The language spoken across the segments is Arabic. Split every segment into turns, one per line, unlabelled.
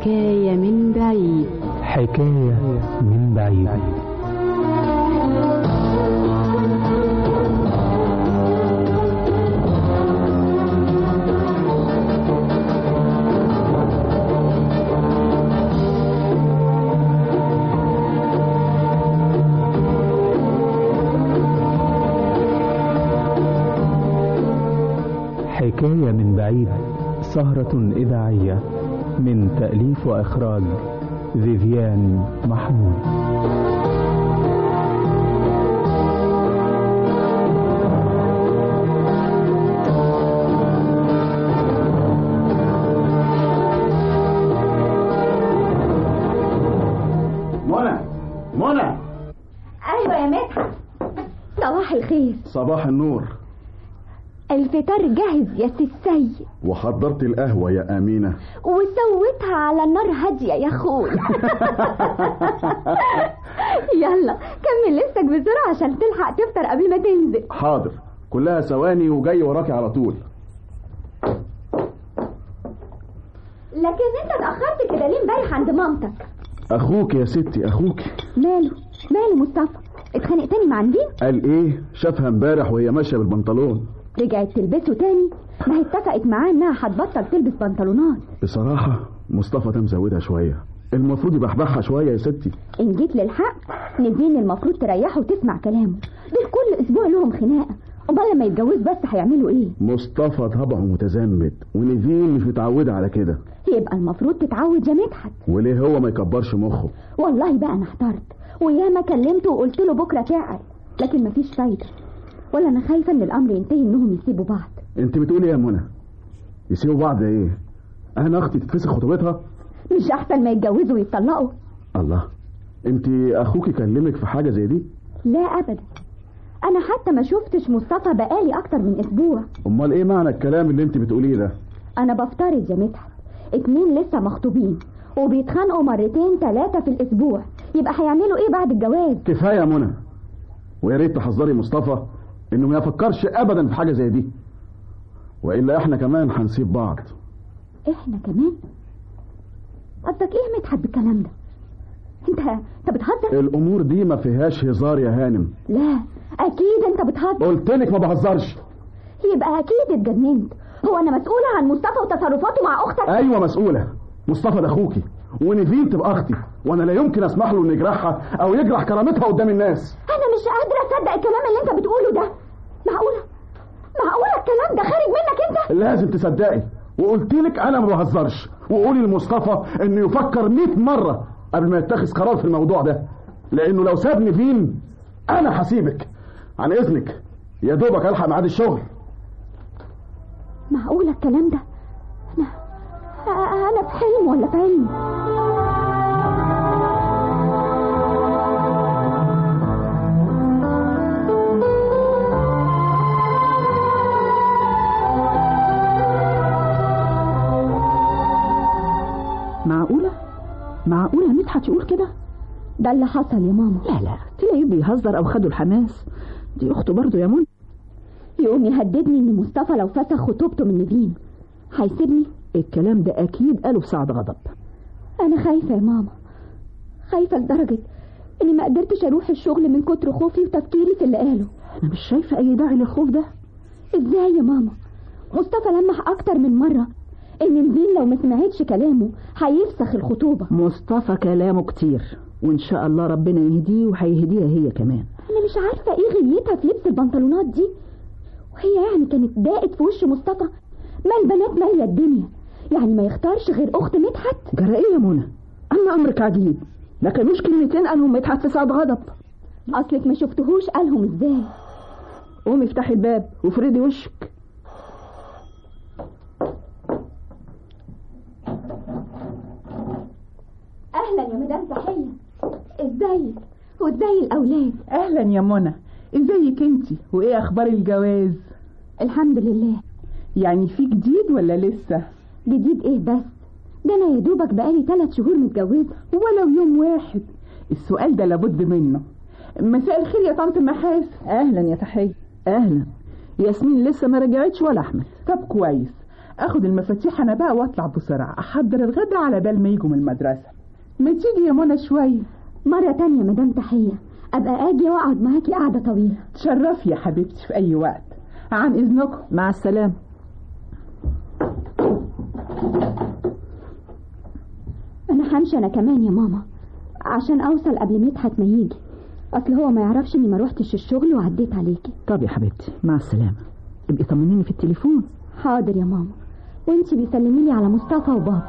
حكاية من بعيد.
حكاية من بعيد. حكاية من بعيد سهرة إذاعية من تأليف وإخراج فيفيان محمود.
منى.
ايوه يا مدحت. صباح الخير.
صباح النور.
الفطار جاهز يا سي السيد.
وحضرت القهوة يا أمينة
وسويتها على نار هادية يا اخوي. يلا كمل لسك بسرعة عشان تلحق تفطر قبل ما تنزل.
حاضر، كلها ثواني وجاي وراكي على طول.
لكن انت اتأخرت كده ليه امبارح عند مامتك؟
أخوك يا ستي، أخوك.
ماله مصطفى؟ اتخانق تاني مع نبيل؟
قال ايه؟ شافها امبارح وهي ماشية بالبنطلون.
رجعت تلبسه تاني؟ ما هي اتفقت معاه انها هتبطل تلبس بنطلونات.
بصراحة مصطفى ده مزودها شوية، المفروض يبحبحها شوية يا ستي.
ان جيت للحق نبيل المفروض تريحه وتسمع كلامه. دول كل اسبوع لهم خناقة، امال لما يتجوز بس هيعملوا ايه؟
مصطفى طبعه متزمت ونيفين مش متعودة على كده.
يبقى المفروض تتعود يا مدحت.
وليه هو ما يكبرش مخه؟
والله بقى انا احترت وياما كلمته وقلت له بكره تعال، لكن مفيش فايده. ولا انا خايفه ان الامر ينتهي انهم يسيبوا بعض.
انت بتقولي يا منى يسيبوا بعض ايه؟ انا اختي تتفسخ خطوبتها؟
مش احسن ما يتجوزوا ويطلقوا؟
الله، انت اخوكي كلمك في حاجه زي دي؟
لا ابدا، انا حتى ما شفتش مصطفى بقالي اكتر من اسبوع.
امال ايه معنى الكلام اللي انت بتقوليه ده؟
انا بفترض يا مدحت 2 لسه مخطوبين وبيتخانقوا 2 3 في الاسبوع، يبقى هيعملوا ايه بعد الجواز؟
كفايه يا منى، ويا ريت تحذري مصطفى انه ما يفكرش ابدا في حاجه زي دي، والا احنا كمان هنسيب بعض.
احنا كمان؟ قصدك ايه يا مدحت بالكلام ده؟ انت بتهزر؟
الامور دي ما فيهاش هزار يا هانم.
لا اكيد انت بتهزر.
قلتلك ما بهزرش.
يبقى اكيد اتجننت. هو انا مسؤوله عن مصطفى وتصرفاته مع اختك؟
ايوه مسؤوله. مصطفى ده اخوكي ونيفين تبقى اختي، وانا لا يمكن اسمح له انه يجرحها او يجرح كرامتها قدام الناس.
انا مش قادره اصدق الكلام اللي انت بتقوله ده. معقوله الكلام ده خارج منك انت؟
لازم تصدقي، وقلتلك انا ما بهزرش. وقولي لمصطفى انه يفكر 100 مره قبل ما يتخذ قرار في الموضوع ده، لانه لو ساب نيفين انا هسيبك. عن اذنك، يا دوبك الحق ميعاد الشغل.
معقوله الكلام ده؟ انا في حلم ولا في علم؟
معقولة مدحت يقول كده؟
ده اللي حصل يا ماما.
لا تلاقيه بيهزر او خدوا الحماس. دي اخته برضو يا منى.
يقوم يهددني ان مصطفى لو فسخ خطوبته من نيفين هيسيبني.
الكلام ده اكيد قاله في ساعة غضب.
انا خايفة يا ماما، خايفة لدرجة اني ما قدرتش اروح الشغل من كتر خوفي وتفكيري في اللي قاله.
انا مش شايفة اي داعي للخوف ده.
ازاي يا ماما؟ مصطفى لمح اكتر من مرة ان نيفين لو ما سمعتش كلامه هيفسخ الخطوبة.
مصطفى كلامه كتير، وان شاء الله ربنا يهديه وهيهديها هي كمان.
انا مش عارفة ايه غيتها في لبس البنطلونات دي، وهي يعني كانت ضاقت في وش مصطفى. ما البنات مالية الدنيا، يعني ما يختارش غير اخت مدحت؟
جرى ايه يا منى؟ اما امرك عجيب، ما كانوش كلمتين قالهم مدحت في ساعة غضب.
اصلك ما شفتهوش قالهم ازاي.
قومي افتحي الباب وفردي وشك.
اهلا يا مدام تحية، ازيك وازاي الاولاد؟
اهلا يا منى، ازيك انتي وايه اخبار الجواز؟
الحمد لله.
يعني في جديد ولا لسه؟
جديد ايه بس، ده انا يا دوبك بقالي 3 شهور متجوزة.
ولو يوم واحد. السؤال ده لابد منه. مساء الخير يا طنط محاس.
اهلا يا تحية. اهلا. ياسمين لسه ما رجعتش ولا احمد؟
طب كويس، اخد المفاتيح انا بقى واطلع بسرعه احضر الغدا على بال ما يجوا من المدرسه. ما تيجي يا منى شويه؟
مرة تانية مدام تحية، ابقى اجي واقعد معاكي قعدة طويلة.
تشرفي يا حبيبتي في اي وقت. عن اذنكم.
مع السلامة.
انا همشي انا كمان يا ماما عشان اوصل قبل مدحت ما يجي، اصل هو ما يعرفش اني ما روحتش الشغل وعديت عليكي.
طب يا حبيبتي مع السلامة، ابقي طمنيني في التليفون.
حاضر يا ماما، وانتي بيسلمي لي على مصطفى وبابا.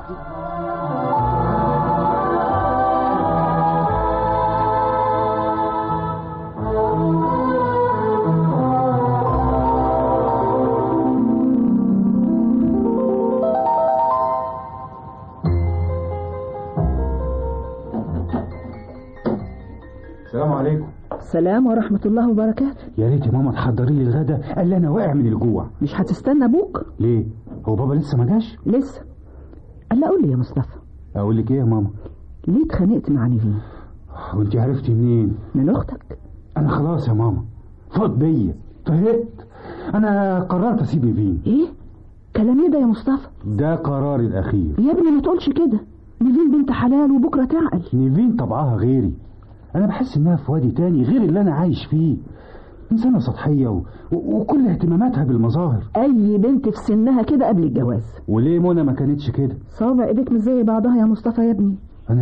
السلام عليكم.
السلام ورحمة الله وبركاته.
يا ريت يا ماما تحضري لي الغدا، قال انا واقع من الجوع.
مش هتستنى ابوك؟
ليه؟ هو بابا لسه ما جاش؟
لسه. قال قول لي يا مصطفى.
اقول لك ايه يا ماما؟
ليه اتخانقت مع نيفين؟
وانت عرفتي منين؟
من اختك.
انا خلاص يا ماما، فاض بيا، طهقت. انا قررت اسيب نيفين.
ايه كلام ايه ده يا مصطفى؟
ده قراري الاخير.
يا ابني ما تقولش كده، نيفين بنت حلال وبكره تعقل.
نيفين طبعها غيري، انا بحس انها في وادي تاني غير اللي انا عايش فيه. انسانه سطحيه وكل اهتماماتها بالمظاهر.
اي بنت في سنها كده قبل الجواز.
وليه منى ما كانتش كده؟
صابع ايديك مش زي بعضها يا مصطفى يا ابني.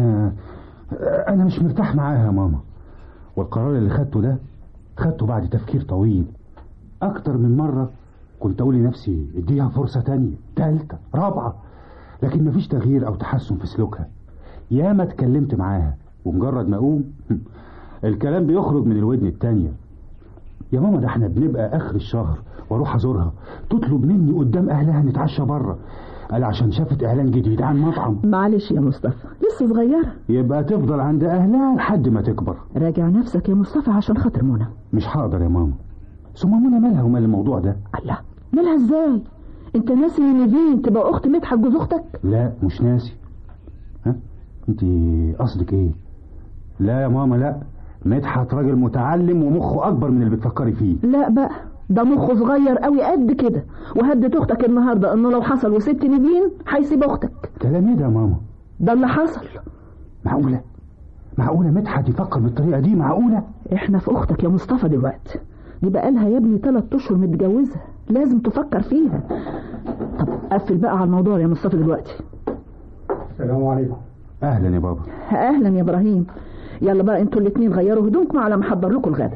انا مش مرتاح معاها يا ماما، والقرار اللي خدته بعد تفكير طويل. اكتر من مره كنت اقول لنفسي اديها فرصه تانية، تالتة، رابعه، لكن مفيش تغيير او تحسن في سلوكها. ياما اتكلمت معاها ومجرد ما اقوم الكلام بيخرج من الودن التانية. يا ماما ده احنا بنبقى اخر الشهر واروح ازورها، تطلب مني قدام اهلها نتعشى بره، قال عشان شافت اعلان جديد عن مطعم.
معلش يا مصطفى لسه صغيره،
يبقى تفضل عند اهلها لحد ما تكبر.
راجع نفسك يا مصطفى عشان خاطر منى.
مش هقدر يا ماما. ثم منى مالها ومال الموضوع ده؟
الله، مالها ازاي؟ انت ناسي ان نيفين تبقى اخت مدحت جوز اختك؟
لا مش ناسي. ها انت قصدك ايه؟ لا يا ماما لا، مدحت راجل متعلم ومخه اكبر من اللي بتفكري فيه.
لا بقى، ده مخه صغير قوي قد كده، وهدت اختك النهارده انه لو حصل وسبت نيفين هيسيب اختك.
كلام ايه ده يا ماما؟
ده اللي حصل.
معقوله مدحت يفكر بالطريقه دي؟ معقوله؟
احنا في اختك يا مصطفى دلوقتي، دي بقالها يا ابني 3 اشهر متجوزه، لازم تفكر فيها. طب قفل بقى على الموضوع يا مصطفى دلوقتي.
السلام عليكم. اهلا يا بابا.
اهلا يا ابراهيم. يلا بقى انتوا الاتنين غيروا هدومكم على ما احضر لكم الغدا.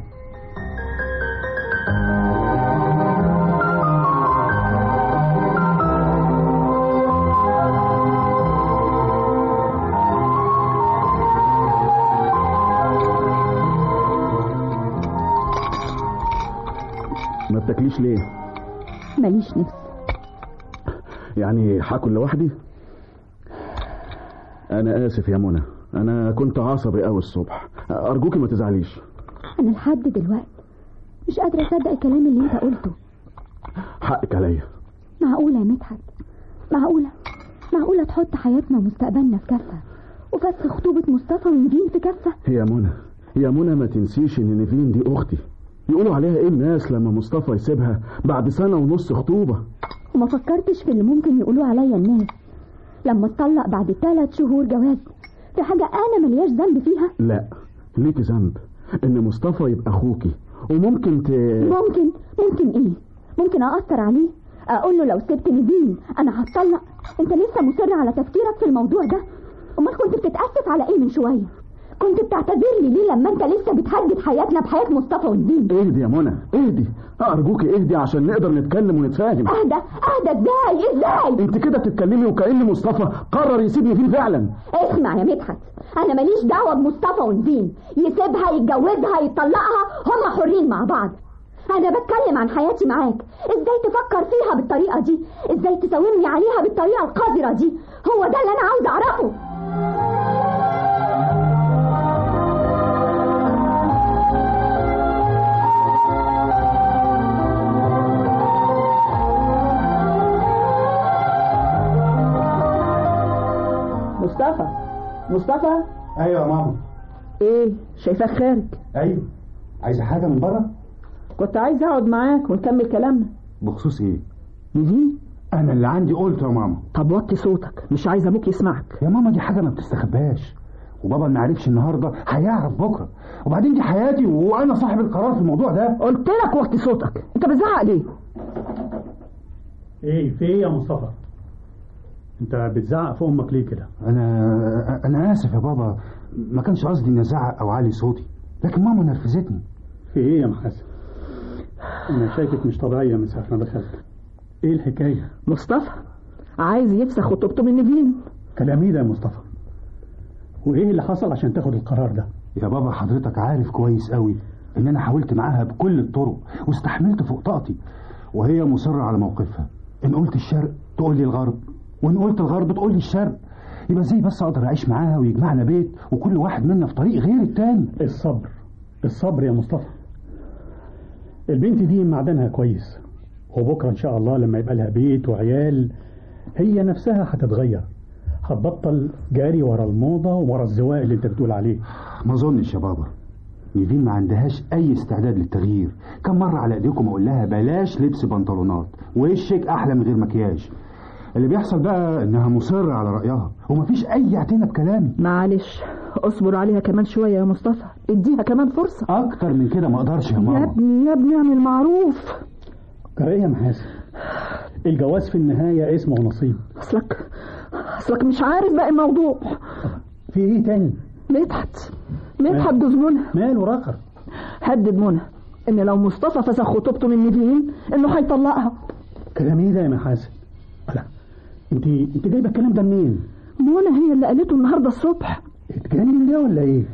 ما بتاكليش ليه؟
ماليش نفس.
يعني هاكل لوحدي؟ انا اسف يا منى، انا كنت عصبي قوي الصبح، ارجوكي ما تزعليش.
انا لحد دلوقتي مش قادره اصدق الكلام اللي انت قلته.
حقك عليا.
معقوله يا مدحت؟ معقوله تحط حياتنا ومستقبلنا في كفه وفسخ خطوبه مصطفى ونيفين في كفه؟
يا منى ما تنسيش ان نيفين دي اختي. يقولوا عليها ايه الناس لما مصطفى يسيبها بعد 1.5 سنة خطوبه؟
وما فكرتش في اللي ممكن يقولوا عليا الناس لما اتطلق بعد 3 شهور جواز؟ في حاجه انا ملياش ذنب فيها.
لا ليكي ذنب ان مصطفى يبقى اخوكي، وممكن
ممكن ايه؟ ممكن اقصر عليه، اقول له لو سبت نيفين انا هتطلق؟ انت لسه مصر على تفكيرك في الموضوع ده؟ امال كنت بتتاسف على ايه من شويه؟ كنت بتعتذر لي ليه لما انت لسه بتهدد حياتنا بحياه مصطفى ونيفين؟
اهدي يا منى، اهدي ارجوكي، اهدي عشان نقدر نتكلم ونتفاهم.
اهدى ازاي؟
انت كده بتتكلمي وكأن مصطفى قرر يسيب نيفين فعلا.
اسمع يا مدحت، انا ماليش دعوه بمصطفى ونيفين، يسيبها يتجوزها يطلقها هم حرين مع بعض. انا بتكلم عن حياتي معاك، ازاي تفكر فيها بالطريقه دي؟ ازاي تساومني عليها بالطريقه القذره دي؟ هو ده اللي انا عاوز اعرفه.
مصطفى.
ايوه يا ماما.
ايه شايفاك خارج؟
ايوه. عايزه حاجه من بره؟
كنت عايز اقعد معاك ونكمل كلامنا.
بخصوص ايه؟
نيفين.
انا اللي عندي قلته يا ماما.
طب وطي صوتك، مش عايز ابوك يسمعك.
يا ماما دي حاجه ما بتستخباش، وبابا ما عرفش النهارده هيعرف بكره، وبعدين دي حياتي وانا صاحب القرار في الموضوع ده.
قلت لك وطي صوتك، انت بتزعق ليه؟
ايه في ايه يا مصطفى؟ انت بتزعق في امك ليه كده؟
انا اسف يا بابا، ما كانش قصدي اني ازعق او اعلي صوتي، لكن ماما نرفزتني.
في ايه يا محاسن؟ انا شايفك مش طبيعيه من ساعه ما دخلت. ايه الحكايه؟
مصطفى عايز يفسخ خطوبته من نيفين.
كلام ايه ده يا مصطفى؟ وايه اللي حصل عشان تاخد القرار ده؟
يا بابا حضرتك عارف كويس قوي ان انا حاولت معاها بكل الطرق واستحملت فوق طاقتي، وهي مصرة على موقفها. ان قلت الشرق تقول لي الغرب، وان قلت الغرب تقول لي الشرق. يبقى ازاي بس اقدر اعيش معاها ويجمعنا بيت وكل واحد منا في طريق غير التاني؟
الصبر يا مصطفى. البنت دي معدنها كويس، وبكره ان شاء الله لما يبقى لها بيت وعيال هي نفسها هتتغير، هتبطل جاري ورا الموضة ورا الزواق اللي انت بتقول عليه.
ما اظنش يا بابا، نيفين ما عندهاش اي استعداد للتغيير. كم مرة على ايديكم اقول لها بلاش لبس بنطلونات، وشك احلى من غير مكياج. اللي بيحصل بقى انها مصرة على رأيها ومفيش اي اعتناء بكلامي.
معلش اصبر عليها كمان شوية يا مصطفى، اديها كمان فرصة.
اكتر من كده ما اقدرش يا ماما.
يا ابني اعمل معروف.
ايه يا محاسن؟ الجواز في النهاية اسمه نصيب.
اصلك مش عارف بقى الموضوع.
في ايه تاني؟
مدحت جوز منى
ماله رخر؟
هدد منى ان لو مصطفى فسخ خطوبته من نيفين انه هيطلقها.
كلام ايه ده يا محاسن؟ لا انت جايبه الكلام ده منين؟
منى هي اللي قالته النهارده الصبح.
اتجنن ده ولا ايه؟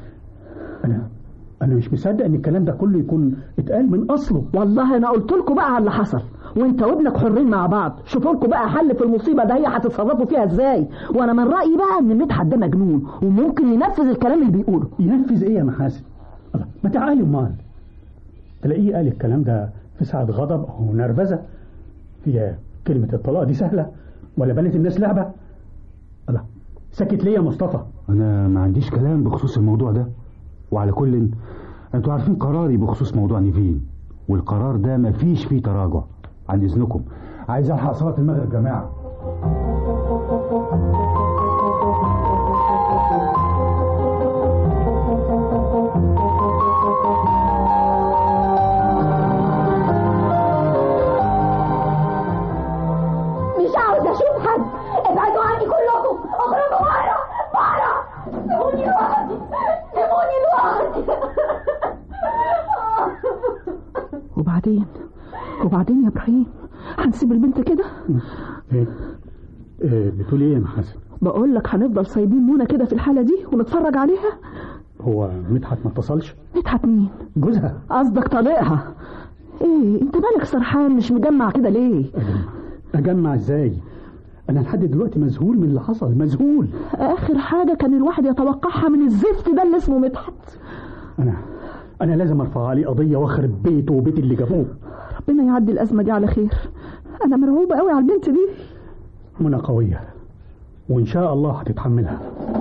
انا مش مصدق ان الكلام ده كله يكون اتقال من اصله.
والله انا قلت لكم بقى على اللي حصل، وانت وابنك حرين مع بعض، شوفوا لكم بقى حل في المصيبه ده، هي هتتصرفوا فيها ازاي. وانا من رايي بقى ان مدحت ده مجنون وممكن ينفذ الكلام اللي بيقوله.
ينفذ ايه يا محاسن؟ ما تعالي امال تلاقيه قال الكلام ده في ساعه غضب او نرفزه. فيها كلمه الطلاق دي سهله ولا بنت الناس لعبه؟ الله سكت ليه يا مصطفى؟
انا ما عنديش كلام بخصوص الموضوع ده، وعلى كل انتوا عارفين قراري بخصوص موضوع نيفين، والقرار ده ما فيش فيه تراجع. عن اذنكم عايز الحق صلاه المغرب يا جماعه.
مش عاوز اشوف حد، ابعدوا عني كلكم، اخرجوا بره. سيبوني لوحدي.
وبعدين يا ابراهيم هنسيب البنت كده؟
بتقول ايه يا محاسن؟
بقول لك هنفضل سايبين منى كده في الحاله دي ونتفرج عليها؟
هو مدحت ما اتصلش؟
مدحت مين؟
جوزها.
قصدك طليقها؟ ايه انت مالك سرحان مش مجمع كده ليه؟
اجمع ازاي؟ انا لحد دلوقتي مذهول من اللي حصل، مذهول.
اخر حاجه كان الواحد يتوقعها من الزفت ده اللي اسمه مدحت.
انا لازم ارفع عليه قضيه واخرب بيته وبيت اللي جابوه.
ربنا يعدي الازمه دي على خير. انا مرعوبه قوي على البنت دي.
منى قويه وان شاء الله هتتحملها.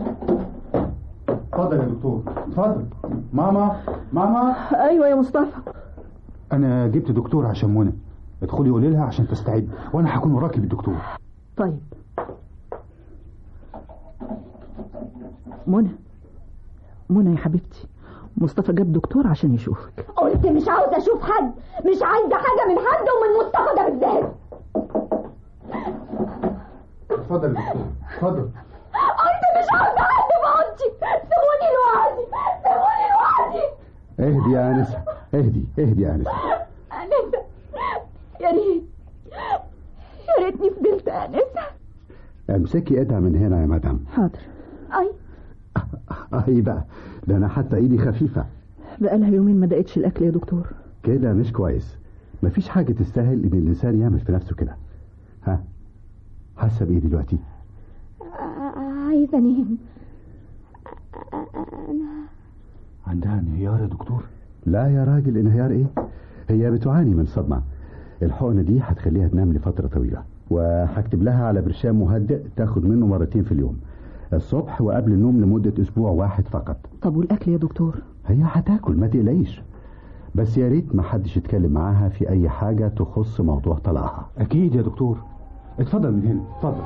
اتفضل يا دكتور اتفضل. ماما.
ايوه يا مصطفى.
انا جبت دكتور عشان منى، ادخلي قولي لها عشان تستعد، وانا هكون وراكي بالدكتور.
طيب. منى يا حبيبتي، مصطفى جاب دكتور عشان يشوفك.
قلت مش عاوزه اشوف حد، مش عايزه حاجه من حد ومن مصطفى ده بالذات.
اتفضل يا دكتور اتفضل.
قلت مش عاوزه حد في اوضتي، سيبوني لوحدي.
اهدي يا انسه، اهدي يا انسه.
يا ريتني فضلت انسه.
امسكي ايدها من هنا يا مدام.
حاضر.
اي بقى، ده انا حتى ايدي خفيفه.
بقالها يومين ما دقتش الاكل يا دكتور.
كده مش كويس، مفيش حاجه تستاهل ان الانسان يعمل في نفسه كده. ها حاسه بايه دلوقتي؟
عايزه انام.
عندها انهيار يا دكتور؟
لا يا راجل، انهيار ايه؟ هي بتعاني من صدمه. الحقنه دي هتخليها تنام لفتره طويله، وهكتب لها على برشام مهدئ تاخد منه مرتين في اليوم، الصبح وقبل النوم لمده اسبوع واحد فقط.
طب والاكل يا دكتور؟
هي هتاكل ما تقلقيش، بس يا ريت ما حدش يتكلم معاها في اي حاجه تخص موضوع طلاقها.
اكيد يا دكتور، اتفضل من هنا، اتفضل.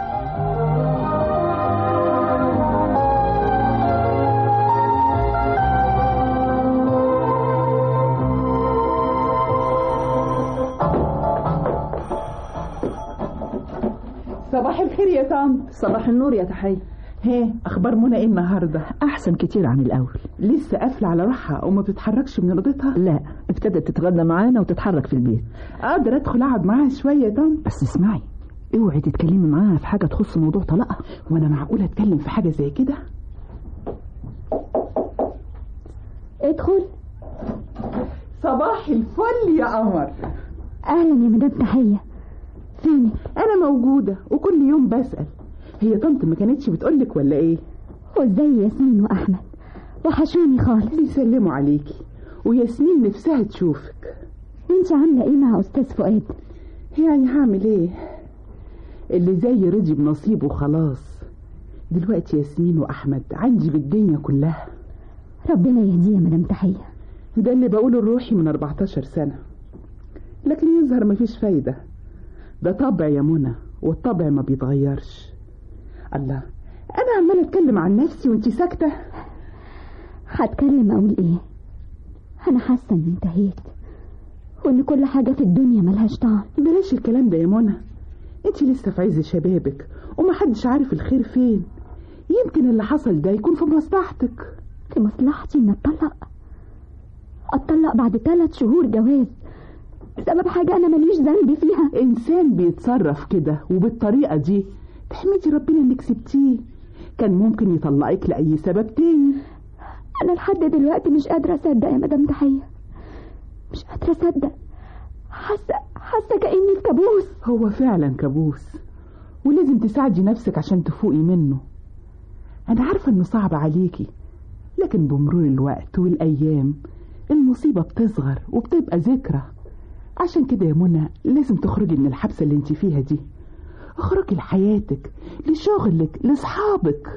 صباح الخير يا طنط.
صباح النور يا تحية.
اخبار منى ايه النهارده؟
احسن كتير عن الاول.
لسه قافله على روحها وما بتتحركش من رضيتها؟
لا، ابتدت تتغدى معانا وتتحرك في البيت.
اقدر ادخل اقعد معاها شويه يا طنط؟
بس اسمعي، اوعي تتكلمي معاها في حاجه تخص موضوع طلاقها.
وانا معقوله اتكلم في حاجه زي كده؟
ادخل.
صباح الفل يا قمر.
اهلا يا مدام تحية، فينك؟
انا موجوده وكل يوم بسأل. هي طنط ما كانتش بتقولك ولا ايه؟
وازاي ياسمين واحمد؟ وحشوني خالص.
بيسلموا عليكي، وياسمين نفسها تشوفك.
انت عامله ايه مع استاذ فؤاد؟
يعني هعمل ايه؟ اللي زي رضي بنصيبه خلاص. دلوقتي ياسمين واحمد عندي بالدنيا كلها.
ربنا يهديه يا مدام تحية.
ده اللي بقوله لروحي من 14 سنة، لكن يظهر مفيش فايدة. ده طبع يا منى، والطبع ما بيتغيرش. الله، انا عمالة اتكلم عن نفسي وانتي ساكتة.
هتكلم اقول ايه؟ انا حاسة اني انتهيت، وان كل حاجة في الدنيا ملهاش طعم.
بلاش الكلام ده يا منى، انتي لسه في عز شبابك ومحدش عارف الخير فين. يمكن اللي حصل ده يكون في مصلحتك.
في مصلحتي ان اتطلق بعد 3 شهور جواز بسبب حاجة انا ماليش ذنب فيها؟
انسان بيتصرف كده وبالطريقة دي تحمدي ربنا انك سبتيه. كان ممكن يطلقك لأي سبب تاني.
انا لحد دلوقتي مش قادرة اصدق يا مدام تحية، مش قادرة اصدق. حاسة كأني في كابوس.
هو فعلا كابوس، ولازم تساعدي نفسك عشان تفوقي منه. انا عارفة انه صعب عليكي، لكن بمرور الوقت والأيام المصيبة بتصغر وبتبقى ذكرى. عشان كده يا منى لازم تخرجي من الحبسة اللي انت فيها دي. اخرجي لحياتك، لشغلك، لاصحابك.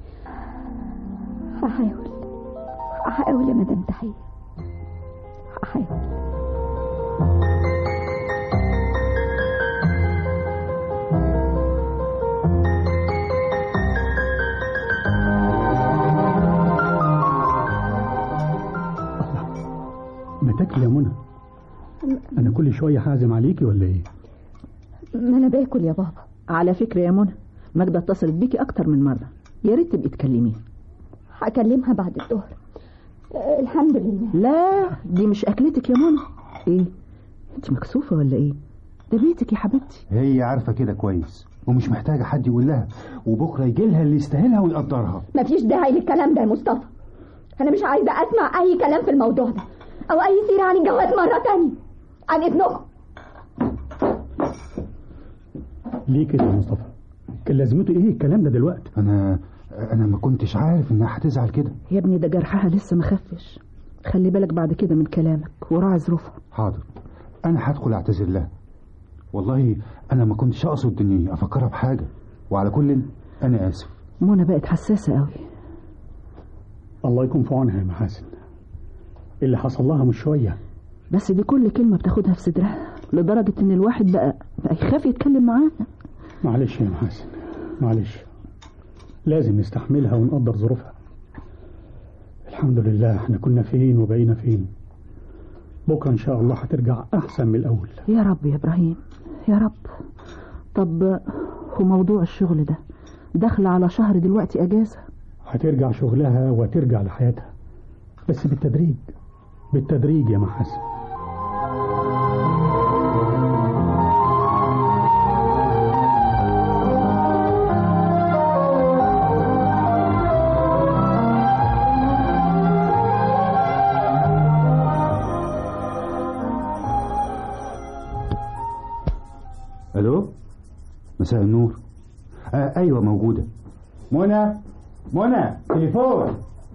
هحاول يا مدام تحية، هحاول.
ما تاكل يا منى؟ انا كل شويه هعزم عليكي ولا ايه؟
ما انا باكل يا بابا.
على فكره يا منى، ماجدة اتصلت بيكي اكتر من مره، يا ريت تبقي تكلميها.
هكلمها بعد الظهر. الحمد لله.
لا، دي مش اكلتك يا منى. ايه انت مكسوفه ولا ايه؟ ده بيتك يا حبيبتي.
هي عارفه كده كويس ومش محتاجه حد يقول لها، وبكره يجي لها اللي يستاهلها ويقدرها.
مفيش داعي للكلام ده يا مصطفى. انا مش عايزه اسمع اي كلام في الموضوع ده او اي سيره عن الجواز مره تانية عن ابنكم.
ليه كده يا مصطفى؟ كان لازمته ايه الكلام ده دلوقتي؟
انا ما كنتش عارف انها هتزعل كده.
يا ابني ده جرحها لسه ما خفش، خلي بالك بعد كده من كلامك وراعي ظروفها.
حاضر، انا هدخل اعتذر لها. والله انا ما كنتش اقصد اني افكرها بحاجه، وعلى كل انا اسف.
منى بقت حساسه قوي.
الله يكون في عونها يا محاسن، اللي حصل لها مش شويه.
بس دي كل كلمه بتاخدها في صدرها لدرجه ان الواحد بقى يخاف يتكلم معاها.
معلش يا محاسن، معلش، لازم نستحملها ونقدر ظروفها. الحمد لله احنا كنا فين وبقينا فين. بكره ان شاء الله هترجع احسن من الاول.
يا رب يا ابراهيم يا رب. طب هو موضوع الشغل ده داخل على شهر دلوقتي اجازه.
هترجع شغلها وترجع لحياتها، بس بالتدريج بالتدريج يا محاسن.
الو، مساء النور. ايوه موجوده. منى تليفون.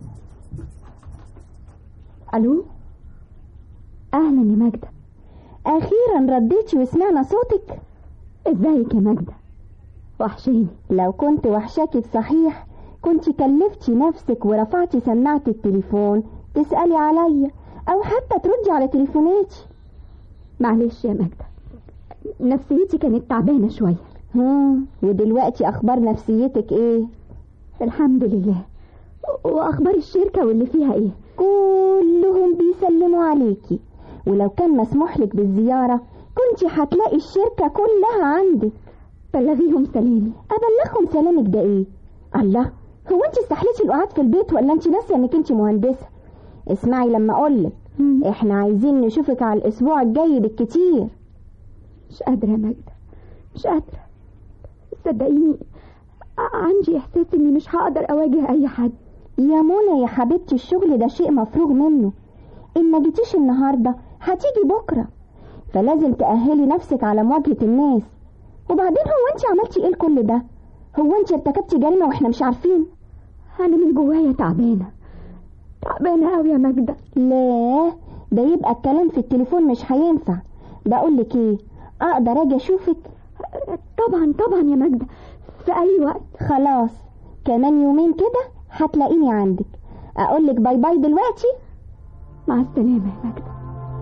الو، اهلا يا ماجدة. اخيرا رديتي وسمعنا صوتك. ازيك يا ماجدة؟ وحشيني. لو كنت وحشاكي بصحيح كنت كلفتي نفسك ورفعتي سماعة التليفون تسألي عليا او حتى تردي على تليفوناتي. معلش يا ماجدة، نفسيتي كانت تعبانة شوية.
ودلوقتي أخبار نفسيتك إيه؟
الحمد لله. وأخبار الشركة واللي فيها إيه؟
كلهم بيسلموا عليكي، ولو كان مسموح لك بالزيارة كنتي هتلاقي الشركة كلها عندك.
بلغيهم سلامي.
أبلغهم سلامك ده إيه؟ الله، هو انت استحليتي القعاد في البيت ولا انت ناسيه انك انت مهندسة؟ اسمعي لما أقولك، احنا عايزين نشوفك على الأسبوع الجاي بالكتير.
مش قادرة يا ماجدة، مش قادرة. صدقيني عندي إحساس إني مش هقدر أواجه أي حد.
يا منى يا حبيبتي، الشغل ده شيء مفروغ منه. إن ما جيتيش النهاردة هتيجي بكرة، فلازم تأهلي نفسك على مواجهة الناس. وبعدين هو انت عملتي ايه لكل ده؟ هو انت ارتكبتي جريمة واحنا مش عارفين؟
أنا من جوايا تعبانة قوي يا ماجدة.
لا، ده يبقى الكلام في التليفون مش هينفع. بقولك ايه، اقدر اجي اشوفك؟
طبعا يا ماجدة، في اي وقت.
خلاص، كمان يومين كده هتلاقيني عندك. اقولك باي باي دلوقتي؟
مع السلامة يا ماجدة.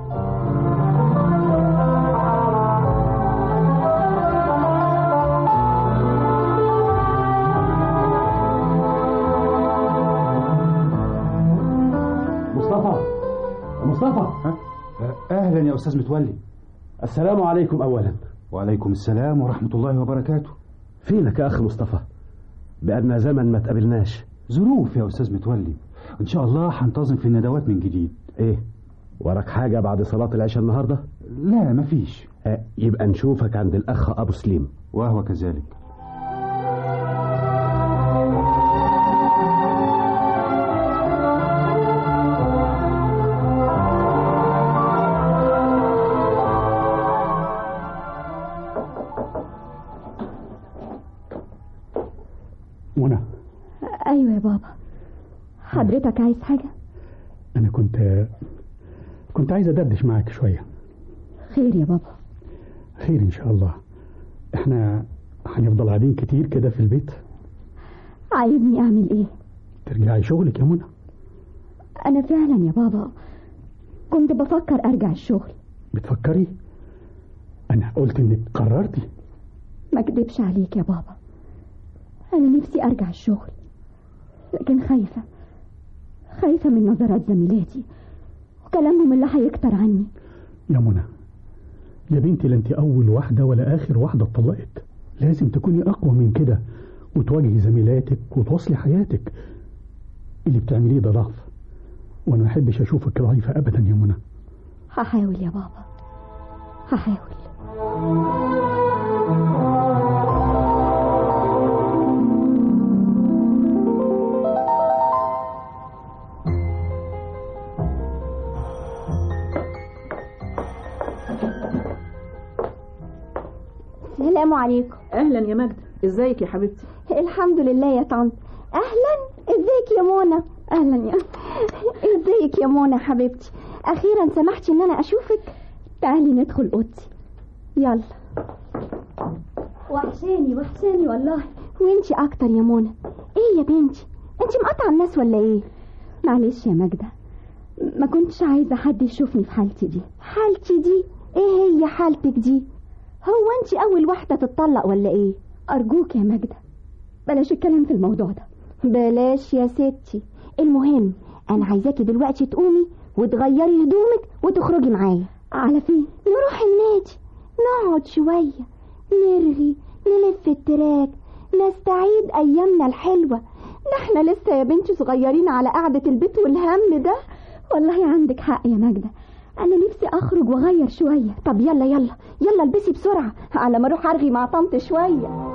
مصطفى. اهلا يا استاذ متولي.
السلام عليكم اولا.
وعليكم السلام ورحمة الله وبركاته.
فينك يا اخ مصطفى؟ بقالنا زمن ما تقابلناش.
ظروف يا استاذ متولي، ان شاء الله هنتظم في الندوات من جديد.
ايه وراك حاجة بعد صلاة العشاء النهاردة؟
لا مفيش.
يبقى نشوفك عند الاخ ابو سليم.
وهو كذلك.
منى.
ايوه يا بابا. حضرتك عايز حاجة؟
انا كنت عايز ادردش معاك شوية.
خير يا بابا؟
خير ان شاء الله. احنا هنفضل قاعدين كتير كده في البيت؟
عايزني اعمل ايه؟
ترجعي شغلك يا منى.
انا فعلا يا بابا كنت بفكر ارجع الشغل.
بتفكري؟ انا قلت انك قررتي.
ما اكدبش عليك يا بابا، انا نفسي ارجع الشغل، لكن خايفة من نظرات زميلاتي وكلامهم اللي هيكتر عني.
يا منى يا بنتي، لا انت اول واحدة ولا اخر واحدة اتطلقت. لازم تكوني اقوى من كده وتواجهي زميلاتك وتواصلي حياتك. اللي بتعمليه ده ضعف، وانا ما احبش اشوفك ضعيفة ابدا يا منى.
هحاول يا بابا، هحاول.
السلام عليكم.
اهلا يا ماجدة، ازيك يا حبيبتي؟
الحمد لله يا طنط. اهلا، ازيك يا منى؟
اهلا يا
ازيك يا منى حبيبتي؟ اخيرا سمحتي ان انا اشوفك.
تعالي ندخل اوضتي.
يلا.
وحشاني والله.
وانتي اكتر يا منى. ايه يا بنتي، انتي مقطعه الناس ولا ايه؟
معلش يا ماجدة، ما كنتش عايزة حد يشوفني في حالتي دي.
حالتي دي؟ ايه هي حالتك دي؟ هو انتي اول واحدة تتطلق ولا ايه؟
ارجوك يا ماجدة بلاش الكلام في الموضوع ده.
بلاش يا ستي. المهم انا عايزاكي دلوقتي تقومي وتغيري هدومك وتخرجي معايا.
على فين؟
نروح النادي، نقعد شوية، نرغي، نلف التراك، نستعيد ايامنا الحلوة. احنا لسه يا بنتي صغيرين على قعدة البيت والهم ده.
والله عندك حق يا ماجدة، انا نفسي اخرج واغير شوية.
طب يلا البسي بسرعة على ما اروح ارغي مع طنط شوية.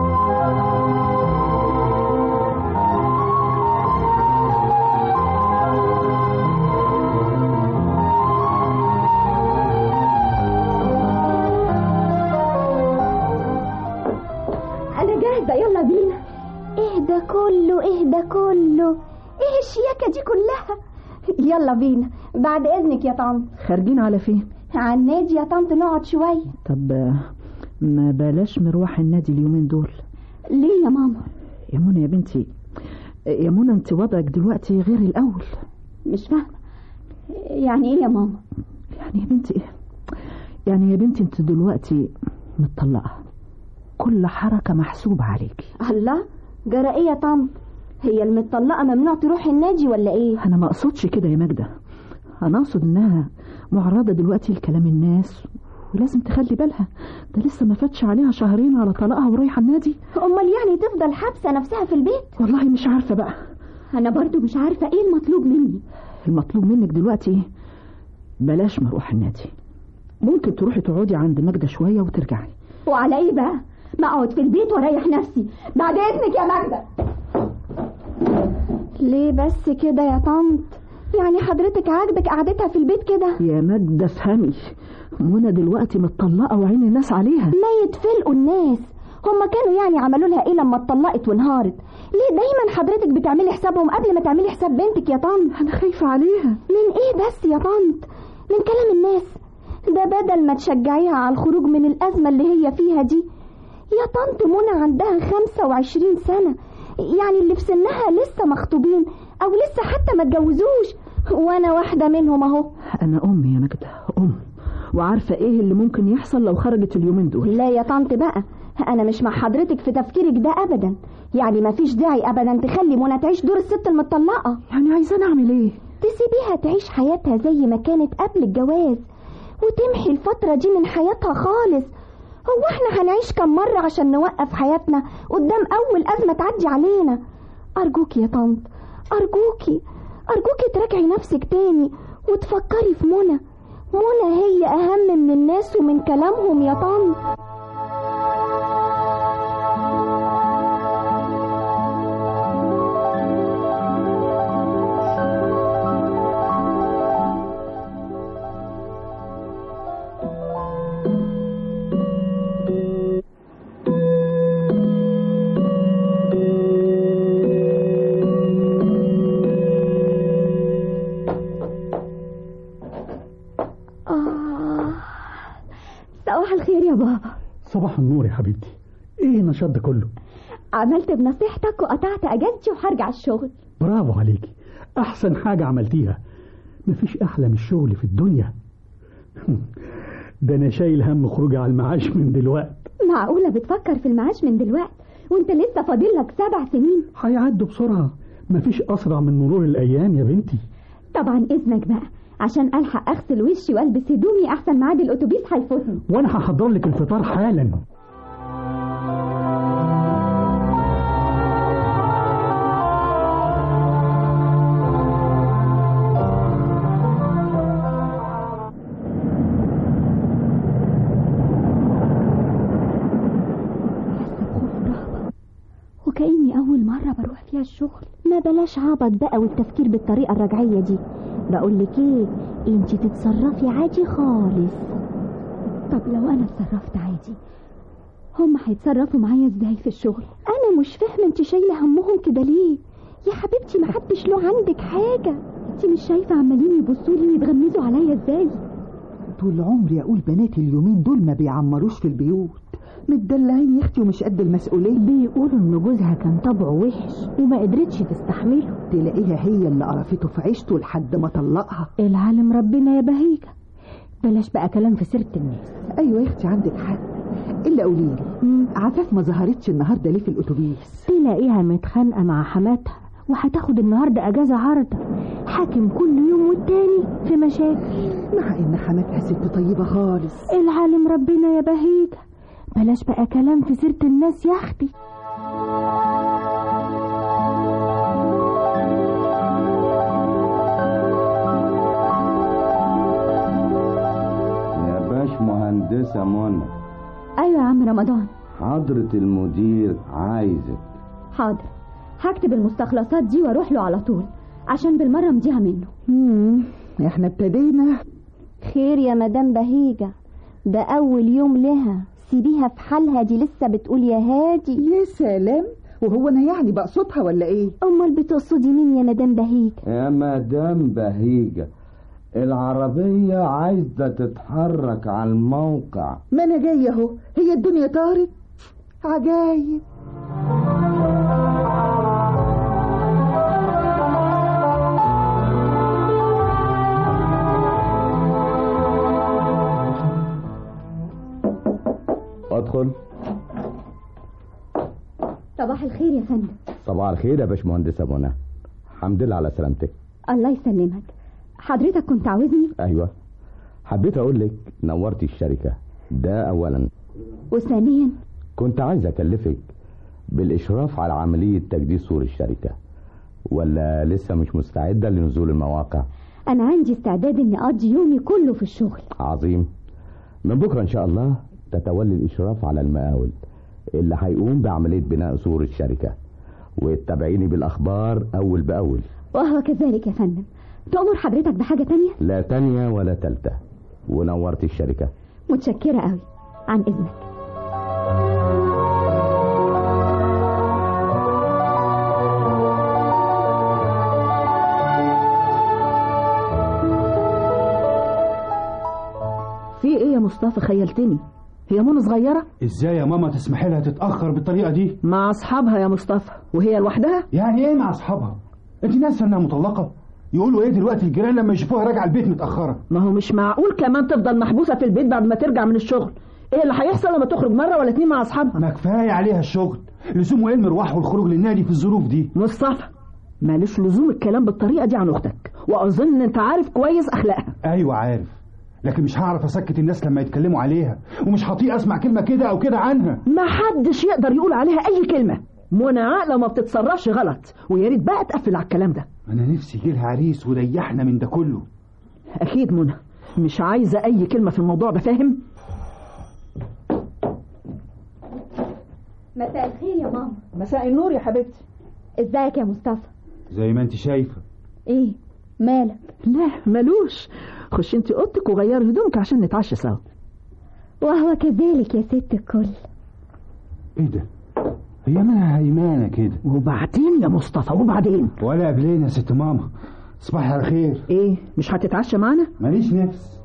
انا جاهزة، يلا بينا.
ايه ده كله؟ ايه الشياكة دي كلها؟ يلا بينا. بعد اذنك يا طنط.
خارجين على فين؟
على النادي يا طنط، نقعد شوية.
طب ما بلاش نروح النادي اليومين دول.
ليه يا ماما؟
يا منى يا بنتي، يا منى انت وضعك دلوقتي غير الاول.
مش فاهمة يعني ايه يا ماما؟
يعني يا بنتي يعني يا بنتي انت دلوقتي متطلقة، كل حركة محسوبة عليكي.
الله، جرى ايه يا طنط؟ هي المتطلقة ممنوع تروح النادي ولا ايه؟
انا ما اقصدش كده يا ماجدة، انا اقصد انها معرضة دلوقتي لكلام الناس ولازم تخلي بالها. ده لسه ما فاتش عليها شهرين على طلاقها ورايحة النادي.
امال يعني تفضل حابسة نفسها في البيت؟
والله مش عارفة بقى.
انا برضو مش عارفة ايه المطلوب مني.
المطلوب منك دلوقتي بلاش ما اروح النادي، ممكن تروحي تقعدي عند ماجدة شوية وترجعي.
وعلى ايه بقى؟ ما اقعد في البيت واريح نفسي. بعد اذنك يا ماجدة.
ليه بس كده يا طنط؟ يعني حضرتك عاجبك قعدتها في البيت كده؟
يا ماجدة افهمي، منى دلوقتي متطلقة وعين الناس عليها.
ما يتفلقوا الناس، هما كانوا يعني عملوا لها ايه لما اتطلقت وانهارت؟ ليه دايما حضرتك بتعملي حسابهم قبل ما تعملي حساب بنتك يا طنط؟
انا خايفة عليها.
من ايه بس يا طنط؟ من كلام الناس ده، بدل ما تشجعيها على الخروج من الأزمة اللي هي فيها دي. يا طنط منى عندها 25 سنة، يعني اللي في سنها لسه مخطوبين او لسه حتى ما اتجوزوش، وانا واحدة منهم اهو.
انا ام يا ماجدة، ام، وعارفة ايه اللي ممكن يحصل لو خرجت اليومين دول.
لا يا طنط بقى، انا مش مع حضرتك في تفكيرك ده ابدا. يعني ما فيش داعي ابدا تخلي منى تعيش دور الست المطلقة.
يعني عايزة نعمل ايه؟
تسيبيها تعيش حياتها زي ما كانت قبل الجواز، وتمحي الفترة دي من حياتها خالص. هو احنا هنعيش كم مرة عشان نوقف حياتنا قدام اول ازمة تعدي علينا؟ ارجوكي يا طنط، ارجوكي تراجعي نفسك تاني وتفكري في منى. منى هي اهم من الناس ومن كلامهم يا طنط.
صباح الخير يا بابا.
صباح النور يا حبيبتي. ايه النشاط ده كله؟
عملت بنصيحتك وقطعت اجازتي وهرجع الشغل.
برافو عليكي، احسن حاجة عملتيها. مفيش احلى من الشغل في الدنيا. ده انا شايل هم خروجي على المعاش من دلوقت.
معقولة بتفكر في المعاش من دلوقت وانت لسه فاضلك 7 سنين؟
هيعدوا بسرعة، مفيش اسرع من مرور الايام يا بنتي.
طبعا اذنك بقى عشان الحق اغسل وشي والبس هدومي، احسن ميعاد الاتوبيس هيفوتني.
وانا هحضر لك الفطار حالا.
وكأني أول مرة بروح فيها الشغل.
ما بلاش عبط بقى والتفكير بالطريقة الرجعية دي. بقولك ايه، انتي تتصرفي عادي خالص.
طب لو أنا اتصرفت عادي هم هيتصرفوا معايا ازاي في الشغل؟
أنا مش فاهمة انتي شايلة همهم كده ليه يا حبيبتي؟ محدش له عندك حاجة.
انتي مش شايفة عمالين يبصولي ويتغمزوا عليا ازاي؟
طول عمري أقول بنات اليومين دول ما بيعمروش في البيوت، متدلعين يا اختي ومش قد المسؤولية.
بيقولوا ان جوزها كان طبعه وحش وما قدرتش تستحمله،
تلاقيها هي اللي قرفته في عيشته لحد ما طلقها.
العالم ربنا يا بهيجة. بلاش بقى كلام في سيرة الناس.
ايوه يا اختي عندك حق. الا قوليلي، عفاف ما ظهرتش النهارده ليه في الاتوبيس؟
تلاقيها متخانقة مع حماتها وهتاخد النهارده اجازة عارضة. حاكم كل يوم والتاني في مشاكل،
مع ان حماتها ست طيبة خالص.
العالم ربنا يا بهيجة. بلاش بقى كلام في سيرة الناس يا اختي.
يا باش مهندسة منى.
ايوه يا عم رمضان.
حضرة المدير عايزك.
حاضر، هكتب المستخلصات دي واروح له على طول عشان بالمرة امضيها منه.
احنا ابتدينا.
خير يا مدام بهيجة، ده اول يوم لها، سيبيها في حالها، دي لسه بتقول يا هادي.
يا سلام، وهو انا يعني بقصدها ولا ايه؟
امال بتقصدي مين يا مدام بهيجة؟
يا مدام بهيجة، العربية عايزة تتحرك على الموقع.
ما انا جاية اهو، هي الدنيا طارت. عجايب.
ادخل.
صباح الخير يا فندم.
صباح الخير يا باشمهندسة منى، الحمد لله على سلامتك.
الله يسلمك. حضرتك كنت عاوزني؟
ايوه، حبيت اقول لك نورتي الشركة، ده اولا.
وثانيا
كنت عايز اكلفك بالاشراف على عملية تجديد سور الشركة، ولا لسه مش مستعدة لنزول المواقع؟
انا عندي استعداد اني اقضي يومي كله في الشغل.
عظيم. من بكرة ان شاء الله تتولي الاشراف على المقاول اللي هيقوم بعملية بناء سور الشركة، وتتابعيني بالاخبار اول باول.
وهو كذلك يا فندم. تأمر حضرتك بحاجة تانية؟
لا تانية ولا تالتة، ونورت الشركة.
متشكرة قوي، عن اذنك.
في ايه يا مصطفى؟ خيلتني. هي منى صغيرة؟
ازاي يا ماما تسمحي لها تتأخر بالطريقة دي؟
مع اصحابها يا مصطفى. وهي لوحدها؟
يعني ايه مع اصحابها؟ انت ناسه انها مطلقة؟ يقولوا ايه دلوقتي الجيران لما يشوفوها راجعة البيت متأخرة؟
ما هو مش معقول كمان تفضل محبوسة في البيت بعد ما ترجع من الشغل. ايه اللي هيحصل لما تخرج مرة ولا اتنين مع اصحابها؟
ما كفاية عليها الشغل، لزوم ايه المروح والخروج للنادي في الظروف دي؟
مصطفى، مالوش لزوم الكلام بالطريقة دي عن اختك، واظن ان انت عارف كويس اخلاقها.
ايوه عارف، لكن مش هعرف اسكت الناس لما يتكلموا عليها، ومش هطيق اسمع كلمة كده او كده عنها.
ما حدش يقدر يقول عليها اي كلمة. منى عاقلة وما بتتصرفش غلط، ويا ريت بقى تقفل على الكلام ده.
انا نفسي يجيلها عريس وريحنا من ده كله.
اكيد منى مش عايزة اي كلمة في الموضوع ده، فاهم؟
مساء الخير يا ماما.
مساء النور يا حبيبتي.
ازيك يا مصطفى؟
زي ما انت شايفة.
ايه مالك؟
لا مالوش، خش انت اوضتك وغيري هدومك عشان نتعشى سوا.
وهو كذلك يا ست الكل.
ايه ده؟ هي منها هيمانة كده.
وبعدين يا مصطفى وبعدين؟
ولا قبلين يا ست ماما. صباح على خير.
ايه مش هتتعشى معنا؟
ماليش نفس.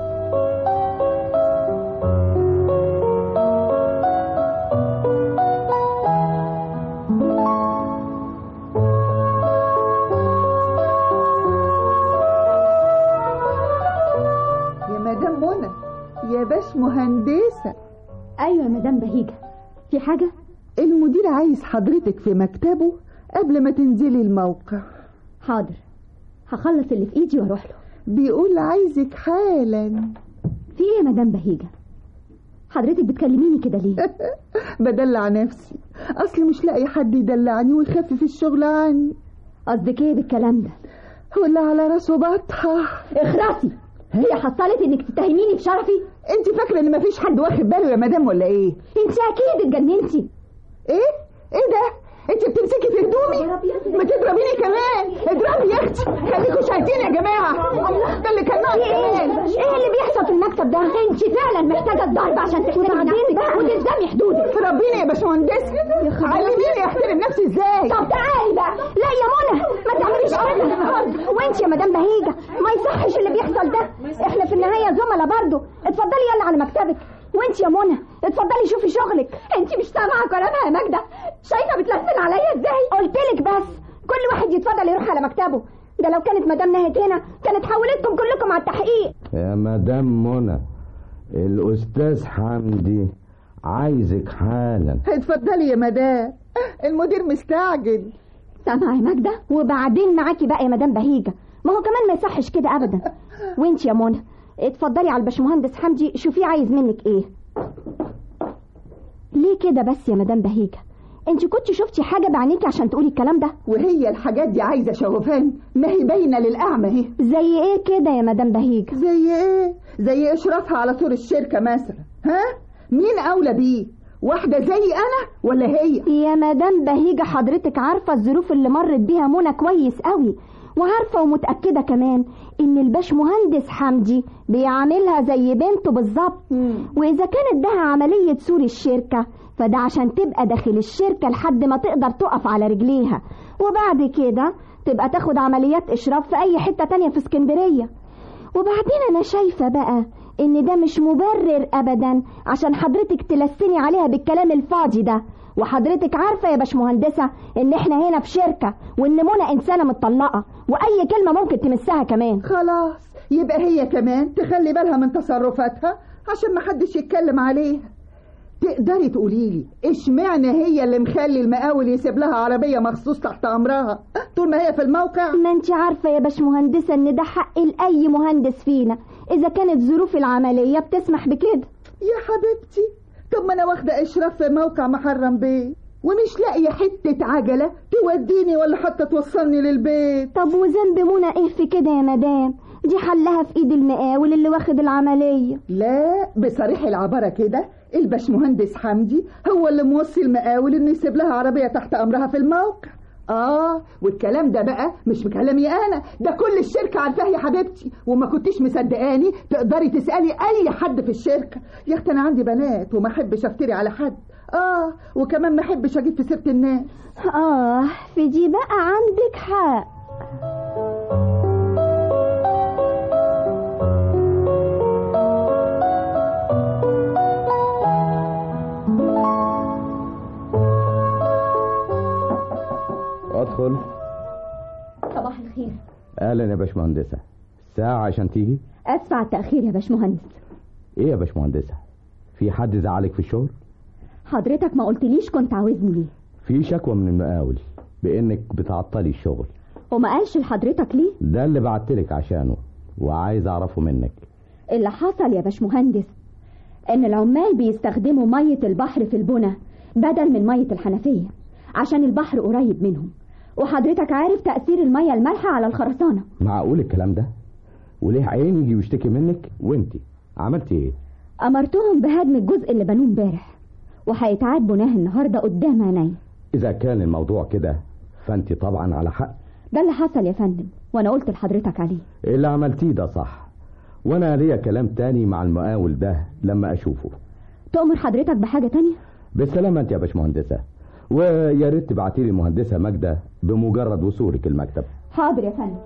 يا مدام منى، يا باش مهندسة.
ايوه يا مدام بهيجة، في حاجة؟
المدير عايز حضرتك في مكتبه قبل ما تنزلي الموقع.
حاضر، هخلص اللي في ايدي واروح له.
بيقول عايزك حالا.
في ايه يا مدام بهيجة؟ حضرتك بتكلميني كده ليه؟
بدلع نفسي، اصل مش لاقي حد يدلعني ويخفف الشغل عني.
قصدك ايه بالكلام ده؟
ولا على راسه بطحة.
اخرسي. هي حصلت انك تتهميني بشرفي؟
انت فاكره ان مفيش حد واخد باله يا مدام ولا ايه؟
انت اكيد اتجننتي.
ايه ده؟ انت بتمسكي في هدومي؟ ما تضربيني كمان. اضربي يا اختي، خليكوا شاهدين يا جماعه. الله، ده اللي كان ناقص كمان.
ايه اللي بيحصل في المكتب ده؟ انت فعلا محتاجه الضرب عشان تحترمي نفسك وتلزمي حدودك.
ربيني يا باشمهندس، علميني احترم نفسي ازاي.
طب تعالي بقى. لا يا منى ما تعمليش كده. وانت يا مدام بهيجة ما يصحش اللي بيحصل ده. احنا في النهايه زملاء برضه. اتفضلي يلا على مكتبك. وانت يا منى اتفضلي شوفي شغلك. انت مش سامعه كلامها يا ماجده؟ شايفه بتلسن عليا ازاي؟ قلتلك بس كل واحد يتفضل يروح على مكتبه. ده لو كانت مدام نهت هنا كانت حولتكم كلكم على التحقيق.
يا مدام منى، الاستاذ حمدي عايزك حالا.
اتفضلي يا مدام، المدير مستعجل.
سامعه يا ماجده؟ وبعدين معاكي بقى يا مدام بهيجة، ما هو كمان ما يصحش كده ابدا. وانت يا منى اتفضلي على الباشمهندس حمدي شوفيه عايز منك ايه. ليه كده بس يا مدام بهيجة؟ انت كنت شفتي حاجه بعينيكي عشان تقولي الكلام ده؟
وهي الحاجات دي عايزه شوفان؟ ما هي باينه للاعمى اهي.
زي ايه كده يا مدام بهيجة؟
زي ايه؟ زي اشرافها على طول الشركه مثلا. ها؟ مين اولى بيه؟ واحده زي انا ولا هي؟
يا مدام بهيجة حضرتك عارفه الظروف اللي مرت بيها منى كويس قوي، وعارفه ومتاكده كمان ان الباشمهندس حمدي بيعاملها زي بنته بالظبط. واذا كانت ده عمليه سور الشركه فده عشان تبقى داخل الشركه لحد ما تقدر تقف على رجليها، وبعد كده تبقى تاخد عمليات اشراف في اي حته تانية في اسكندريه. وبعدين انا شايفه بقى ان ده مش مبرر ابدا عشان حضرتك تلسني عليها بالكلام الفاضي ده. وحضرتك عارفه يا باشمهندسه ان احنا هنا في شركه، وان منى انسانه متطلقه، واي كلمه ممكن تمسها كمان.
خلاص يبقى هي كمان تخلي بالها من تصرفاتها عشان ما حدش يتكلم عليها. تقدري تقولي لي اشمعنى هي اللي مخلي المقاول يسيب لها عربية مخصوص تحت امرها طول ما هي في الموقع؟
ما انت عارفة يا باشمهندسة ان ده حق لأي مهندس فينا اذا كانت ظروف العملية بتسمح بكده.
يا حبيبتي طب ما انا واخدة اشراف في موقع محرم بيه ومش لاقية حتة عجلة توديني ولا حتى توصلني للبيت.
طب وذنب منى ايه في كده يا مدام؟ دي حلها في ايد المقاول اللي واخد العملية.
لا بصريح العبارة كده الباشمهندس حمدي هو اللي موصي المقاول انه يسيب لها عربية تحت امرها في الموقع. والكلام ده بقى مش بكلامي انا، ده كل الشركة عارفاه يا حبيبتي، وما كنتش مصدقاني تقدري تسألي اي حد في الشركة. يا اختي انا عندي بنات وما احبش افتري على حد، وكمان ما احبش اجيب في سيرة الناس.
في دي بقى عندك حق.
ادخل.
صباح الخير.
اهلا يا باشمهندسة، ساعة عشان تيجي؟
اسف على التأخير يا باشمهندس.
ايه يا باشمهندسة، في حد زعلك في الشغل؟
حضرتك ما قلتليش كنت عاوزني ليه؟
في شكوى من المقاول بانك بتعطلي الشغل.
وما قالش لحضرتك ليه؟
ده اللي بعتلك عشانه وعايز اعرفه منك.
اللي حصل يا باشمهندس ان العمال بيستخدموا مية البحر في البنى بدل من مية الحنفية عشان البحر قريب منهم، وحضرتك عارف تأثير المية المالحة على الخرسانة.
معقول الكلام ده؟ وليه عين يجي ويشتكي منك وانتي عملتي ايه؟
امرتهم بهدم الجزء اللي بنوه امبارح وهيتعاد بناه النهارده قدام عيني.
اذا كان الموضوع كده فانتي طبعا على حق.
ده اللي حصل يا فندم وانا قلت لحضرتك عليه.
اللي عملتيه ده صح، وانا ليا كلام تاني مع المقاول ده لما اشوفه.
تؤمر حضرتك بحاجة تانية؟
بالسلامة انت يا باشمهندسة، ويا ريت تبعتيلي المهندسة ماجدة بمجرد وصولك المكتب.
حاضر يا فندم.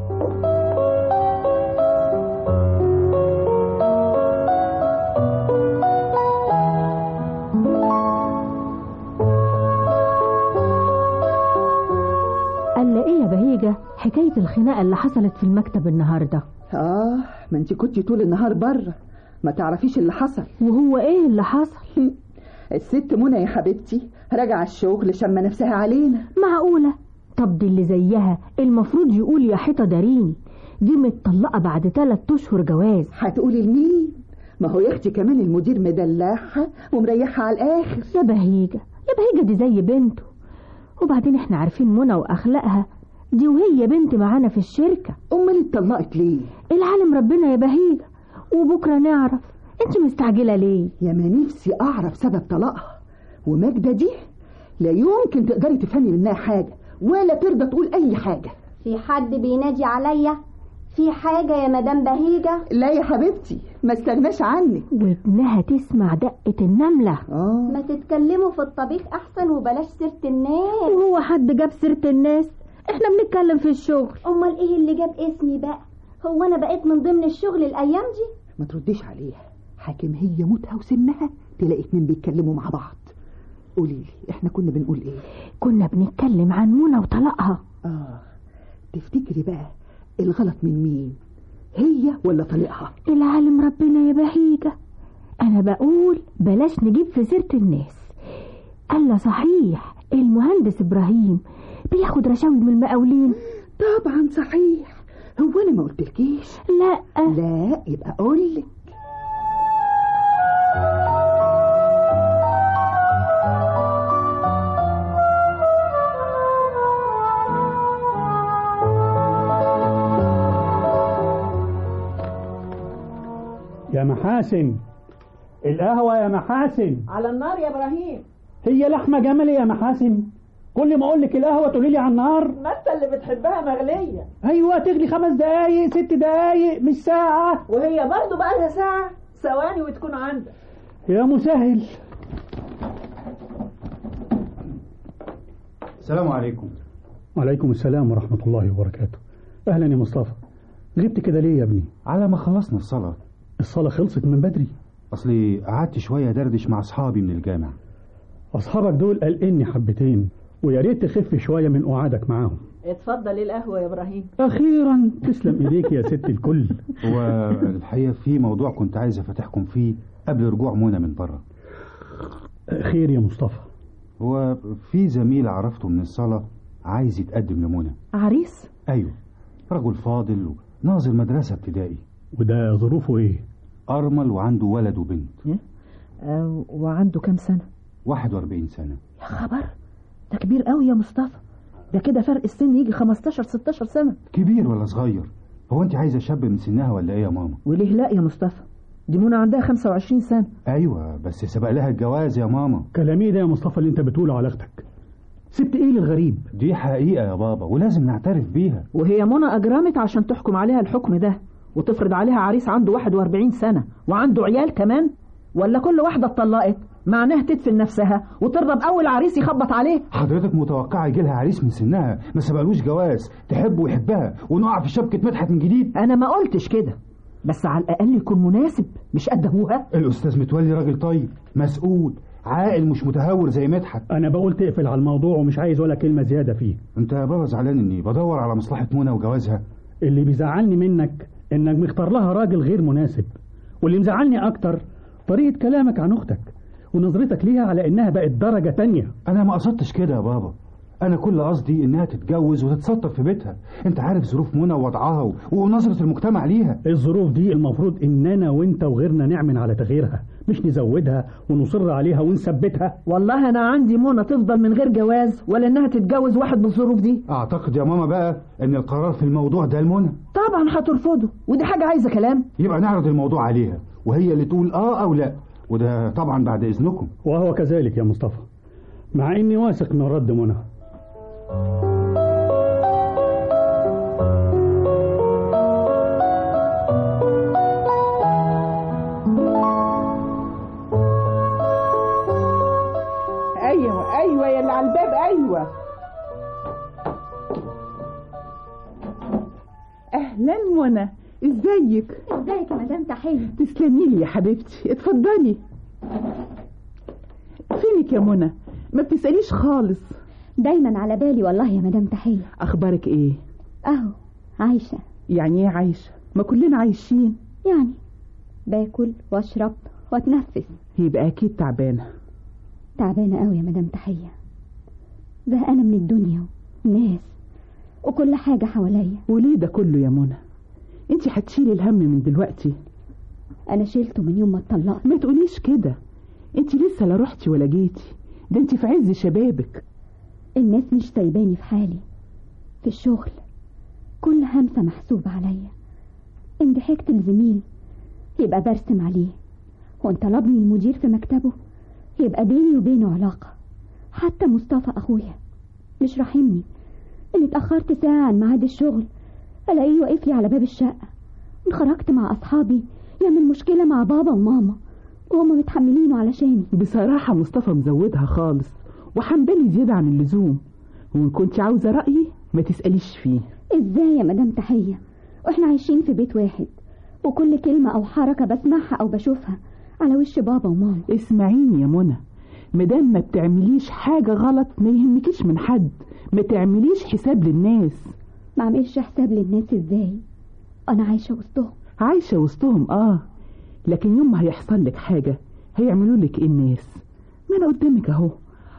قال ايه يا بهيجة حكاية الخناقة اللي حصلت في المكتب النهاردة؟
ما انت كنتي طول النهار بره ما تعرفيش اللي حصل.
وهو ايه اللي حصل؟
الست منى يا حبيبتي راجعة الشغل شم نفسها علينا.
معقولة؟ طب دي اللي زيها المفروض يقول يا حيطة داريني، دي متطلقة بعد 3 أشهر جواز.
هتقولي لمين؟ ما هو يا اختي كمان المدير مدلعها ومريحها على الاخر.
يا بهيجة دي زي بنته، وبعدين احنا عارفين منى واخلاقها دي، وهي بنت معانا في الشركة.
امال اتطلقت ليه؟
العالم ربنا يا بهيجة، وبكرة نعرف. انت مستعجلة ليه؟
يا ما نفسي اعرف سبب طلاقها. وماجدة دي لا يمكن تقدري تفهمي منها حاجة ولا ترضى تقول اي حاجة.
في حد بينادي عليا؟ في حاجة يا مدام بهيجة؟
لا يا حبيبتي ما استغناش عنك.
وابنها تسمع دقة النملة.
ما تتكلموا في الطبيخ احسن وبلاش سيرة الناس.
وهو حد جاب سيرة الناس؟ احنا بنتكلم في الشغل.
امال ايه اللي جاب اسمي بقى؟ هو انا بقيت من ضمن الشغل الايام دي؟
ما ترديش عليها، حاكم هي موتها وسمها تلاقي 2 بيتكلموا مع بعض. قوليلي احنا كنا بنقول ايه؟
كنا بنتكلم عن منى وطلاقها.
تفتكري بقى الغلط من مين؟ هي ولا طليقها؟
العالم ربنا يا بهيجة. انا بقول بلاش نجيب في سيرة الناس. قال صحيح المهندس ابراهيم بياخد رشاوي من المقاولين؟
طبعا صحيح. هو انا ما قلتلكيش؟ لا يبقى اقولك.
يا محاسن، القهوة يا محاسن.
على النار يا ابراهيم.
هي لحمة جملي يا محاسن؟ كل ما اقول لك القهوة تقولي لي على النار.
ما انت اللي بتحبها مغلية.
ايوه تغلي 5 دقايق 6 دقايق مش ساعة.
وهي برضو بقى لها ساعة، ثواني وتكون عندك.
يا مسهل.
السلام عليكم.
وعليكم السلام ورحمة الله وبركاته. اهلا يا مصطفى، غبت كده ليه يا ابني؟
على ما خلصنا الصلاة.
الصلاة خلصت من بدري؟
اصلي قعدت شوية دردش مع اصحابي من الجامع.
اصحابك دول قلقني حبتين، ويا ريت تخف شوية من قعدك معاهم.
اتفضل القهوة يا ابراهيم.
اخيرا تسلم ايديك يا ست الكل.
هو الحقيقة في موضوع كنت عايز افتحكم فيه قبل رجوع منى من بره.
خير يا مصطفى؟
هو في زميل عرفته من الصلاة عايز يتقدم لمنى.
عريس؟
ايوه، رجل فاضل وناظر مدرسة ابتدائي.
وده ظروفه ايه؟
أرمل وعنده ولد وبنت.
وعنده كام سنة؟
41 سنة.
يا خبر، ده كبير قوي يا مصطفى. ده كده فرق السن يجي 15-16 سنة.
كبير ولا صغير؟ هو انت عايزة شاب من سنها ولا ايه يا ماما؟
وليه لا يا مصطفى؟ دي منى عندها 25 سنة.
ايوه بس سبق لها الجواز يا ماما.
كلامي ده يا مصطفى اللي انت بتقوله على اختك. سبت ايه للغريب؟
دي حقيقة يا بابا ولازم نعترف بيها.
وهي منى اجرمت عشان تحكم عليها الحكم ده وتفرض عليها عريس عنده 41 سنة وعنده عيال كمان؟ ولا كل واحدة اتطلقت معناها تدفن نفسها وترضى بأول عريس يخبط عليه؟
حضرتك متوقعة يجيلها عريس من سنها ما سبقلوش جواز تحب ويحبها ونقع في شبكة مدحت من جديد؟
أنا ما قلتش كده، بس على الأقل يكون مناسب مش قد أبوها.
الأستاذ متولي راجل طيب مسؤول عاقل مش متهور زي مدحت.
أنا بقول تقفل على الموضوع ومش عايز ولا كلمة زيادة فيه.
أنت يا بابا زعلان إني بدور على مصلحة منى وجوازها؟
اللي بيزعلني منك إنك مختار لها راجل غير مناسب، واللي مزعلني أكتر طريقة كلامك عن أختك ونظرتك ليها على إنها بقت درجة تانية.
أنا ما قصدتش كده يا بابا، أنا كل قصدي إنها تتجوز وتتسطر في بيتها. أنت عارف ظروف منى ووضعها ونظرة المجتمع ليها.
الظروف دي المفروض إننا وإنت وغيرنا نعمل على تغييرها، مش نزودها ونصر عليها ونثبتها.
والله أنا عندي منى تفضل من غير جواز ولا إنها تتجوز واحد بالظروف دي.
أعتقد يا ماما بقى إن القرار في الموضوع ده لمنى.
طبعا هترفضه ودي حاجة عايزة كلام.
يبقى نعرض الموضوع عليها وهي اللي تقول أو لا، وده طبعا بعد إذنكم.
وهو كذلك يا مصطفى، مع إني واثق من رد منى.
ايوه يا اللي على الباب. ايوه اهلا منى، ازيك؟
ازيك يا مدام تحية؟
تسلمي لي يا حبيبتي، اتفضلي. فينك يا منى؟ ما بتسأليش خالص.
دايما على بالي والله يا مدام تحية.
اخبارك ايه؟
اهو عايشة.
يعني ايه عايشة؟ ما كلنا عايشين.
يعني باكل واشرب واتنفس.
يبقى اكيد تعبانة.
تعبانة قوي يا مدام تحية، زهقانة من الدنيا والناس وكل حاجة حواليا.
وليه ده كله يا منى؟ انتي هتشيلي الهم من دلوقتي؟
انا شيلته من يوم ما اتطلقت.
ما تقوليش كده، انتي لسه لا رحتي ولا جيتي، ده انتي في عز شبابك.
الناس مش سايباني في حالي، في الشغل كل همسة محسوبة عليا. ان ضحكت لزميل يبقى برسم عليه، وان طلبني المدير في مكتبه يبقى بيني وبينه علاقة. حتى مصطفى اخويا مش راحمني، اللي اتأخرت ساعة عن ميعاد الشغل الاقيه واقف لي على باب الشقة. ان خرجت مع اصحابي يعمل مشكلة مع بابا وماما وهما متحملينه علشاني.
بصراحة مصطفى مزودها خالص وحنبلي زيادة عن اللزوم، وان كنت عاوزة رأيي ما تسأليش فيه.
ازاي يا مدام تحية واحنا عايشين في بيت واحد وكل كلمة او حركة بسمعها او بشوفها على وش بابا وماما؟
اسمعيني يا منى، مدام ما بتعمليش حاجة غلط ما يهمكيش من حد، ما تعمليش حساب للناس.
ما اعملش حساب للناس ازاي؟ انا عايشة وسطهم.
عايشة وسطهم لكن يوم ما هيحصل لك حاجة هيعملوا لك ايه الناس؟ ما انا قدامك اهو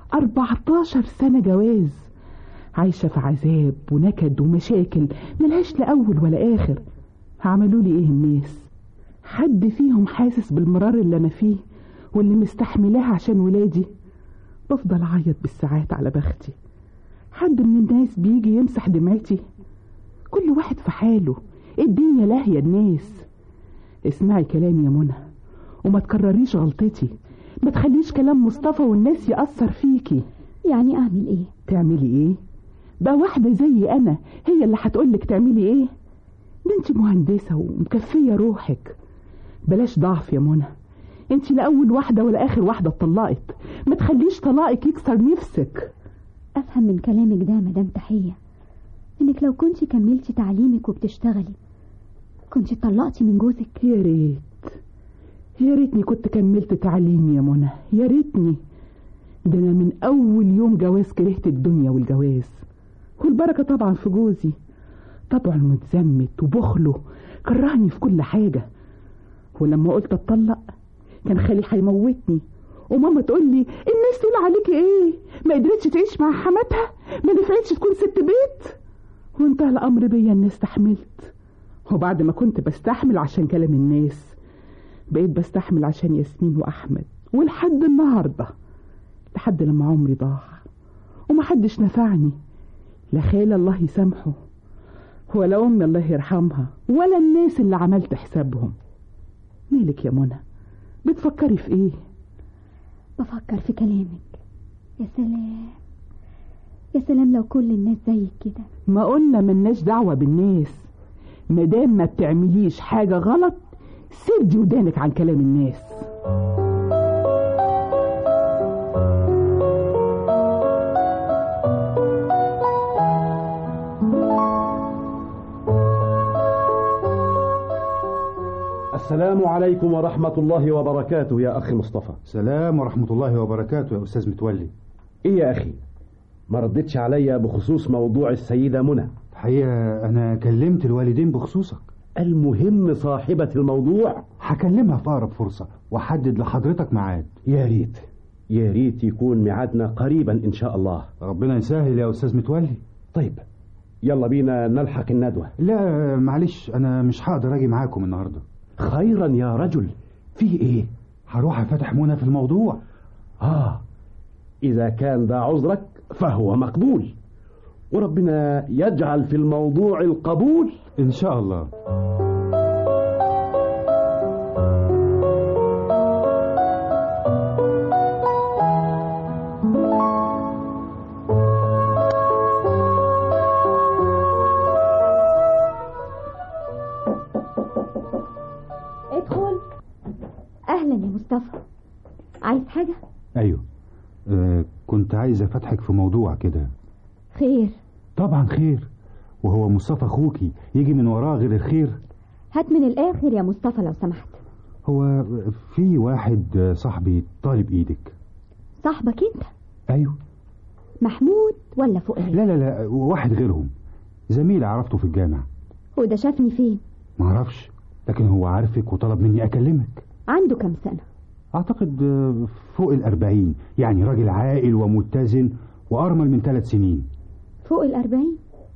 14 سنة جواز، عايشة في عذاب ونكد ومشاكل ملهاش لا اول ولا اخر. هعملوا لي ايه الناس؟ حد فيهم حاسس بالمرار اللي انا فيه واللي مستحملاه عشان ولادي؟ بفضل اعيط بالساعات على بختي. حد من الناس بيجي يمسح دمعتي؟ كل واحد في حاله، الدنيا لاهية الناس. اسمعي كلامي يا منى وما تكرريش غلطتي، ما تخليش كلام مصطفى والناس يأثر فيكي.
يعني اعمل ايه؟
تعملي ايه؟ بقى واحدة زي انا هي اللي هتقولك تعملي ايه؟ ده انت مهندسة ومكفية روحك. بلاش ضعف يا منى، انت لا اول واحدة ولا اخر واحدة اتطلقت، ما تخليش طلاقك يكسر نفسك.
افهم من كلامك ده مدام تحية انك لو كنتي كملتي تعليمك وبتشتغلي كنتي اتطلقتي من جوزك.
يا ريتني كنت كملت تعليمي يا منى، يا ريتني. ده انا من اول يوم جواز كرهت الدنيا والجواز، والبركة طبعا في جوزي. طبعا متزمت وبخله كرهني في كل حاجة، ولما قلت اتطلق كان خالي هيموتني وماما تقول لي الناس تقول عليك ايه، ما قدرتش تعيش مع حماتها، ما نفعتش تكون ست بيت. وانتهى الامر بيا اني استحملت، وبعد ما كنت بستحمل عشان كلام الناس بقيت بستحمل عشان ياسمين واحمد، ولحد النهارده، لحد لما عمري ضاع ومحدش نفعني، لا خالة الله يسامحه ولا امي الله يرحمها ولا الناس اللي عملت حسابهم. مالك يا منى، بتفكري في ايه؟
بفكر في كلامك. يا سلام يا سلام لو كل الناس زيك كده.
ما قلنا ملناش دعوة بالناس، مادام ما بتعمليش حاجة غلط سدي ودانك عن كلام الناس.
السلام عليكم ورحمة الله وبركاته يا أخي مصطفى.
سلام ورحمة الله وبركاته يا أستاذ متولي.
إيه يا أخي، ما ردتش عليا بخصوص موضوع السيدة منى؟
الحقيقة أنا كلمت الوالدين بخصوصك.
المهم صاحبة الموضوع
هكلمها في أقرب فرصة وحدد لحضرتك ميعاد.
يا ريت يا ريت يكون ميعادنا قريبا إن شاء الله.
ربنا يسهل يا أستاذ متولي.
طيب يلا بينا نلحق الندوة.
لا معلش، أنا مش هقدر أجي معاكم النهاردة.
خيرا يا رجل، فيه ايه؟
هروح افتح منى في الموضوع.
اذا كان ده عذرك فهو مقبول، وربنا يجعل في الموضوع القبول
ان شاء الله.
اهلا يا مصطفى، عايز حاجة؟
ايوه، كنت عايز افتحك في موضوع كده.
خير؟
طبعا خير، وهو مصطفى اخوكي يجي من وراه غير الخير؟
هات من الاخر يا مصطفى لو سمحت.
هو في واحد صاحبي طالب ايدك.
صاحبك انت؟
ايوه.
محمود ولا فؤاد؟
لا لا لا، واحد غيرهم، زميل عرفته في الجامعة.
وده شافني فين؟
معرفش، لكن هو عارفك وطلب مني اكلمك.
عنده كم سنة؟
اعتقد فوق 40، يعني راجل عاقل ومتزن وارمل من 3 سنين.
فوق 40؟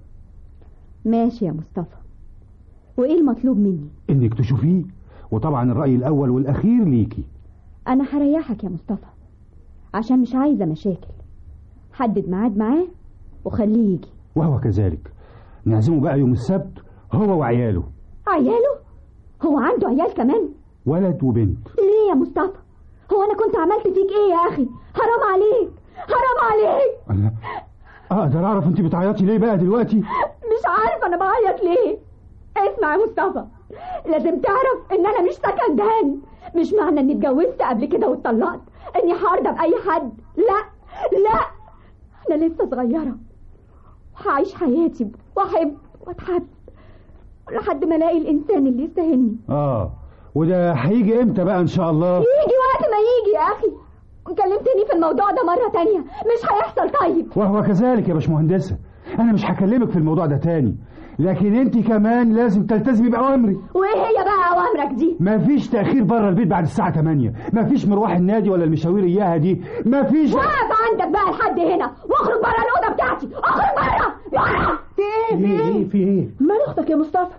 ماشي يا مصطفى، وايه المطلوب مني؟
انك تشوفيه، وطبعا الرأي الاول والاخير ليكي.
انا هريحك يا مصطفى عشان مش عايزة مشاكل. حدد ميعاد معاه وخليه يجي.
وهو كذلك، نعزمه بقى يوم السبت هو وعياله.
عياله؟ هو عنده عيال كمان؟
ولد وبنت.
ليه يا مصطفى؟ هو انا كنت عملت فيك ايه يا اخي؟ حرام عليك حرام عليك.
انا اقدر اعرف انت بتعيطي ليه بقى دلوقتي؟
مش عارفه انا بعيط ليه. اسمع يا مصطفى، لازم تعرف ان انا مش سكندان. مش معنى اني اتجوزت قبل كده واتطلقت اني هرضى باي حد. لا لا، انا لسه صغيره وهعيش حياتي واحب واتحب لحد ما الاقي الانسان اللي يستاهلني.
وده هيجي امتى بقى ان شاء الله؟
يجي وقت ما يجي يا اخي. كلمتني في الموضوع ده مرة تانية، مش هيحصل. طيب
وهو كذلك يا باشمهندسة، انا مش هكلمك في الموضوع ده تاني، لكن انت كمان لازم تلتزمي باوامري.
وايه هي بقى اوامرك دي؟
مفيش تأخير بره البيت بعد الساعة 8، مفيش مروح النادي ولا المشاوير اياها دي، مفيش.
واقف عندك بقى لحد هنا، واخرج بره الأوضة بتاعتي، اخرج بره بره.
في ايه؟
مال اختك يا مصطفى؟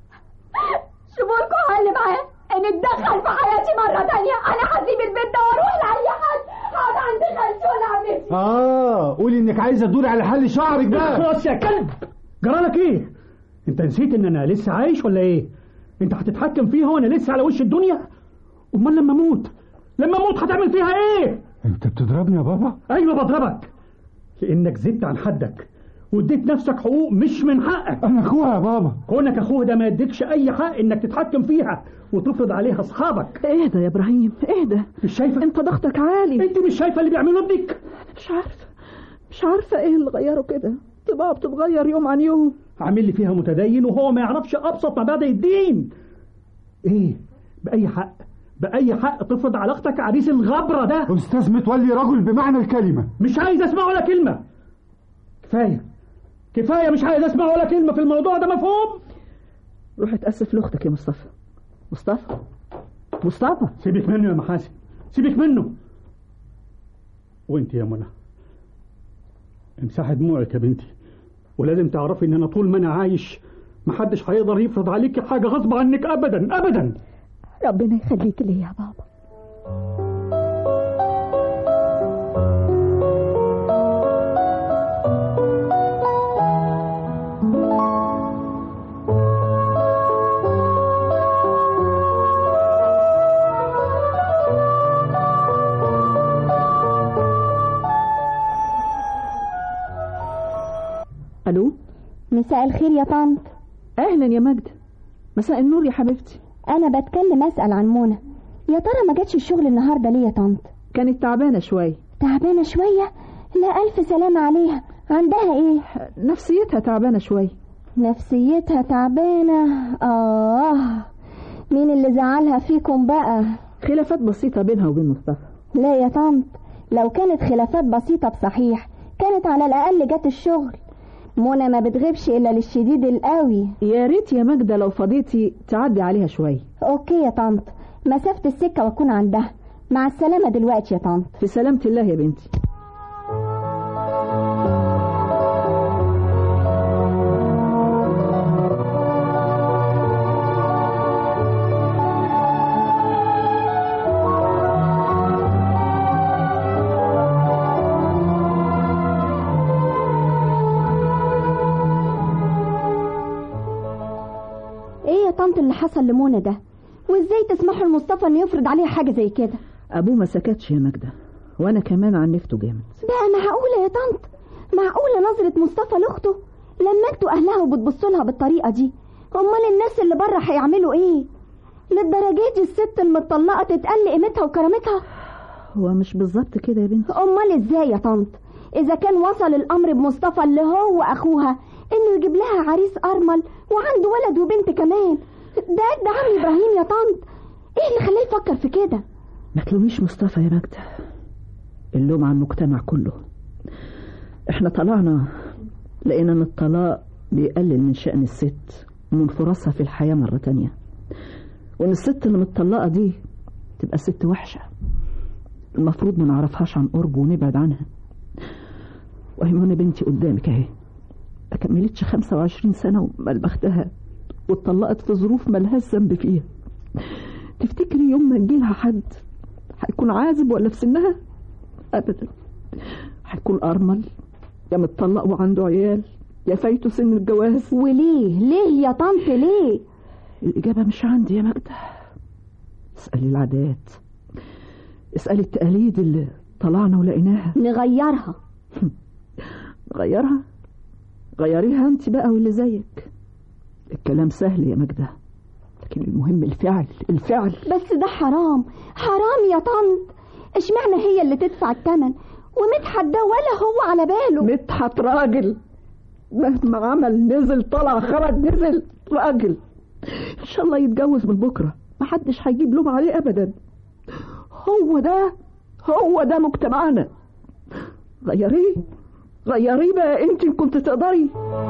شوفوا لكم حل معاه ان اتدخل في حياتي مرة تانية. انا هسيب البيت ده واروح لأي حد، هقعد عند خالتي ولا عمتي.
قولي انك عايزة تدوري على حل شعرك بقى.
خلاص يا كلب، جرالك ايه؟ انت نسيت ان انا لسه عايش ولا ايه؟ انت هتتحكم فيها وانا لسه على وش الدنيا؟ امال لما اموت هتعمل فيها ايه؟
انت بتضربني يا بابا؟
ايوه بضربك، لانك زدت عن حدك واديت نفسك حقوق مش من حقك.
انا اخوها يا بابا.
كونك اخوها ده ما يديكش اي حق انك تتحكم فيها وتفرض عليها اصحابك.
اهدى يا ابراهيم اهدى.
مش شايفه؟
انت ضغطك عالي.
انت مش شايفه اللي بيعمله ابنك؟
مش عارفه ايه اللي غيره كده. طباعه بتتغير يوم عن يوم.
عامل لي فيها متدين وهو ما يعرفش ابسط مبادئ الدين. ايه باي حق تفرض على اختك عريس الغبره ده؟
استاذ متولي رجل بمعنى الكلمه.
مش عايز اسمع ولا كلمه. كفايه مش عايز اسمع ولا كلمه في الموضوع ده، مفهوم؟
روح اتاسف لاختك يا مصطفى. مصطفى
سيبك منه يا محاسن، سيبك منه. وانت يا منى امسحي دموعك يا بنتي، ولازم تعرفي ان انا طول ما انا عايش محدش هيقدر يفرض عليكي حاجه غصب عنك ابدا ابدا.
ربنا يخليك لي يا بابا.
الو،
مساء الخير يا طنط.
اهلا يا مجد. مساء النور يا حبيبتي.
انا بتكلم اسال عن منى، يا ترى ما جاتش الشغل النهارده ليه يا طنط؟
كانت تعبانه شويه.
تعبانه شويه؟ لا الف سلامه عليها. عندها ايه؟
نفسيتها تعبانه شويه.
نفسيتها تعبانه؟ مين اللي زعلها فيكم بقى؟
خلافات بسيطه بينها وبين مصطفى.
لا يا طنط، لو كانت خلافات بسيطه بصحيح كانت على الاقل جت الشغل. منى ما بتغيبش الا للشديد القوي.
يا ريت يا ماجدة لو فضيتي تعدي عليها شويه.
اوكي يا طنط، مسافه السكه واكون عندها. مع السلامه دلوقتي يا طنط.
في سلامه الله يا بنتي.
اللي حصل لمنى ده، وازاي تسمحوا لمصطفى انه يفرض عليها حاجه زي كده؟
ابوه ما سكتش يا ماجدة، وانا كمان عنفته جامد.
ده معقوله يا طنط؟ معقوله نظره مصطفى لاخته لما انتوا اهلها وبتبصوا لها بالطريقه دي؟ امال الناس اللي بره هيعملوا ايه؟ للدرجه دي الست المطلقه تتقل قيمتها وكرامتها؟
هو مش بالظبط كده يا بنتي.
امال ازاي يا طنط؟ اذا كان وصل الامر بمصطفى اللي هو اخوها انه يجيب لها عريس ارمل وعنده ولد وبنت كمان، ده عم ابراهيم يا طنط، ايه اللي خلاه يفكر في كده؟
ما تلوميش مصطفى يا ماجدة، اللوم على المجتمع كله. احنا طلعنا لقينا ان الطلاق بيقلل من شأن الست ومن فرصها في الحياة مرة تانية، وان الست اللي متطلقة دي تبقى ست وحشة المفروض ما نعرفهاش عن قرب ونبعد عنها. وهي منى بنتي قدامك اهي، ما كملتش 25 سنة وملبختها واتطلقت في ظروف ملهاش ذنب فيها. تفتكري يوم ما يجيلها حد هيكون عازب ولا في سنها؟ ابدا، هيكون ارمل يا متطلق وعنده عيال يا فايته سن الجواز.
ليه يا طنط ليه؟
الاجابه مش عندي يا ماجدة. اسالي العادات، اسالي التقاليد اللي طلعنا ولقيناها.
نغيرها.
غيرها؟ غيريها انت بقى واللي زيك. الكلام سهل يا ماجدة، لكن المهم الفعل.
بس ده حرام يا طنط. اشمعنى هي اللي تدفع الثمن ومدحت ده ولا هو على باله؟
مدحت راجل مهما عمل نزل طلع خرج نزل راجل، ان شاء الله يتجوز من بكره محدش هيجيب لوم عليه ابدا. هو ده مجتمعنا. غيريه بقى انت كنت تقدري.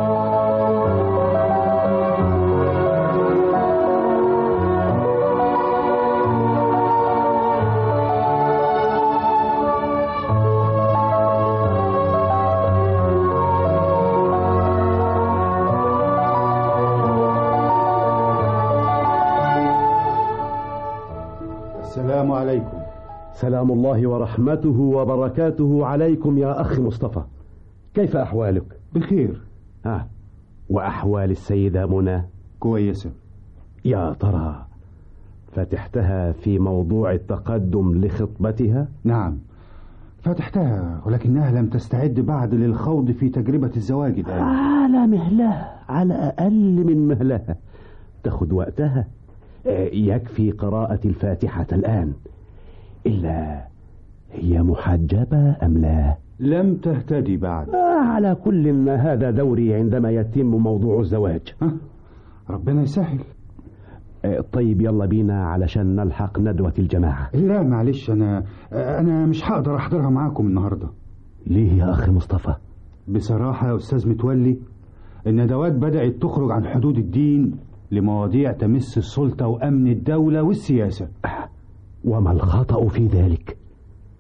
السلام عليكم.
سلام الله ورحمته وبركاته عليكم يا أخي مصطفى. كيف أحوالك؟
بخير.
وأحوال السيدة منى؟
كويسة.
يا ترى فتحتها في موضوع التقدم لخطبتها؟
نعم فتحتها، ولكنها لم تستعد بعد للخوض في تجربة الزواج الآن.
على مهلها، على أقل من مهلها، تاخد وقتها. يكفي قراءة الفاتحة الآن. إلا هي محجبة أم لا؟
لم تهتدي بعد.
على كل ما هذا دوري عندما يتم موضوع الزواج.
ربنا يسهل.
طيب يلا بينا علشان نلحق ندوة الجماعة.
لا معلش، أنا مش هقدر أحضرها معاكم النهاردة.
ليه يا أخي مصطفى؟
بصراحة يا أستاذ متولي، الندوات بدأت تخرج عن حدود الدين لمواضيع تمس السلطة وأمن الدولة والسياسة.
وما الخطأ في ذلك؟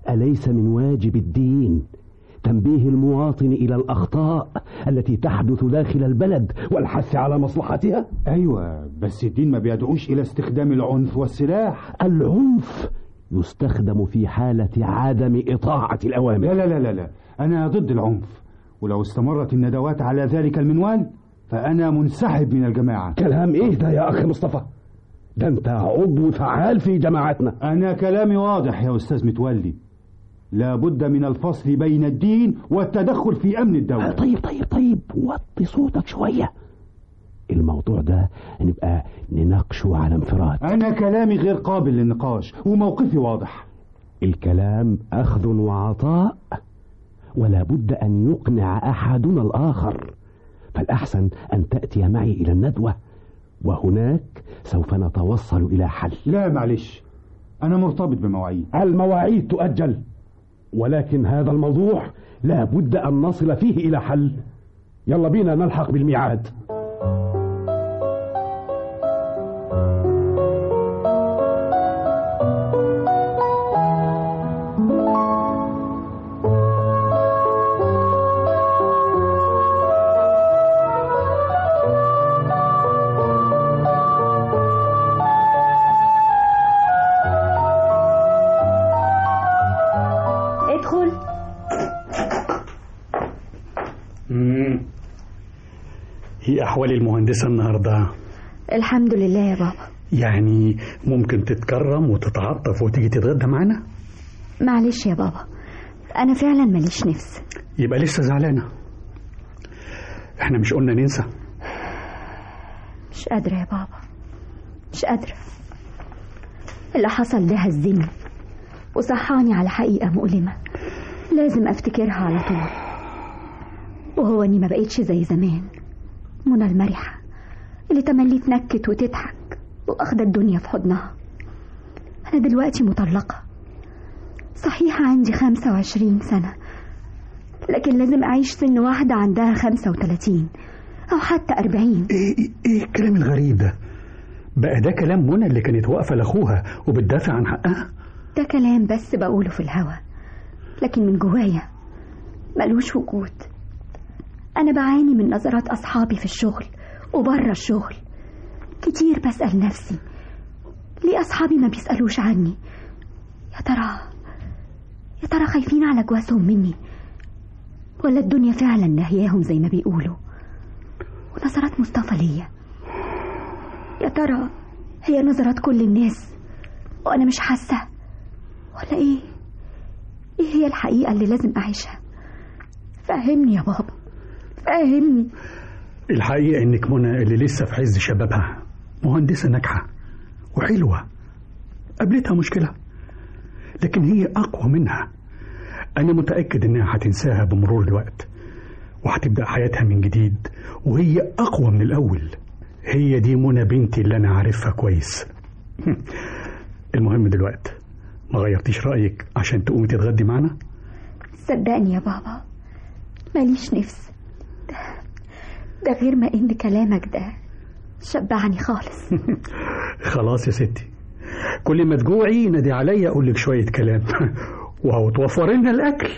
أليس من واجب الدين تنبيه المواطن إلى الأخطاء التي تحدث داخل البلد والحث على مصلحتها؟
أيوة، بس الدين ما بيدعوش إلى استخدام العنف والسلاح.
العنف يستخدم في حالة عدم إطاعة الأوامر.
لا لا لا لا، أنا ضد العنف، ولو استمرت الندوات على ذلك المنوال فأنا منسحب من الجماعة.
كلام إيه ده يا أخي مصطفى؟ ده أنت عضو فعال في جماعتنا.
أنا كلامي واضح يا أستاذ متولي، لا بد من الفصل بين الدين والتدخل في أمن الدولة.
طيب وطي صوتك شوية. الموضوع ده نبقى نناقشه على انفراد.
أنا كلامي غير قابل للنقاش وموقفي واضح.
الكلام أخذ وعطاء، ولا بد أن يقنع أحدنا الآخر، فالأحسن أن تأتي معي إلى الندوة، وهناك سوف نتوصل إلى حل.
لا معلش، أنا مرتبط بمواعيد.
المواعيد تؤجل، ولكن هذا الموضوع لا بد أن نصل فيه إلى حل. يلا بينا نلحق بالميعاد.
هي أحوال المهندسة النهاردة؟
الحمد لله يا بابا.
يعني ممكن تتكرم وتتعاطف وتيجي تتغدى معنا؟
معلش يا بابا، أنا فعلا ماليش نفس.
يبقى لسه زعلانة؟ احنا مش قلنا ننسى؟
مش قادرة يا بابا، مش قادرة. اللي حصل ده هزني وصحاني على حقيقة مؤلمة لازم أفتكرها على طول، وهو إني ما بقيتش زي زمان منى المرحة اللي تملي تنكت وتضحك وأخد الدنيا في حضنها. أنا دلوقتي مطلقة صحيح، عندي 25 سنة، لكن لازم أعيش سن واحدة عندها 35 أو حتى 40.
إيه الكلام الغريب ده؟ بقى ده كلام منى اللي كانت واقفة لأخوها وبتدافع عن حقها؟
ده كلام بس بقوله في الهوا، لكن من جوايا ملوش وجود. أنا بعاني من نظرات أصحابي في الشغل وبره الشغل. كتير بسأل نفسي ليه أصحابي ما بيسألوش عني؟ يا ترى خايفين على جوازهم مني، ولا الدنيا فعلا نهياهم زي ما بيقولوا؟ ونظرات مصطفى ليا يا ترى هي نظرات كل الناس وأنا مش حاسة، ولا إيه هي الحقيقة اللي لازم أعيشها؟ فهمني يا بابا، فهمني.
الحقيقة إنك منى اللي لسه في عز شبابها، مهندسة ناجحة وحلوة، قابلتها مشكلة لكن هي أقوى منها. أنا متأكد إنها هتنساها بمرور الوقت وهتبدأ حياتها من جديد وهي أقوى من الأول. هي دي منى بنتي اللي أنا عارفها كويس. المهم دلوقتي ما غيرتيش رأيك عشان تقومي تتغدي معنا؟
صدقني يا بابا ماليش نفس. ده غير ما إن كلامك ده شبعني خالص.
خلاص يا ستي، كل ما تجوعي نادي عليا أقول لك شوية كلام وهو توفر لنا الأكل.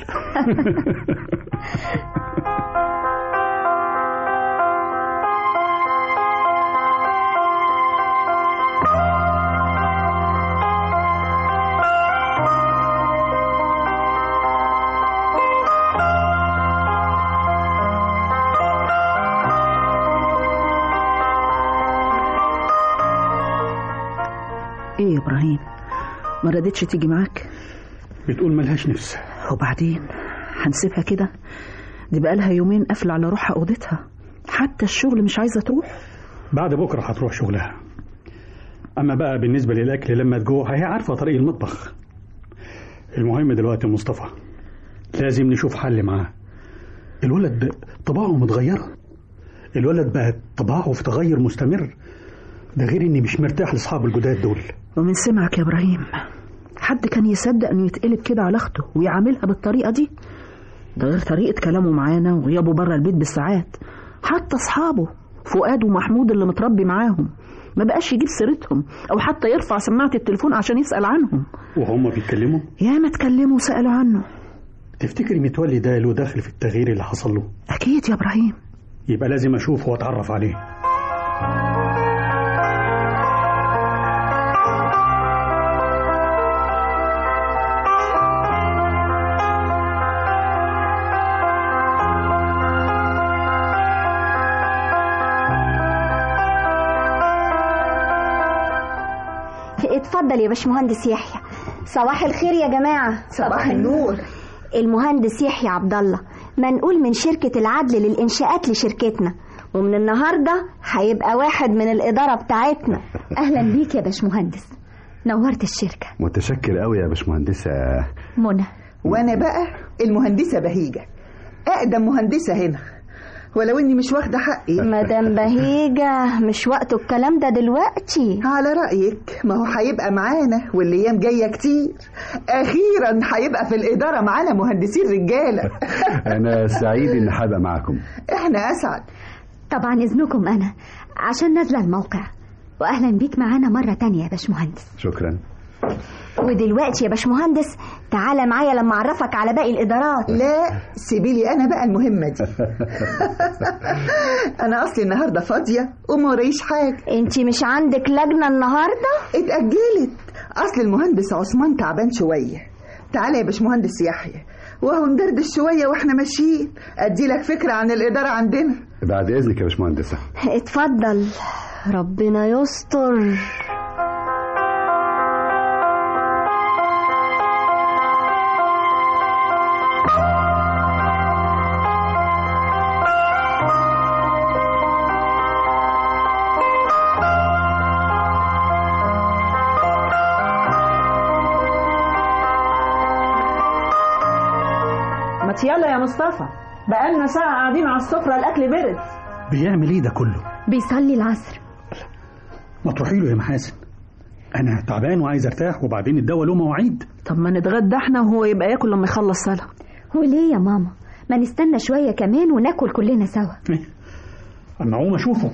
ايه يا ابراهيم، ما ردتش تيجي معاك؟
بتقول ملهاش نفس.
وبعدين هنسيبها كده؟ دي بقالها يومين قافله على روحها اوضتها، حتى الشغل مش عايزه تروح.
بعد بكره هتروح شغلها. اما بقى بالنسبه للاكل لما تجوع هي عارفه طريق المطبخ. المهم دلوقتي مصطفى لازم نشوف حل معاه. الولد طباعه متغيره، الولد بقى طباعه في تغير مستمر، ده غير اني مش مرتاح لاصحاب الجداد دول.
ومن سمعك يا ابراهيم حد كان يصدق انه يتقلب كده على اخته ويعاملها بالطريقه دي؟ ده غير طريقه كلامه معانا وغيابه بره البيت بالساعات. حتى اصحابه فؤاد ومحمود اللي متربي معاهم ما بقاش يجيب سيرتهم أو حتى يرفع سماعة التليفون عشان يسأل عنهم.
وهم بيتكلموا؟
يا ما اتكلموا وسألوا عنه.
تفتكري متولي ده له دخل في التغيير اللي حصل له؟
أكيد يا إبراهيم.
يبقى لازم أشوفه وأتعرف عليه.
اتفضل يا باشمهندس يحيى. صباح الخير يا جماعة.
صباح النور.
المهندس يحيى عبد الله، منقول من شركة العدل للإنشاءات لشركتنا، ومن النهاردة هيبقى واحد من الإدارة بتاعتنا.
أهلا بيك يا باشمهندس، نورت الشركة.
متشكر قوي يا باشمهندسة
منى.
وأنا بقى المهندسة بهيجة، أقدم مهندسة هنا، ولو اني مش واخده حقي.
مدام بهيجة، مش وقته الكلام ده دلوقتي.
على رأيك، ما هو هيبقى معانا والايام جايه كتير. اخيرا هيبقى في الاداره معانا مهندسين رجاله.
انا سعيد ان هبقى معاكم.
احنا اسعد.
طبعا اذنكم انا عشان نازله الموقع، واهلا بيك معانا مره تانية يا باشمهندس.
شكرا.
ودلوقتي يا باشمهندس تعالى معايا لما اعرفك على باقي الادارات.
لا سيبيلي انا بقى المهمه دي. انا اصلي النهارده فاضيه وما وريش حاجه.
انتي مش عندك لجنه النهارده؟
اتاجلت، اصل المهندس عثمان تعبان شويه. تعالى يا باشمهندس يحيى وهو ندردش شويه واحنا ماشيين، ادي لك فكره عن الاداره عندنا.
بعد اذنك يا باشمهندسه.
اتفضل، ربنا يستر.
يلا يا مصطفى، بقالنا ساعة قاعدين على السفرة، الأكل برد.
بيعمل ايه ده كله؟
بيصلي العصر.
ما تروحي له يا محاسن، أنا تعبان وعايز أرتاح، وبعدين الدواء له مواعيد.
طب ما نتغدى احنا وهو يبقى ياكل لما يخلص صلاة.
وليه يا ماما؟ ما نستنى شوية كمان وناكل كلنا سوا.
أما أقوم أشوفه.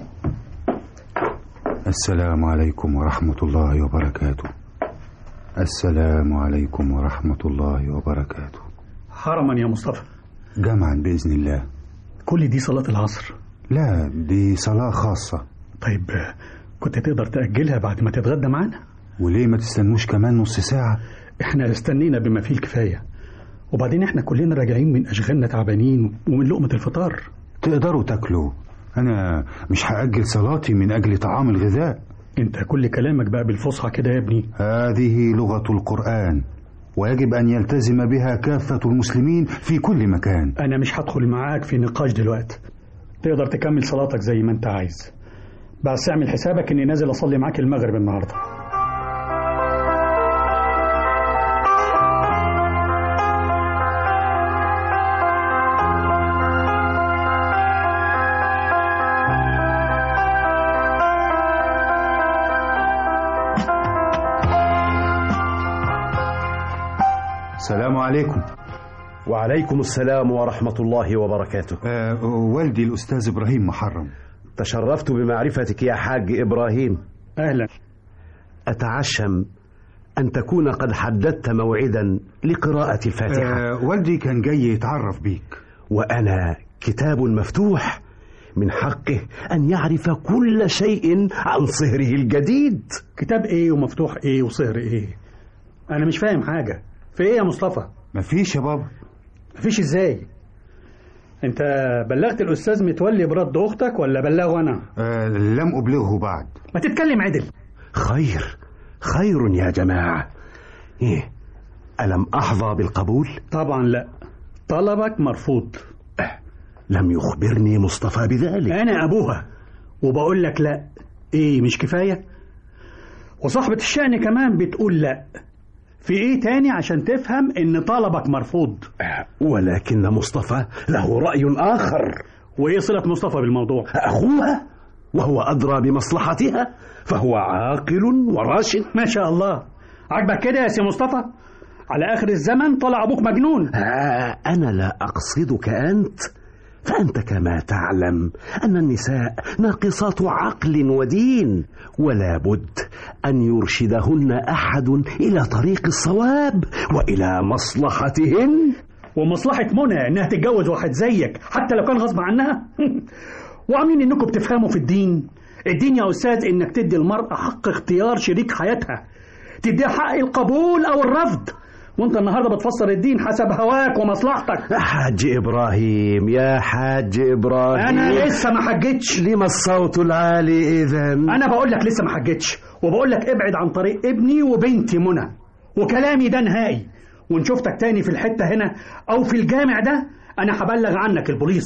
السلام عليكم ورحمة الله وبركاته. السلام عليكم ورحمة الله وبركاته.
حرما يا مصطفى.
جمعا بإذن الله.
كل دي صلاة العصر؟
لا، دي صلاة خاصة.
طيب كنت تقدر تأجلها بعد ما تتغدى معانا؟
وليه ما تستنوش كمان نص ساعة؟
احنا استنينا بما فيه الكفاية، وبعدين احنا كلنا راجعين من أشغالنا تعبانين ومن لقمة الفطار.
تقدروا تاكلوا، أنا مش هأجل صلاتي من أجل طعام الغذاء.
انت كل كلامك بقى بالفصحى كده يا ابني.
هذه لغة القرآن، ويجب أن يلتزم بها كافة المسلمين في كل مكان.
أنا مش هدخل معاك في نقاش دلوقتي، تقدر تكمل صلاتك زي ما أنت عايز، بس اعمل حسابك إني نازل أصلي معاك المغرب النهاردة.
السلام عليكم.
وعليكم السلام ورحمة الله وبركاته.
والدي الأستاذ إبراهيم محرم.
تشرفت بمعرفتك يا حاج إبراهيم.
أهلا.
أتعشم أن تكون قد حددت موعدا لقراءة الفاتحة.
والدي كان جاي يتعرف بيك.
وأنا كتاب مفتوح، من حقه أن يعرف كل شيء عن صهره الجديد.
كتاب إيه ومفتوح إيه وصهر إيه؟ أنا مش فاهم حاجة. في إيه يا مصطفى؟
مفيش يا بابا.
مفيش إزاي؟ أنت بلغت الأستاذ متولي برد أختك ولا بلغه أنا؟
لم أبلغه بعد.
ما تتكلم عدل.
خير يا جماعة. إيه؟ ألم أحظى بالقبول؟
طبعا لا، طلبك مرفوض.
لم يخبرني مصطفى بذلك.
أنا أبوها وبقول لك لا. إيه مش كفاية؟ وصاحبة الشأن كمان بتقول لا. في إيه تاني عشان تفهم إن طلبك مرفوض؟
ولكن مصطفى له رأي آخر.
وإيه صلة مصطفى بالموضوع؟
أخوها، وهو أدرى بمصلحتها، فهو عاقل وراشد.
ما شاء الله. عجبك كده يا سي مصطفى؟ على آخر الزمن طلع أبوك مجنون.
أنا لا أقصدك أنت، فأنت كما تعلم أن النساء ناقصات عقل ودين، ولا بد أن يرشدهن أحد إلى طريق الصواب وإلى مصلحتهن.
ومصلحة منى إنها تتجوز واحد زيك حتى لو كان غصب عنها؟ وعاملين إنكم بتفهموا في الدين. الدين يا أستاذ إنك تدي المرأة حق اختيار شريك حياتها، تديها حق القبول أو الرفض، وانت النهارده بتفسر الدين حسب هواك ومصلحتك.
يا حاج إبراهيم، يا حاج إبراهيم،
أنا لسه ما حجتش.
لما الصوت العالي إذن؟
أنا بقول لك لسه ما حجتش، وبقول لك ابعد عن طريق ابني وبنتي منى، وكلامي ده نهائي. وإن شفتك تاني في الحتة هنا أو في الجامع ده أنا هبلغ عنك البوليس.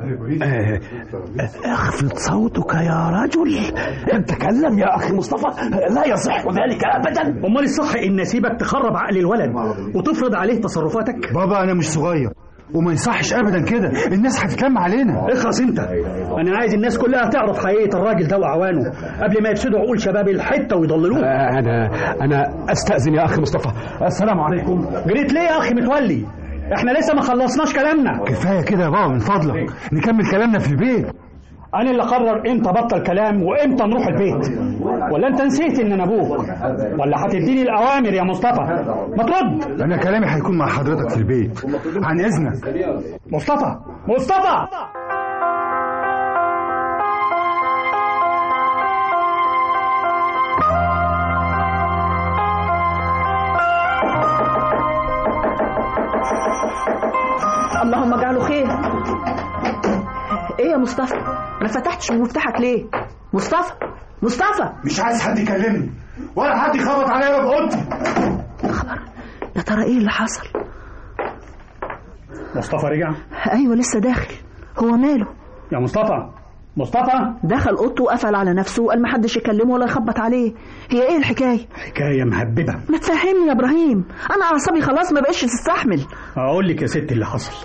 اخفض صوتك يا رجل، تكلم يا أخي مصطفى، لا يصح ذلك أبدا.
أمال الصح إن أسيبك تخرب عقل الولد وتفرض عليه تصرفاتك؟
بابا أنا مش صغير وما يصحش أبدا كده، الناس هتتلم علينا.
اخلص انت. أنا عايز الناس كلها تعرف حقيقة الراجل ده وأعوانه قبل ما يفسدوا عقول شباب الحتة ويضللوه.
أنا أستأذن يا أخي مصطفى، السلام عليكم.
جريت ليه يا أخي متولي؟ احنا لسه ما خلصناش كلامنا.
كفاية كده يا بابا من فضلك، نكمل كلامنا في البيت.
أنا اللي قرر إمتى بطل كلام وإمتى نروح البيت، ولا أنت نسيت إن أنا أبوك؟ ولا هتديني الأوامر يا مصطفى؟ ما ترد.
أنا كلامي هيكون مع حضرتك في البيت، عن إذنك.
مصطفى، مصطفى!
اللهم اجعله خير. ايه يا مصطفى، ما فتحتش مفتاحك ليه؟ مصطفى، مصطفى!
مش عايز حد يكلمني ولا حد يخبط عليا باب اوضتي.
خبر، يا ترى ايه اللي حصل؟
مصطفى رجع؟
ايوه لسه داخل. هو ماله
يا مصطفى؟ مصطفى
دخل اوضته وقفل على نفسه وقال ما حدش يكلمه ولا يخبط عليه. هي ايه الحكايه؟
حكايه مهببه.
ما تفهمني يا ابراهيم، انا اعصابي خلاص ما بقتش تستحمل.
اقول لك يا ستي اللي حصل.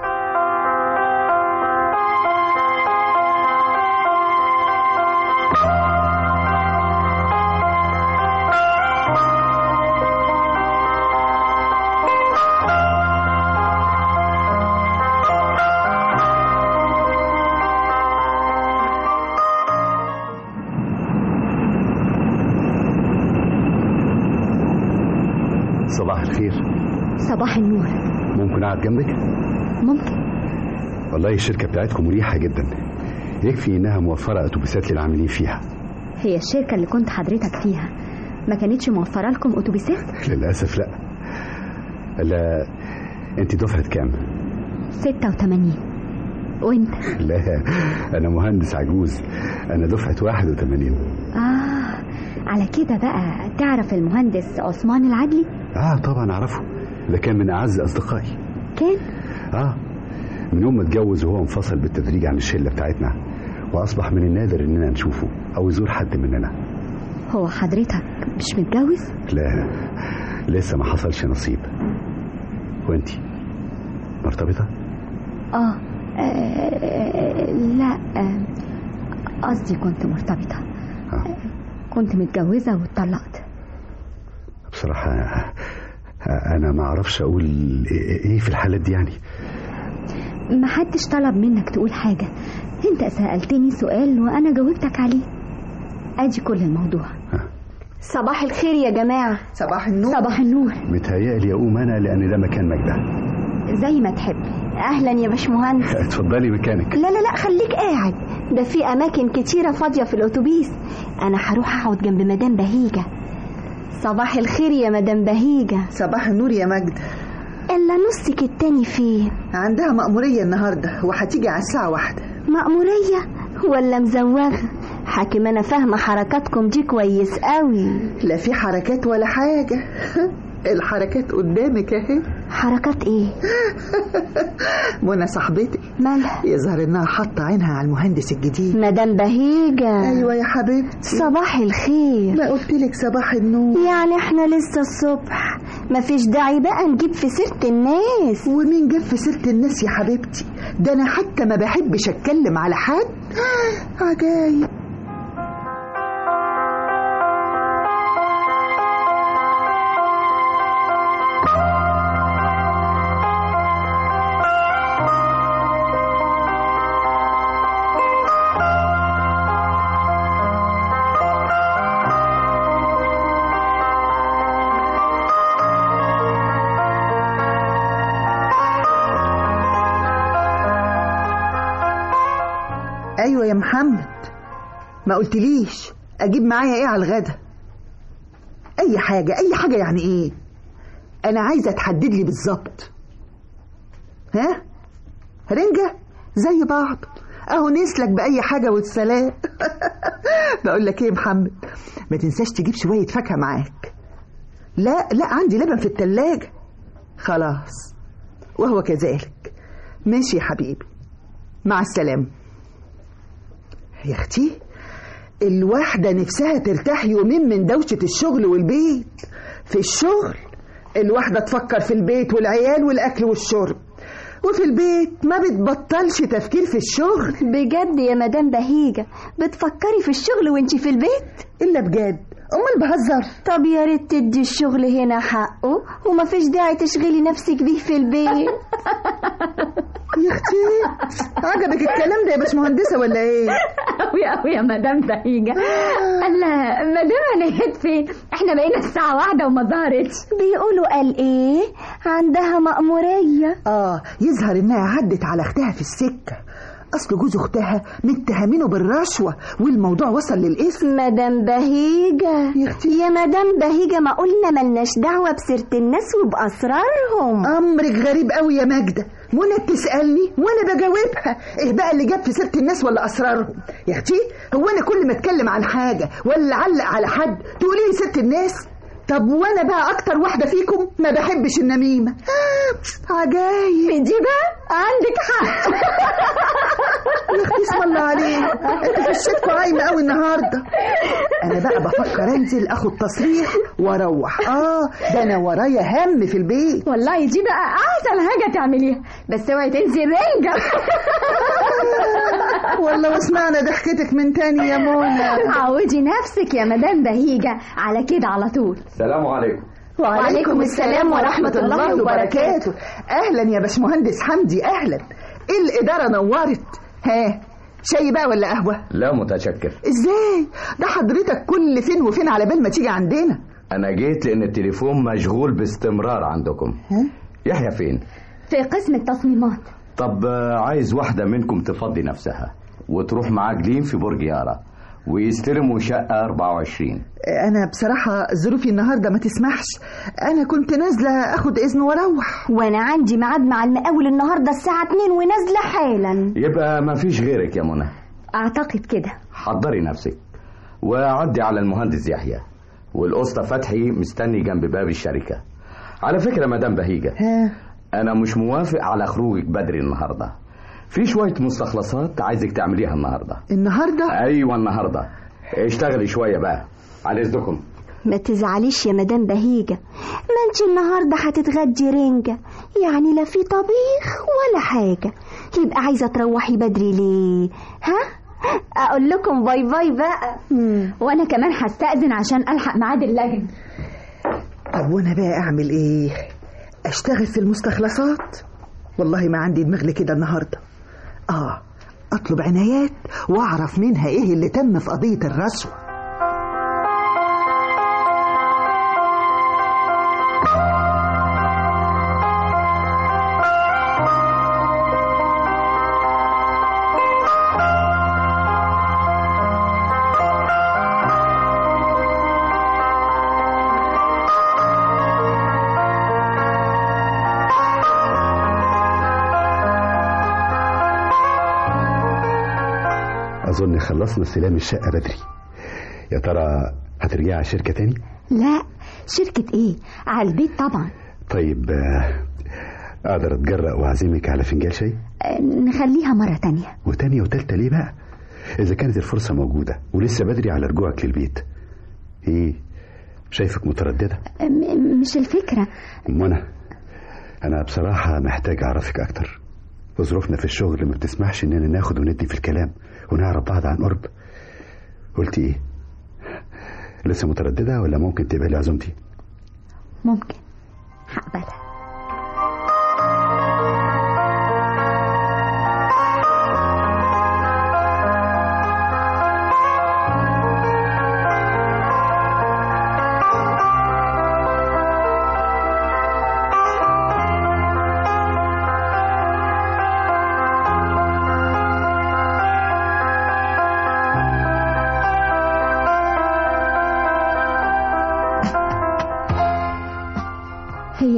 صباح الخير.
صباح النور.
ممكن اقعد جنبك؟
ممكن.
والله الشركة بتاعتكم مريحة جدا، يكفي انها موفرة اتوبيسات للعاملين فيها.
هي الشركة اللي كنت حضرتك فيها ما كانتش موفرة لكم اتوبيسات؟
للأسف لا. لا، انت دفعة كام؟
86. وانت؟
لا، انا مهندس عجوز، انا دفعة 81.
على كده بقى تعرف المهندس عثمان العدلي؟
طبعا اعرفه، ده كان من اعز اصدقائي.
كان؟
من يوم ما اتجوز وهو انفصل بالتدريج عن الشله بتاعتنا، واصبح من النادر اننا نشوفه او يزور حد مننا.
هو حضرتك مش متجوز؟
لا، لسه ما حصلش نصيب. وانتي مرتبطه؟
لا، قصدي كنت مرتبطه. كنت متجوزه واتطلقت.
بصراحه انا ما اعرفش اقول ايه في الحالات دي يعني.
ما حدش طلب منك تقول حاجه، انت سألتني سؤال وانا جاوبتك عليه، ادي كل الموضوع.
صباح الخير يا جماعه.
صباح النور.
صباح النور.
متهيألي اقوم انا لان ده مكان مجدة.
زي ما تحب.
اهلا يا باشمهندس.
اتفضلي مكانك.
لا لا لا، خليك قاعد، ده في اماكن كتيره فاضيه في الاتوبيس. انا هروح اقعد جنب مدام بهيجه. صباح الخير يا مدام بهيجه.
صباح النور يا مجد.
الا نصك التاني فين؟
عندها مأمورية النهاردة وهتيجي على الساعة 1.
مأمورية ولا مزوغة؟ حاكم انا فاهمة حركاتكم دي كويس قوي.
لا في حركات ولا حاجة. الحركات قدامك اهي.
حركات ايه؟
منى صاحبتي
مالها؟
يظهر انها حاطه عينها على المهندس الجديد.
مدام بهيجة.
ايوه يا حبيبتي.
صباح الخير.
لا قلتلك صباح النور.
يعني احنا لسه الصبح، مفيش داعي بقى نجيب في سيرة الناس.
ومين جاب في سيرة الناس يا حبيبتي؟ ده انا حتى ما بحبش اتكلم على حد. عجايب. ايوه يا محمد، ما قلتليش اجيب معايا ايه على الغدا؟ اي حاجه يعني ايه؟ انا عايزه تحدد لي بالظبط. ها؟ رنجه زي بعض اهو، نسلك باي حاجه والسلام. بقول لك ايه يا محمد، ما تنساش تجيب شويه فاكهه معاك. لا عندي لبن في التلاجة. خلاص، وهو كذلك. ماشي يا حبيبي، مع السلامه. يا اختي الواحده نفسها ترتاح يومين من دوشه الشغل والبيت. في الشغل الواحده تفكر في البيت والعيال والاكل والشرب، وفي البيت ما بتبطلش تفكير في الشغل.
بجد يا مدام بهيجة بتفكري في الشغل وانتي في البيت؟
إلا بجد، أمال بهزر؟
طب يا ريت تدي الشغل هنا حقه، وما فيش داعي تشغلي نفسك بيه في البيت.
يا اختي عجبك الكلام ده يا باشمهندسة ولا ايه؟
قوي يا مدام بهيجة. الله، مدام نهيت فين؟ احنا بقينا الساعة 1 وما ظهرتش. بيقولوا قال ايه؟ عندها مأمورية.
يظهر انها عدت على اختها في السكة، اصل جوز اختها متهمينه بالرشوة والموضوع وصل للاسم.
مدام بهيجة يا مدام بهيجة، ما قلنا ملناش دعوة بسيرة الناس وبأسرارهم.
امرك غريب قوي يا ماجدة، منى بتسألني وانا بجاوبها. ايه بقى اللي جاب في سيرة الناس ولا اسرارهم؟ يا اختي هو انا كل ما اتكلم عن حاجة ولا علق على حد تقولي لي سيرة الناس؟ طب وانا بقى اكتر واحدة فيكم ما بحبش النميمة. عجايب
دي بقى عندك حق.
يا اختي اسم الله عليك، انتوا فشتكوا عايمة قوي النهاردة. انا بقى بفكر انزل اخد تصريح واروح. ده انا ورايا هم في البيت.
والله دي بقى احسن حاجة تعمليها، بس اوعي تنسي الرنجة.
والله واسمعنا ضحكتك من تاني يا منى.
عودي نفسك يا مدام بهيجة على كده على طول.
السلام عليكم.
وعليكم السلام ورحمة الله وبركاته. أهلا يا باشمهندس حمدي، أهلا. الإدارة نورت. ها، شاي بقى ولا قهوة؟
لا متشكر.
إزاي؟ ده حضرتك كل فين وفين على بال ما تيجي عندنا.
أنا جيت لأن التليفون مشغول باستمرار عندكم. يحيى فين؟
في قسم التصميمات.
طب عايز واحدة منكم تفضي نفسها وتروح مع جليم في برج يارا ويستلموا شقة 24.
أنا بصراحة ظروفي النهاردة ما تسمحش، أنا كنت نازلة أخد إذن وأروح.
وأنا عندي ميعاد مع المقاول النهاردة الساعة 2 ونازلة حالا.
يبقى ما فيش غيرك يا منى.
أعتقد كده.
حضري نفسك وعدي على المهندس يحيى، والأسطى فتحي مستني جنب باب الشركة. على فكرة مدام بهيجة، أنا مش موافق على خروجك بدري النهاردة. في شوية مستخلصات عايزك تعمليها النهاردة.
النهاردة؟
أيوة النهاردة. اشتغلي شوية بقى على إذنكم.
ما تزعليش يا مدام بهيجة، ما انت النهاردة هتتغدي رنجة، يعني لا في طبيخ ولا حاجة. يبقى عايزة تروحي بدري ليه؟ أقول لكم باي باي بقى. وأنا كمان هستأذن عشان ألحق ميعاد اللجنة.
طب وأنا بقى أعمل إيه؟ أشتغل في المستخلصات؟ والله ما عندي دماغ لكده النهاردة. أطلب عنايات وأعرف منها إيه اللي تم في قضية الرشوة.
أظن خلصنا استلام الشقة بدري. يا ترى هترجعي على الشركة تاني؟
لا، شركة ايه؟ على البيت طبعا.
طيب أقدر أتجرأ وأعزمك على فنجان شاي؟
نخليها مرة تانية.
وتانية وتالتة ليه بقى؟ إذا كانت الفرصة موجودة ولسه بدري على رجوعك للبيت. إيه؟ شايفك مترددة؟
مش الفكرة.
أنا بصراحة محتاج أعرفك أكتر، وظروفنا في الشغل ما بتسمحش إننا ناخد وندي في الكلام ونعرف بعض عن قرب. قلتي إيه؟ لسه مترددة ولا ممكن تقبلي عزومتي؟
ممكن، هقبلها.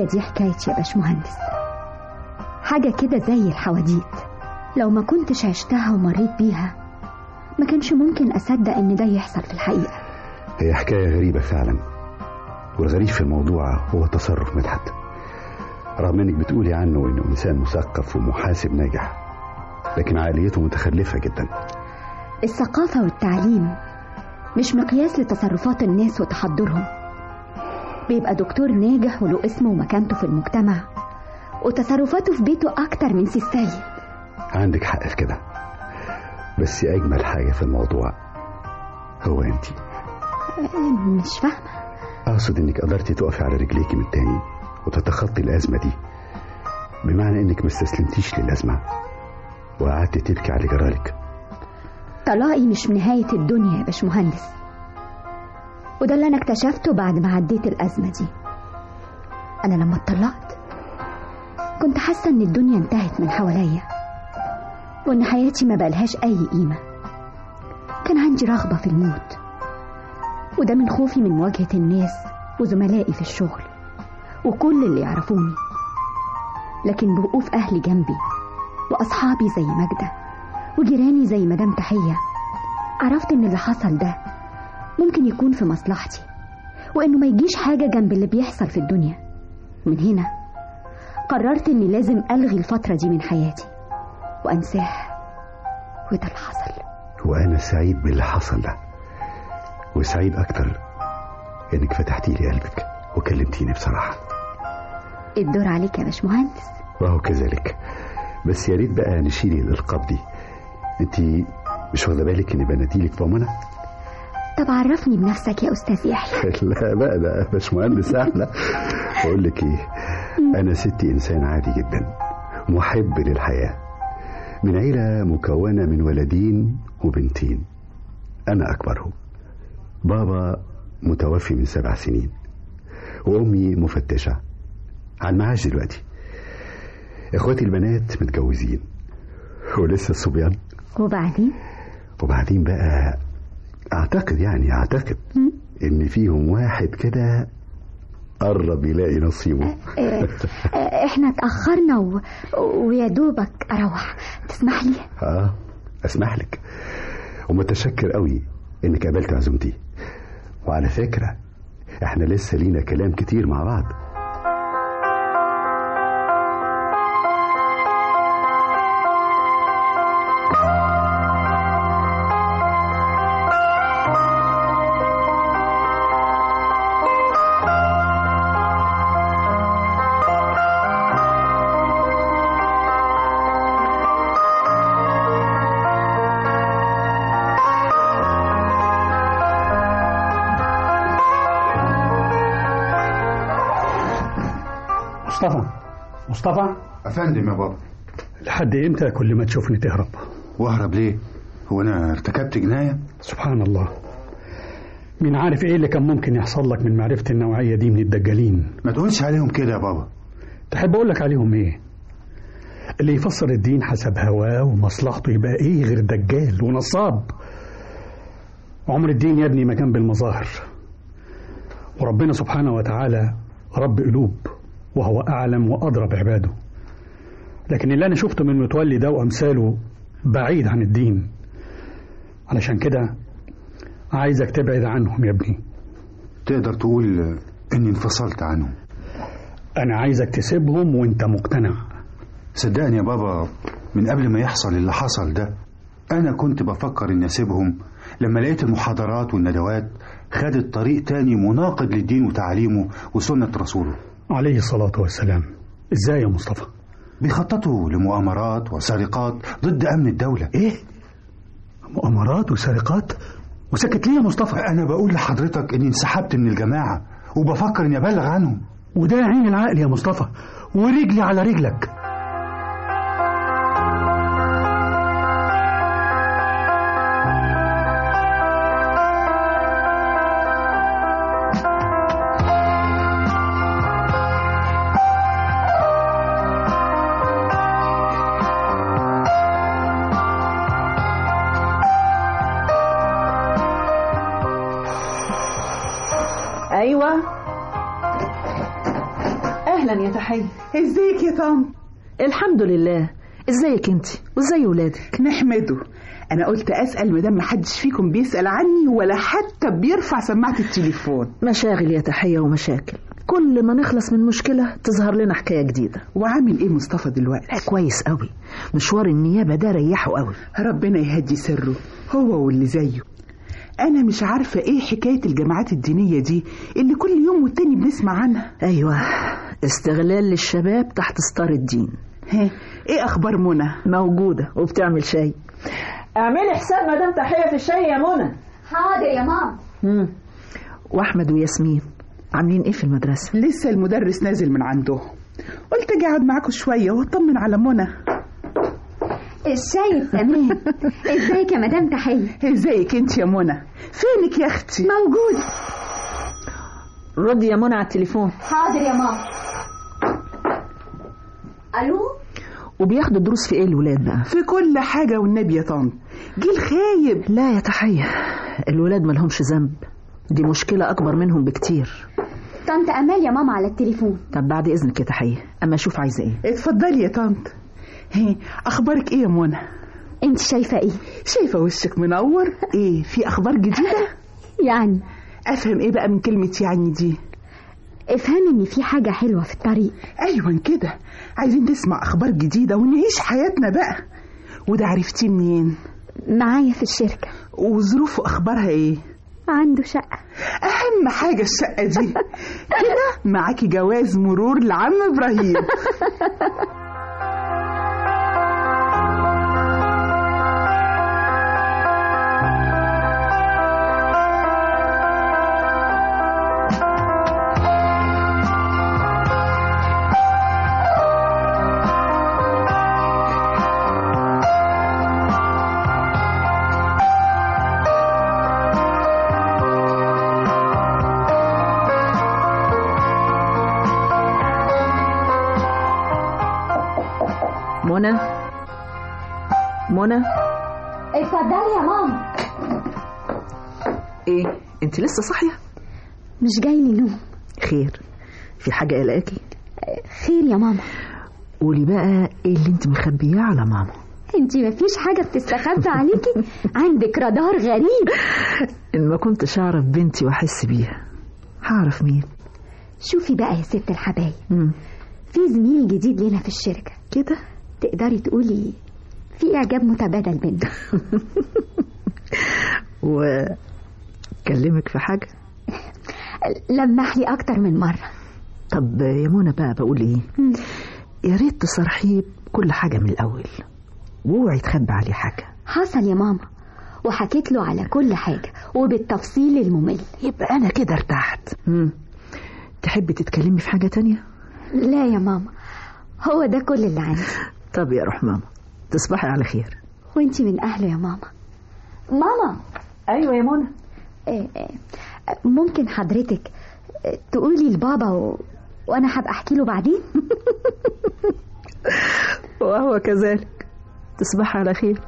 هي دي حكايتي يا باشمهندس، حاجة كده زي الحواديت، لو ما كنتش عشتها ومريت بيها ما كانش ممكن أصدق إن ده يحصل في الحقيقة.
هي حكاية غريبة فعلا، والغريب في الموضوع هو تصرف مدحت، رغم انك بتقولي عنه انه انسان مثقف ومحاسب ناجح، لكن عقليته متخلفة جدا.
الثقافة والتعليم مش مقياس لتصرفات الناس وتحضرهم. بيبقى دكتور ناجح وله اسمه ومكانته في المجتمع، وتصرفاته في بيته أكتر من سي السيد.
عندك حق في كده، بس أجمل حاجة في الموضوع هو أنتي.
مش فاهمة.
أقصد إنك قدرتي تقفي على رجليكي من تاني وتتخطي الأزمة دي، بمعنى إنك ما استسلمتيش للأزمة وقعدتي تبكي على جرالك.
طلاقي مش نهاية الدنيا يا باشمهندس، وده اللي أنا اكتشفته بعد ما عديت الأزمة دي. أنا لما اتطلقت كنت حاسة إن الدنيا انتهت من حواليا، وإن حياتي ما بقالهاش أي قيمة. كان عندي رغبة في الموت، وده من خوفي من مواجهة الناس وزملائي في الشغل وكل اللي يعرفوني. لكن بوقوف أهلي جنبي وأصحابي زي ماجدة وجيراني زي مدام تحية، عرفت إن اللي حصل ده ممكن يكون في مصلحتي، وإنه ما يجيش حاجة جنب اللي بيحصل في الدنيا. من هنا قررت إني لازم ألغي الفترة دي من حياتي وأنساها، وده اللي حصل.
وأنا سعيد باللي حصل ده، وسعيد أكتر إنك فتحتي لي قلبك وكلمتيني بصراحة.
الدور عليك يا باشمهندس.
وهو كذلك، بس يا ريت بقى نشيل الألقاب دي. انتي مش واخدة بالك إني بناديلك بأمانة؟
طب عرفني بنفسك يا أستاذ يحيى.
لا بقى ده باشمهندس أحلى. أقول لك إيه، أنا ستي إنسان عادي جدا محب للحياة، من عيلة مكونة من ولدين وبنتين، أنا أكبرهم. بابا متوفي من 7 سنين، وأمي مفتشة على المعاش دلوقتي. إخواتي البنات متجوزين ولسه الصبيان. وبعدين بقى أعتقد إن فيهم واحد كده قرب يلاقي نصيبه.
إحنا اتأخرنا ويا دوبك أروح، تسمح لي؟
أسمح لك، ومتشكر قوي إنك قبلت عزومتي. وعلى فكرة إحنا لسه لينا كلام كتير مع بعض.
مصطفى
أفندم يا بابا.
لحد إمتى كل ما تشوفني تهرب؟
وأهرب ليه؟ هو أنا ارتكبت جناية؟
سبحان الله، مين عارف إيه اللي كان ممكن يحصل لك من معرفة النوعية دي من الدجالين.
ما تقولش عليهم كده يا بابا.
تحب أقول لك عليهم إيه؟ اللي يفسر الدين حسب هواه ومصلحته يبقى إيه غير دجال ونصاب. عمر الدين يا ابني ما كان بالمظاهر، وربنا سبحانه وتعالى رب قلوب، وهو أعلم وأدرى بعباده. لكن اللي أنا شفته من متولي ده وأمثاله بعيد عن الدين، علشان كده عايزك تبعد عنهم يا ابني.
تقدر تقول إني انفصلت عنهم؟
أنا عايزك تسيبهم وإنت مقتنع.
صدقني يا بابا، من قبل ما يحصل اللي حصل ده أنا كنت بفكر إني أسيبهم، لما لقيت المحاضرات والندوات خدت طريق تاني مناقض للدين وتعليمه وسنة رسوله
عليه الصلاة والسلام. إزاي يا مصطفى؟
بيخططوا لمؤامرات وسرقات ضد أمن الدولة.
إيه؟ مؤامرات وسرقات؟ وسكت ليه يا مصطفى؟
أنا بقول لحضرتك إني انسحبت من الجماعة وبفكر إني أبلغ عنهم.
وده عين العقل يا مصطفى، ورجلي على رجلك.
أيوة، أهلا تحية.
ازيك يا طنط؟
الحمد لله. ازيك انت وازاي ولادك؟
نحمده. انا قلت اسال مدام محدش فيكم بيسال عني ولا حتى بيرفع سماعه التليفون.
مشاغل يا تحية ومشاكل، كل ما نخلص من مشكلة تظهر لنا حكاية جديدة.
وعامل ايه مصطفى دلوقتي؟
كويس قوي، مشوار النيابة ده ريحه قوي.
ربنا يهدي سره هو واللي زيه. انا مش عارفة ايه حكاية الجماعات الدينية دي اللي كل يوم والتاني بنسمع عنها.
ايوه، استغلال للشباب تحت ستار الدين.
ايه اخبار منى؟
موجودة وبتعمل شاي. اعملي حساب مدام تحية في الشاي يا منى.
حاضر يا ماما.
واحمد وياسمين عاملين ايه في المدرسة؟
لسه المدرس نازل من عنده، قلت اجي اقعد معاكم شوية واطمن على منى.
الشاي تمام. ازيك يا مدام تحية؟
ازيك انت يا منى؟ فينك يا اختي؟
موجودة.
ردي يا منى على التليفون.
حاضر يا ماما. الو.
وبياخدوا دروس في ايه الولاد بقى؟
في كل حاجة والنبي يا طنط. جيل خايب.
لا يا تحية، الولاد ملهمش ذنب، دي مشكلة اكبر منهم بكتير.
طنط امال يا ماما على التليفون.
طب بعد اذنك يا تحية اما اشوف عايزة ايه.
اتفضلي يا طنط. اخبارك ايه يا منى؟
انت شايفة ايه؟
شايفة وشك منور. ايه في اخبار جديدة؟
يعني
افهم ايه بقى من كلمة يعني دي؟
افهمي ان في حاجة حلوة في الطريق.
ايوه كده، عايزين نسمع اخبار جديدة ونعيش حياتنا بقى. وده عرفتيه منين؟
معايا في الشركة.
وظروفه اخبارها ايه؟
عنده شقة.
اهم حاجة الشقة دي. كده معاكي جواز مرور لعم ابراهيم.
منى
اتفضلي يا ماما.
ايه انت لسه صاحيه؟
مش جاي لي نوم.
خير، في حاجه قلقاكي؟
خير يا ماما.
قولي بقى ايه اللي انت مخبياه على ماما.
انت مفيش حاجه بتستخبى عليكي. عندك رادار غريب.
ان ما كنتش اعرف بنتي واحس بيها هعرف مين؟
شوفي بقى يا ست الحبايب، في زميل جديد لنا في الشركه
كده،
تقدري تقولي في اعجاب متبادل بينا.
وكلمك في حاجه؟
لمح لي اكتر من مره.
طب يا منى بقى بقول ايه، يا ريت تصرحيه كل حاجه من الاول واوعي تخبي عليه حاجه.
حصل يا ماما، وحكيت له على كل حاجه وبالتفصيل الممل.
يبقى انا كده ارتحت. تحبي تتكلمي في حاجه تانية؟
لا يا ماما، هو ده كل اللي عندي.
طب يا روح ماما، تصبحي على خير.
وانتي من اهله يا ماما. ماما.
ايوه يا منى.
ممكن حضرتك تقولي لبابا وانا هبقى احكي له بعدين.
وهو كذلك. تصبحي على خير.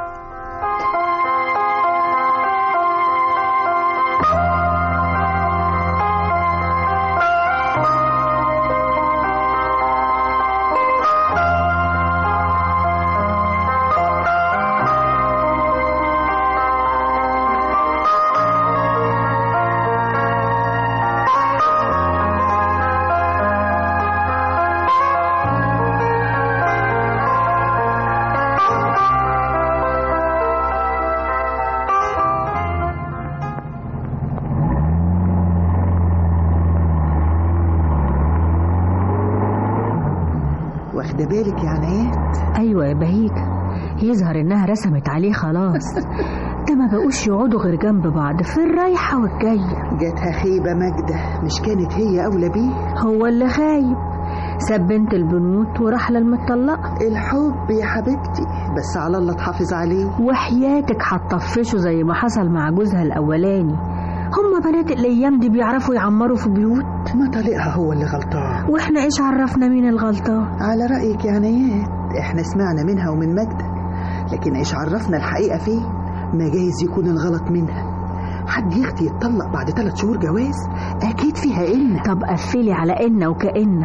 واخده بالك يا عنايات؟
ايوه يا بهيجة، يظهر انها رسمت عليه خلاص. ده ما بقوش يقعدوا غير جنب بعض في الرايحة والجاية.
جاتها خيبة ماجدة، مش كانت هي أولى بيه؟
هو اللي خايب، ساب بنت البنوت وراح للمطلقة.
الحب يا حبيبتي، بس على الله تحافظ عليه.
وحياتك هتطفشه زي ما حصل مع جوزها الأولاني. هما بنات الأيام دي بيعرفوا يعمروا في بيوت.
ما طليقها هو اللي غلطان،
واحنا ايش عرفنا مين الغلطان؟
على رأيك يا عنايات، احنا سمعنا منها ومن ماجدة، لكن ايش عرفنا الحقيقة فيه؟ ما جايز يكون الغلط منها. حد يختي يتطلق بعد 3 شهور جواز؟ اكيد فيها إن.
طب قفلي على إن وكأن.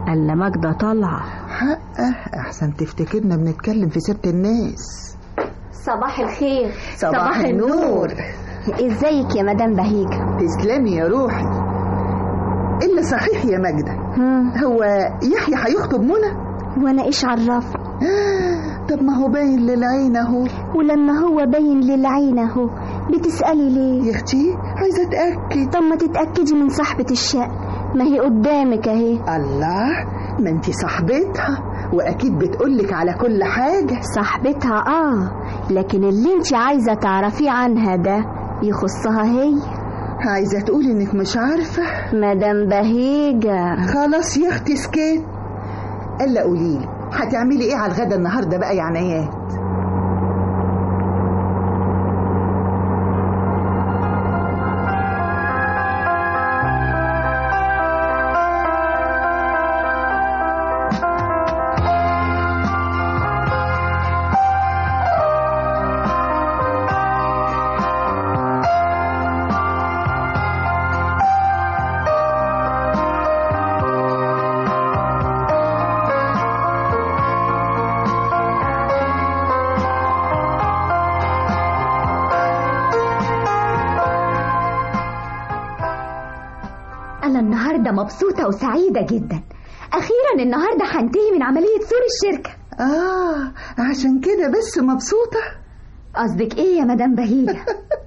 الا ماجدة طالعة.
حقه احسن تفتكرنا بنتكلم في سيرة الناس.
صباح الخير.
صباح النور.
ازيك يا مدام بهيجة؟
تسلمي يا روحي. إلا صحيح يا ماجدة، هو يحيى هيخطب منى؟
وانا ايش عرفت؟
طب ما هو باين للعين اهو.
ولما هو باين للعين اهو بتسألي ليه؟
يا اختي عايزة اتأكد.
طب ما تتأكدي من صاحبة الشقة، ما هي قدامك اهي.
الله، ما انتي صاحبتها واكيد بتقولك على كل حاجة.
صاحبتها لكن اللي انتي عايزة تعرفيه عنها ده يخصها هي.
عايزة تقولي انك مش عارفة؟
مدام بهيجة
خلاص يا اختي اسكت. الا قوليلي هتعملي ايه على الغدا النهاردة بقى يا عنايات؟
أنا النهاردة مبسوطة وسعيدة جدا. أخيرا النهاردة هنتهي من عملية سور الشركة.
عشان كده بس مبسوطة؟
قصدك إيه يا مدام بهيجة؟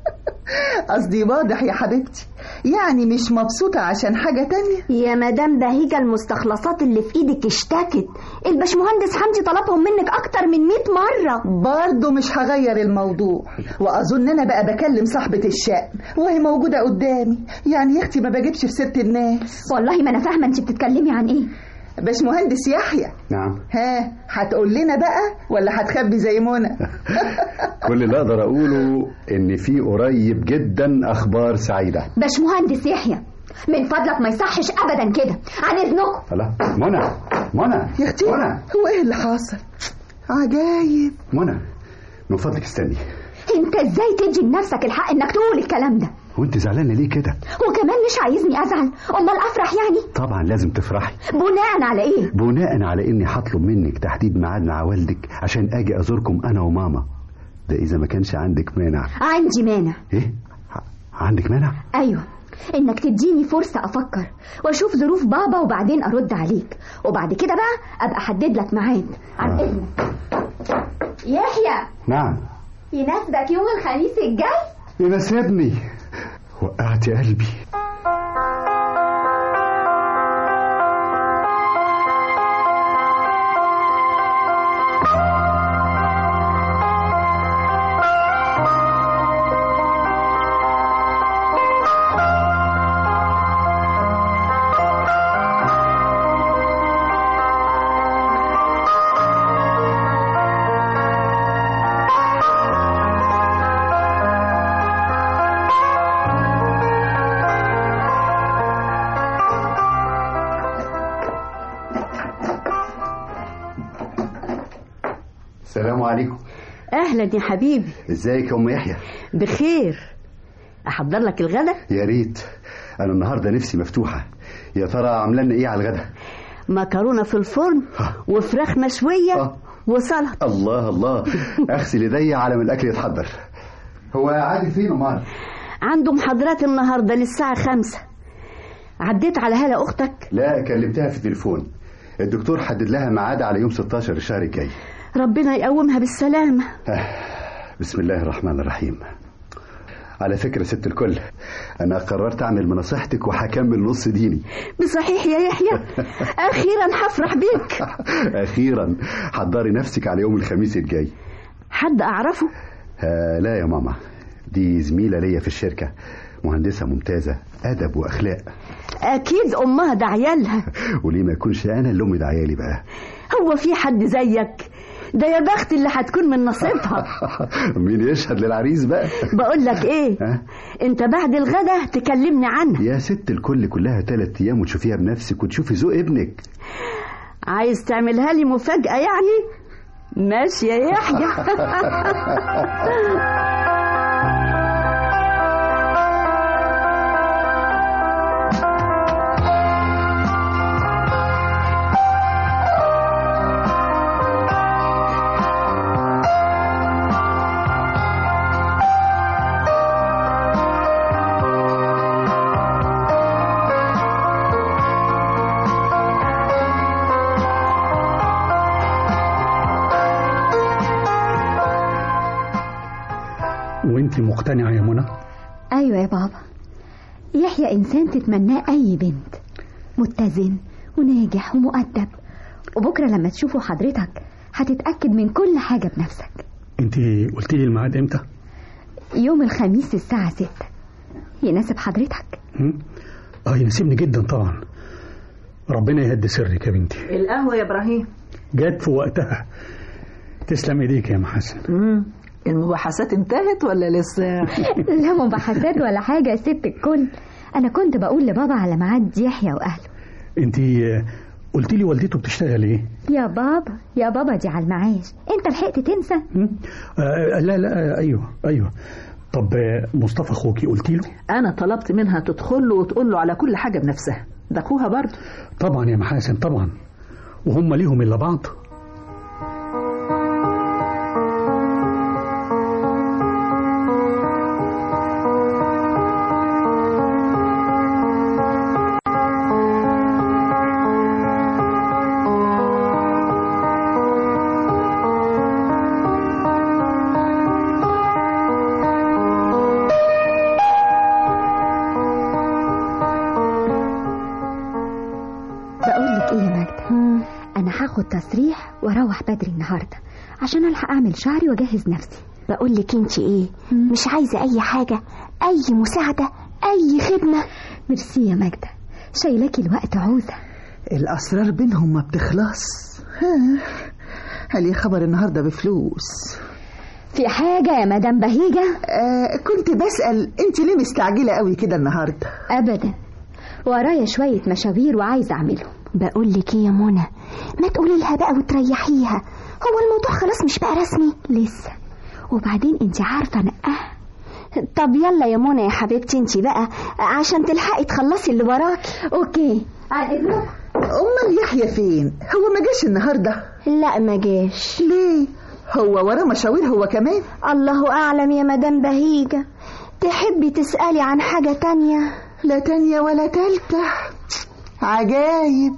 قصدي واضح يا حبيبتي، يعني مش مبسوطة عشان حاجة تانية.
يا مدام بهيجة المستخلصات اللي في ايدك اشتكت، الباشمهندس حمدي طلبهم منك اكتر من 100 مرة.
برضو مش هغير الموضوع، واظن انا بقى بكلم صاحبة الشأن وهي موجودة قدامي. يعني يا اختي ما بجيبش في سيرة الناس.
والله ما انا فاهمة انت بتتكلمي عن ايه.
باشمهندس يحيى.
نعم.
هتقول لنا بقى ولا هتخبي زي منى؟
كل اللي اقدر اقوله ان في قريب جدا اخبار سعيده.
باشمهندس يحيى من فضلك ما يصحش ابدا كده، عن اذنكم.
لا منى
يا اختي هو ايه اللي حاصل؟ عجايب.
منى من فضلك استني.
انت ازاي تدي لنفسك الحق انك تقول الكلام ده؟
وانت زعلانه ليه كده؟
وكمان مش عايزني ازعل؟ امال افرح يعني؟
طبعا لازم تفرحي.
بناء على ايه؟
بناء على اني هطلب منك تحديد ميعاد مع والدك عشان اجي ازوركم انا وماما. ده اذا ما كانش عندك مانع.
عندي مانع.
ايه؟ عندك مانع؟
ايوه، انك تديني فرصة افكر واشوف ظروف بابا وبعدين ارد عليك، وبعد كده بقى ابقى احدد لك ميعاد. عن اذنك. يحيى.
نعم.
يناسبك يوم الخميس الجاي؟
يناسبني. وقعت قلبي. السلام عليكم.
اهلا يا حبيبي.
ازيك يا ام يحيى؟
بخير. احضر لك الغدا؟
يا ريت، انا النهارده نفسي مفتوحه. يا ترى عامله لنا ايه على الغدا؟
مكرونه في الفرن وفراخ مشويه وسلطه.
الله اغسل ايديا على ما الاكل يتحضر. هو عادل فين امال؟
عنده محاضرات النهارده للساعه 5. عديت على هلا اختك؟
لا، كلمتها في التليفون. الدكتور حدد لها ميعاد على يوم 16 الشهر الجاي.
ربنا يقومها بالسلامة.
بسم الله الرحمن الرحيم. على فكرة ست الكل، أنا قررت أعمل بنصيحتك وهكمل نص ديني.
بصحيح يا يحيى؟ أخيرا هفرح بيك.
أخيرا. حضري نفسك على يوم الخميس الجاي.
حد أعرفه؟
لا يا ماما، دي زميلة ليا في الشركة، مهندسة ممتازة، أدب وأخلاق.
أكيد أمها دعيالها.
وليه ما يكونش أنا اللي أمي دعيالي بقى؟
هو في حد زيك؟ ده يا بخت اللي هتكون من نصيبها.
مين يشهد للعريس بقى؟
بقول لك ايه، انت بعد الغدا تكلمني عنها.
يا ست الكل، كلها 3 أيام وتشوفيها بنفسك وتشوفي ذوق ابنك.
عايز تعملها لي مفاجأة يعني؟ ماشي يا يحيى.
انت مقتنعة يا منى؟
ايوه يا بابا، يحيى انسان تتمناه اي بنت، متزن وناجح ومؤدب، وبكره لما تشوفه حضرتك هتتأكد من كل حاجة بنفسك.
انت قلتي لي الميعاد امتى؟
يوم الخميس الساعة 6. يناسب حضرتك؟
يناسبني جدا طبعا. ربنا يهدي سرك يا بنتي.
القهوة يا ابراهيم
جات في وقتها. تسلم ايديك يا محسن.
المباحثات انتهت ولا لسه؟
لا مباحثات ولا حاجة يا ست الكل، انا كنت بقول لبابا على ميعاد يحيى واهله.
انت قلت لي والدته بتشتغل ايه؟
يا بابا دي على المعاش، انت لحقت تنسى؟
لا ايوه. طب مصطفى اخوكي قلت له؟
انا طلبت منها تدخل له وتقول له على كل حاجة بنفسها، ده اخوها برضه.
طبعا يا محاسن طبعا، وهم ليهم الا بعض.
تصريح واروح بدري النهارده عشان الحق اعمل شعري واجهز نفسي.
بقول لك انت ايه، مش عايزه اي حاجه، اي مساعده، اي خدمه؟
ميرسي يا ماجده، شايلاكي الوقت عوزه.
الاسرار بينهم ما بتخلص. هل يا خبر النهارده بفلوس؟
في حاجه يا مدام بهيجه؟
كنت بسأل انت ليه مستعجله قوي كده النهارده؟
ابدا، ورايا شويه مشاوير وعايزه اعملهم.
بقول لك ايه يا منى، ما تقولي لها بقى وتريحيها، هو الموضوع خلاص مش بقى رسمي
لسه، وبعدين انت عارفه نقها.
طب يلا يا منى يا حبيبتي انت بقى عشان تلحقي تخلصي اللي وراكي.
اوكي على اذنك.
امال يحيى فين؟ هو ما جاش النهارده؟
لا ما جاش.
ليه؟ هو وراه مشاوير هو كمان؟
الله اعلم يا مدام بهيجه، تحبي تسألي عن حاجه تانية؟
لا تانية ولا تالتة، عجايب.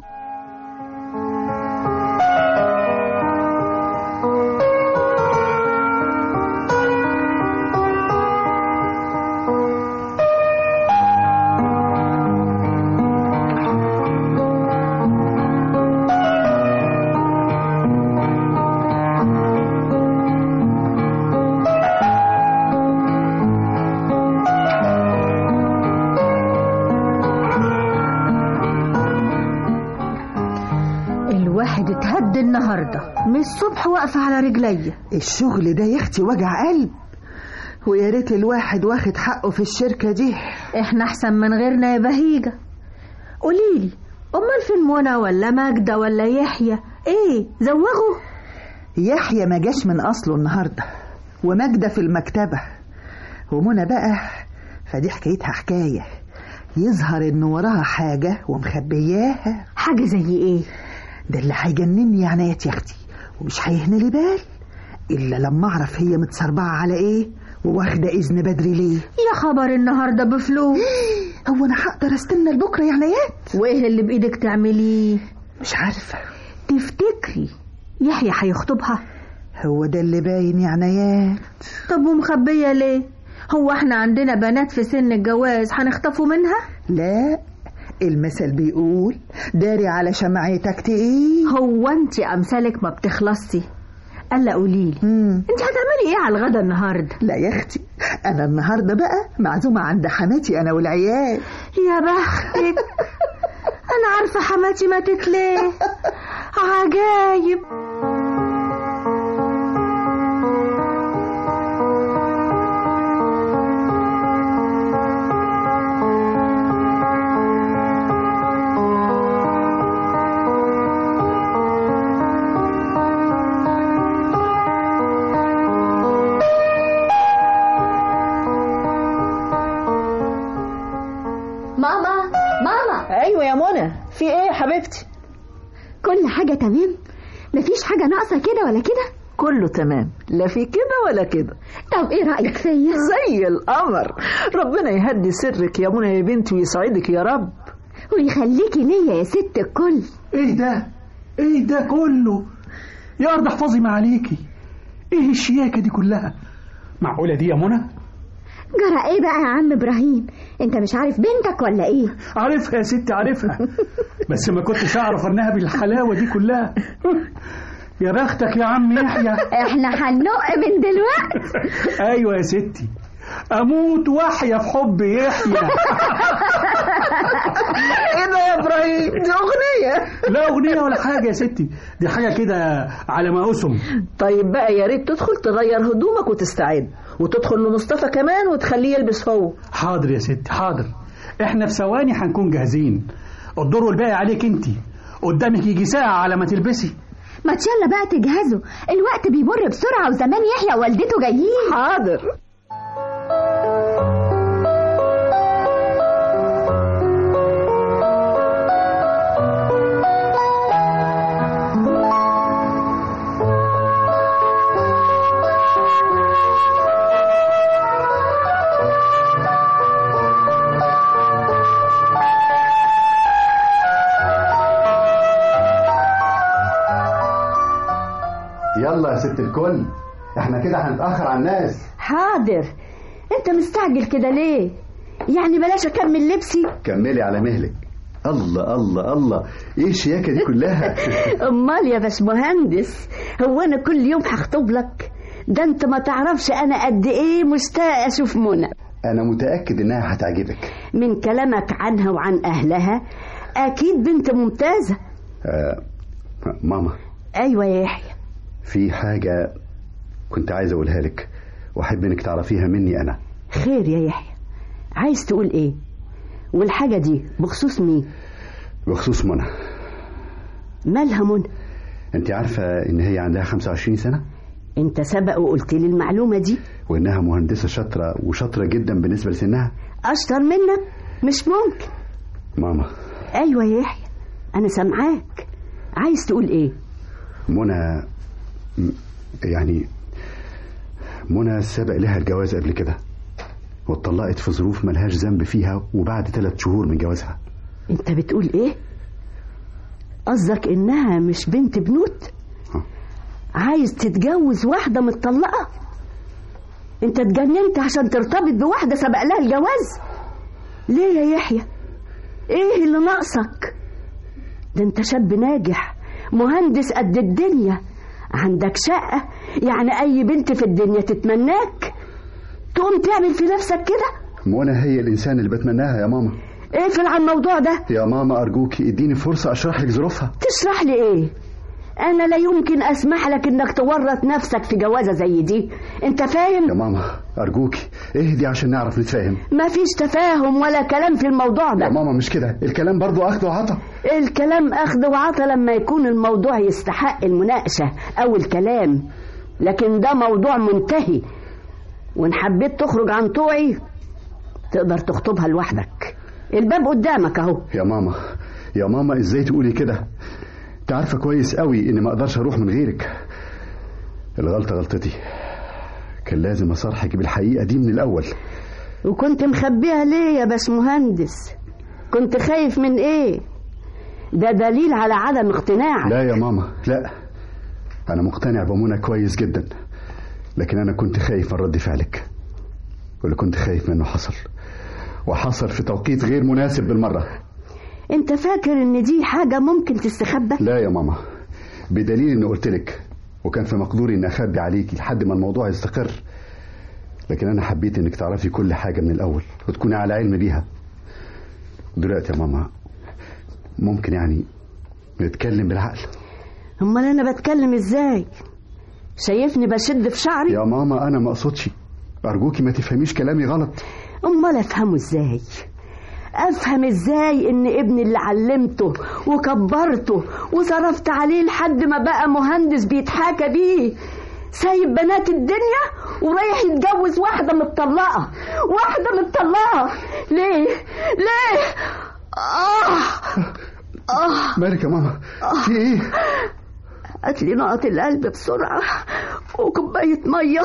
النهارده من الصبح واقفه على رجليا.
الشغل ده يا اختي وجع قلب، ويا ريت الواحد واخد حقه في الشركه دي.
احنا احسن من غيرنا يا بهيجه. قوليلي امال فين منى ولا ماجده ولا يحيى؟ ايه زوغوا؟
يحيى ما جاش من اصله النهارده، وماجده في المكتبه، ومنى بقى فدي حكايتها حكايه، يظهر ان وراها حاجه ومخبياها.
حاجه زي ايه؟
ده اللي هيجنني يا عنايات يا اختي، ومش هيهنى لي بال الا لما اعرف هي متصربعه على ايه وواخده اذن بدري ليه.
يا خبر النهارده بفلوس.
هو انا هقدر استنى لبكره يا عنايات؟
وايه اللي بايدك تعمليه؟
مش عارفه.
تفتكري يحيى هيخطبها؟
هو ده اللي باين يا عنايات.
طب ومخبيه ليه؟ هو احنا عندنا بنات في سن الجواز هنخطفوا منها؟
لا، المثل بيقول داري على شمعتك تقيل.
هو انت امثالك ما بتخلصي. الا قوليلي انت هتعملي ايه على الغدا النهارده؟
لا يا اختي، انا النهارده بقى معزومه عند حماتي انا والعيال.
يا بختك. انا عارفه حماتي ماتت ليه. عجايب. ايوه يا منى، في ايه يا حبيبتي؟
كل حاجه تمام، مفيش حاجه ناقصه كده ولا كده؟
كله تمام، لا في كده ولا كده.
طب ايه رايك فيا؟
زي القمر. ربنا يهدي سرك يا منى يا بنتي ويسعدك يا رب
ويخليكي ليا يا ست الكل.
ايه ده كله يا ارض احفظي ما عليكي. ايه الشياكه دي كلها؟ معقوله دي يا منى؟
جرى ايه بقى يا عم ابراهيم؟ انت مش عارف بنتك ولا ايه؟
عارفها يا ستي عارفها، بس ما كنتش اعرف انها بالحلاوه دي كلها. يا بختك يا عم يحيى.
احنا هننق من دلوقتي.
ايوه يا ستي، اموت واحيا في حب يحيى.
ايه ده يا ابراهيم؟ دي اغنيه؟
لا اغنيه ولا حاجه يا ستي، دي حاجه كده على ما اسم.
طيب بقى يا ريت تدخل تغير هدومك وتستعد، وتدخل لمصطفى كمان وتخليه يلبس هو.
حاضر يا ستي حاضر، احنا في ثواني هنكون جاهزين. الدور والباقي عليك انتي، قدامك يجي ساعه على ما تلبسي.
ما يلا بقى تجهزوا، الوقت بيمر بسرعه وزمان يحيى والدته جايين.
حاضر.
يلا يا ست الكل، احنا كده هنتأخر على الناس.
حاضر. انت مستعجل كده ليه؟ يعني بلاش اكمل لبسي؟
كملي على مهلك. الله الله الله، ايه الشياكة دي كلها؟
امال يا باشمهندس، هو انا كل يوم هخطب لك؟ ده انت ما تعرفش انا قد ايه مشتاقه اشوف منى.
انا متأكد انها هتعجبك.
من كلامك عنها وعن اهلها اكيد بنت ممتازة.
ماما.
ايوه يا يحيى.
في حاجة كنت عايز اقولها لك واحب انك تعرفيها مني انا.
خير يا يحيى، عايز تقول ايه؟ والحاجة دي بخصوص مين؟
بخصوص منى.
مالها منى؟
انت عارفة ان هي عندها 25 سنة؟
انت سبق وقلت لي المعلومة دي.
وانها مهندسة شاطرة وشاطرة جدا بالنسبة لسنها.
اشطر منا؟ مش ممكن.
ماما.
ايوه يا يحيى انا سامعاك، عايز تقول ايه؟
منى يعني منى سبق لها الجواز قبل كده واتطلقت في ظروف ملهاش ذنب فيها وبعد 3 شهور من جوازها.
انت بتقول ايه؟ قصدك انها مش بنت بنوت؟ عايز تتجوز واحدة متطلقة؟ انت اتجننت عشان ترتبط بواحدة سبق لها الجواز؟ ليه يا يحيى؟ ايه اللي ناقصك؟ ده انت شاب ناجح مهندس قد الدنيا، عندك شقة، يعني اي بنت في الدنيا تتمناك، تقوم تعمل في نفسك كده؟
منى هي الانسان اللي بتمناها يا ماما.
اقفل عن الموضوع ده
يا ماما ارجوكي اديني فرصة اشرح لك ظروفها.
تشرح لي ايه؟ انا لا يمكن اسمح لك انك تورط نفسك في جوازة زي دي، انت فاهم؟
يا ماما ارجوكي اهدي عشان نعرف نتفاهم.
مفيش تفاهم ولا كلام في الموضوع ده
يا ماما. مش كده، الكلام برضو اخذ وعطا.
الكلام اخذ وعطا لما يكون الموضوع يستحق المناقشة او الكلام، لكن ده موضوع منتهي، وان حبيت تخرج عن طوعي تقدر تخطبها لوحدك، الباب قدامك اهو.
يا ماما يا ماما ازاي تقولي كده؟ انت عارفة كويس قوي اني ما اقدرش اروح من غيرك. الغلطة غلطتي، كان لازم اصارحك بالحقيقة دي من الاول.
وكنت مخبيها ليه يا باشمهندس؟ كنت خايف من ايه؟ ده دليل على عدم اقتناعك.
لا يا ماما لا، انا مقتنع بمنى كويس جدا، لكن انا كنت خايف من رد فعلك، واللي كنت خايف منه حصل، وحصل في توقيت غير مناسب بالمرة.
انت فاكر ان دي حاجة ممكن تستخبى؟
لا يا ماما، بدليل اني قلتلك وكان في مقدوري ان اخبي عليكي لحد ما الموضوع يستقر، لكن انا حبيت انك تعرفي كل حاجة من الاول وتكوني على علم بيها. دلوقتي يا ماما ممكن يعني نتكلم بالعقل.
امال انا بتكلم ازاي؟ شايفني بشد في شعري؟
يا ماما انا ما اقصدش، ارجوكي ما تفهميش كلامي غلط.
امال افهمه ازاي؟ افهم ازاي ان ابني اللي علمته وكبرته وصرفت عليه لحد ما بقى مهندس بيتحاكى بيه سايب بنات الدنيا ورايح يتجوز واحدة متطلقة؟ واحدة متطلقة ليه؟ ليه؟
مالك يا ماما؟ في ايه؟
هات لي نقط القلب بسرعة وكوباية مية.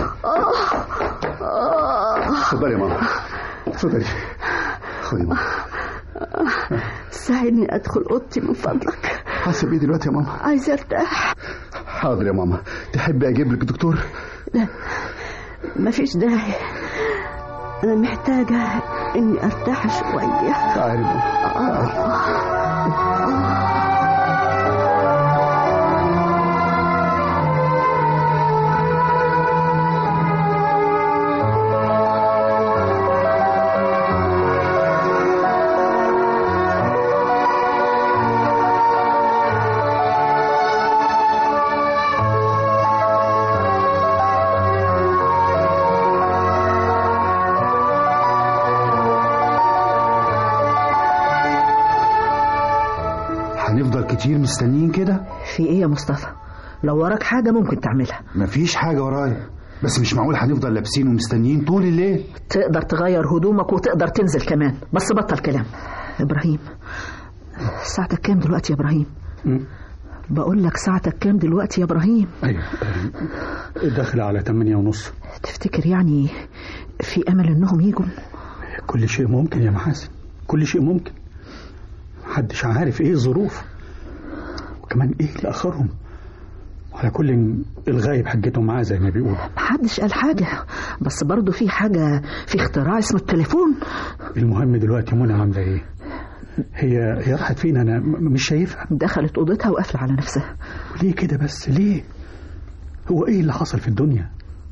اتفضلي يا ماما، اتفضلي. خدي ماما.
ساعدني ادخل اوضتي من فضلك.
حاسه بايه دلوقتي يا ماما؟
عايزه ارتاح.
حاضر يا ماما. تحبي اجيب لك دكتور؟
لا مفيش داعي، أنا محتاجة إني أرتاح شوية.
تعالي
هنفضل كتير مستنيين كده؟
في ايه يا مصطفى؟ لو وراك حاجة ممكن تعملها.
مفيش حاجة ورايا، بس مش معقول هنفضل لابسين ومستنيين طول الليل.
تقدر تغير هدومك وتقدر تنزل كمان، بس بطل كلام. إبراهيم، ساعتك كام دلوقتي يا إبراهيم؟ بقول لك ساعتك كام دلوقتي يا إبراهيم؟
أيوة داخل على 8:30.
تفتكر يعني في أمل إنهم يجوا؟
كل شيء ممكن يا محاسن، كل شيء ممكن. محدش عارف ايه الظروف، وكمان ايه اللي اخرهم. على كل الغايب حجتهم معاه زي ما بيقولوا.
محدش قال حاجة، بس برضو في حاجة، في اختراع اسمه التليفون.
المهم دلوقتي منى عاملة ايه؟ هي راحت فين؟ انا مش شايفها.
دخلت اوضتها وقافلة على نفسها.
ليه كده بس؟ ليه؟ هو ايه اللي حصل في الدنيا؟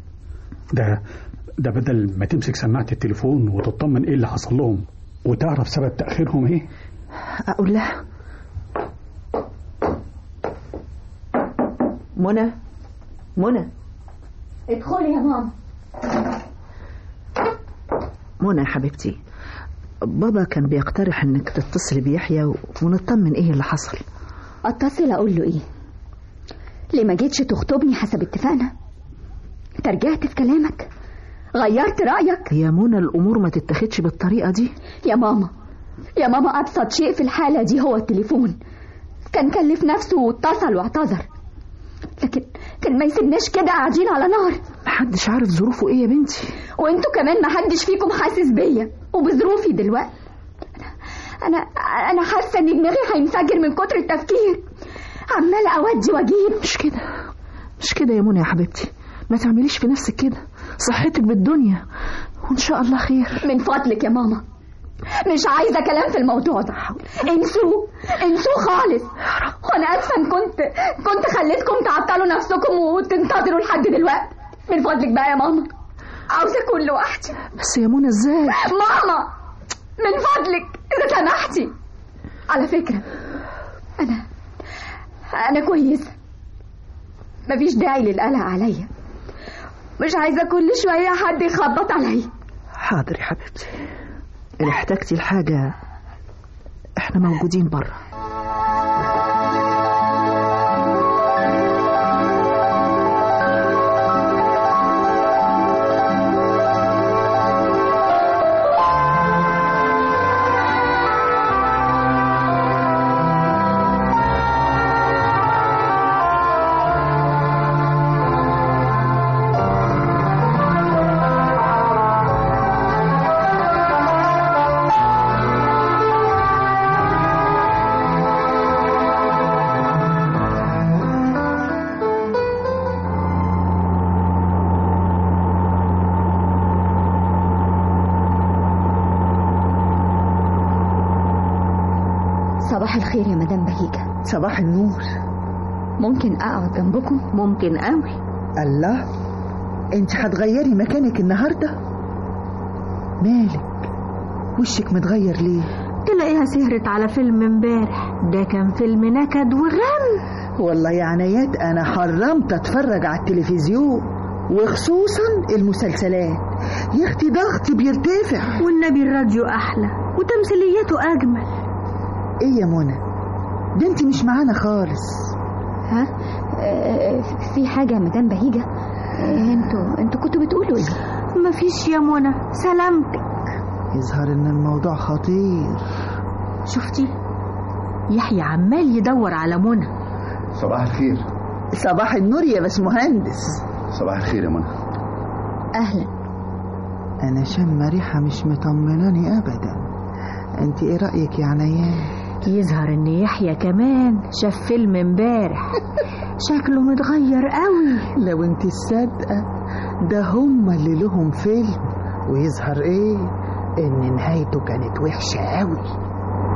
ده بدل ما تمسك سماعة التليفون وتطمن ايه اللي حصل لهم وتعرف سبب تأخيرهم ايه.
اقول لها منى
ادخلي يا ماما.
منى يا حبيبتي، بابا كان بيقترح انك تتصل بيحيى ونطمن ايه اللي حصل.
اتصل اقول له ايه؟ ليه ما جيتش تخطبني حسب اتفاقنا؟ انت رجعت في كلامك، غيرت رأيك
يا منى. الامور ما تتاخدش بالطريقة دي
يا ماما. يا ماما ابسط شيء في الحالة دي هو التليفون. كان كلف نفسه واتصل واعتذر، لكن كان ما يسيبناش كده قاعدين على نار.
محدش عارف ظروفه ايه يا بنتي،
وانتوا كمان محدش فيكم حاسس بيا وبظروفي دلوقتي. انا حاسه ان دماغي هينفجر من كتر التفكير، عماله اودي واجيب.
مش كده يا منى يا حبيبتي، ما تعمليش في نفسك كده. صحتك بالدنيا وان شاء الله خير.
من فضلك يا ماما، مش عايزه كلام في الموضوع ده. انسوه خالص. وانا اسفه ان كنت خليتكم تعطلوا نفسكم وتنتظروا لحد دلوقتي. من فضلك بقى يا ماما، عاوزه اكون لوحدي.
بس يا منى ازاي؟
ماما من فضلك اذا سمحتي. على فكره انا كويسه، مفيش داعي للقلق عليا. مش عايزه كل شويه حد يخبط عليا.
حاضر يا حبيبتي، إن احتجتي الحاجة احنا موجودين برا.
صباح الخير يا مدام بهيجة.
صباح النور.
ممكن اقعد جنبكم؟
ممكن قوي.
الله، انت هتغيري مكانك النهاردة؟ مالك وشك متغير ليه؟
تلاقيها سهرت على فيلم امبارح، ده كان فيلم نكد وغم.
والله يا عنايات انا حرمت اتفرج على التلفزيون، وخصوصا المسلسلات. يا اختي ضغطي بيرتفع.
والنبي الراديو احلى وتمثيليته اجمل.
ايه يا منى، ده انت مش معانا خالص.
ها؟ في حاجة يا مدام بهيجة؟ انتوا كنتوا بتقولوا ايه؟
مفيش يا منى، سلامتك.
يظهر ان الموضوع خطير.
شفتي يحيى عمال يدور على منى.
صباح الخير.
صباح النور يا باشمهندس.
صباح الخير يا منى.
اهلا.
انا شم ريحة مش مطمناني ابدا. انت ايه رأيك يا عنايات؟
يظهر ان يحيى كمان شاف فيلم امبارح، شكله متغير قوي.
لو انت الصادقة ده هم اللي لهم فيلم ويظهر ايه ان نهايته كانت وحشة قوي.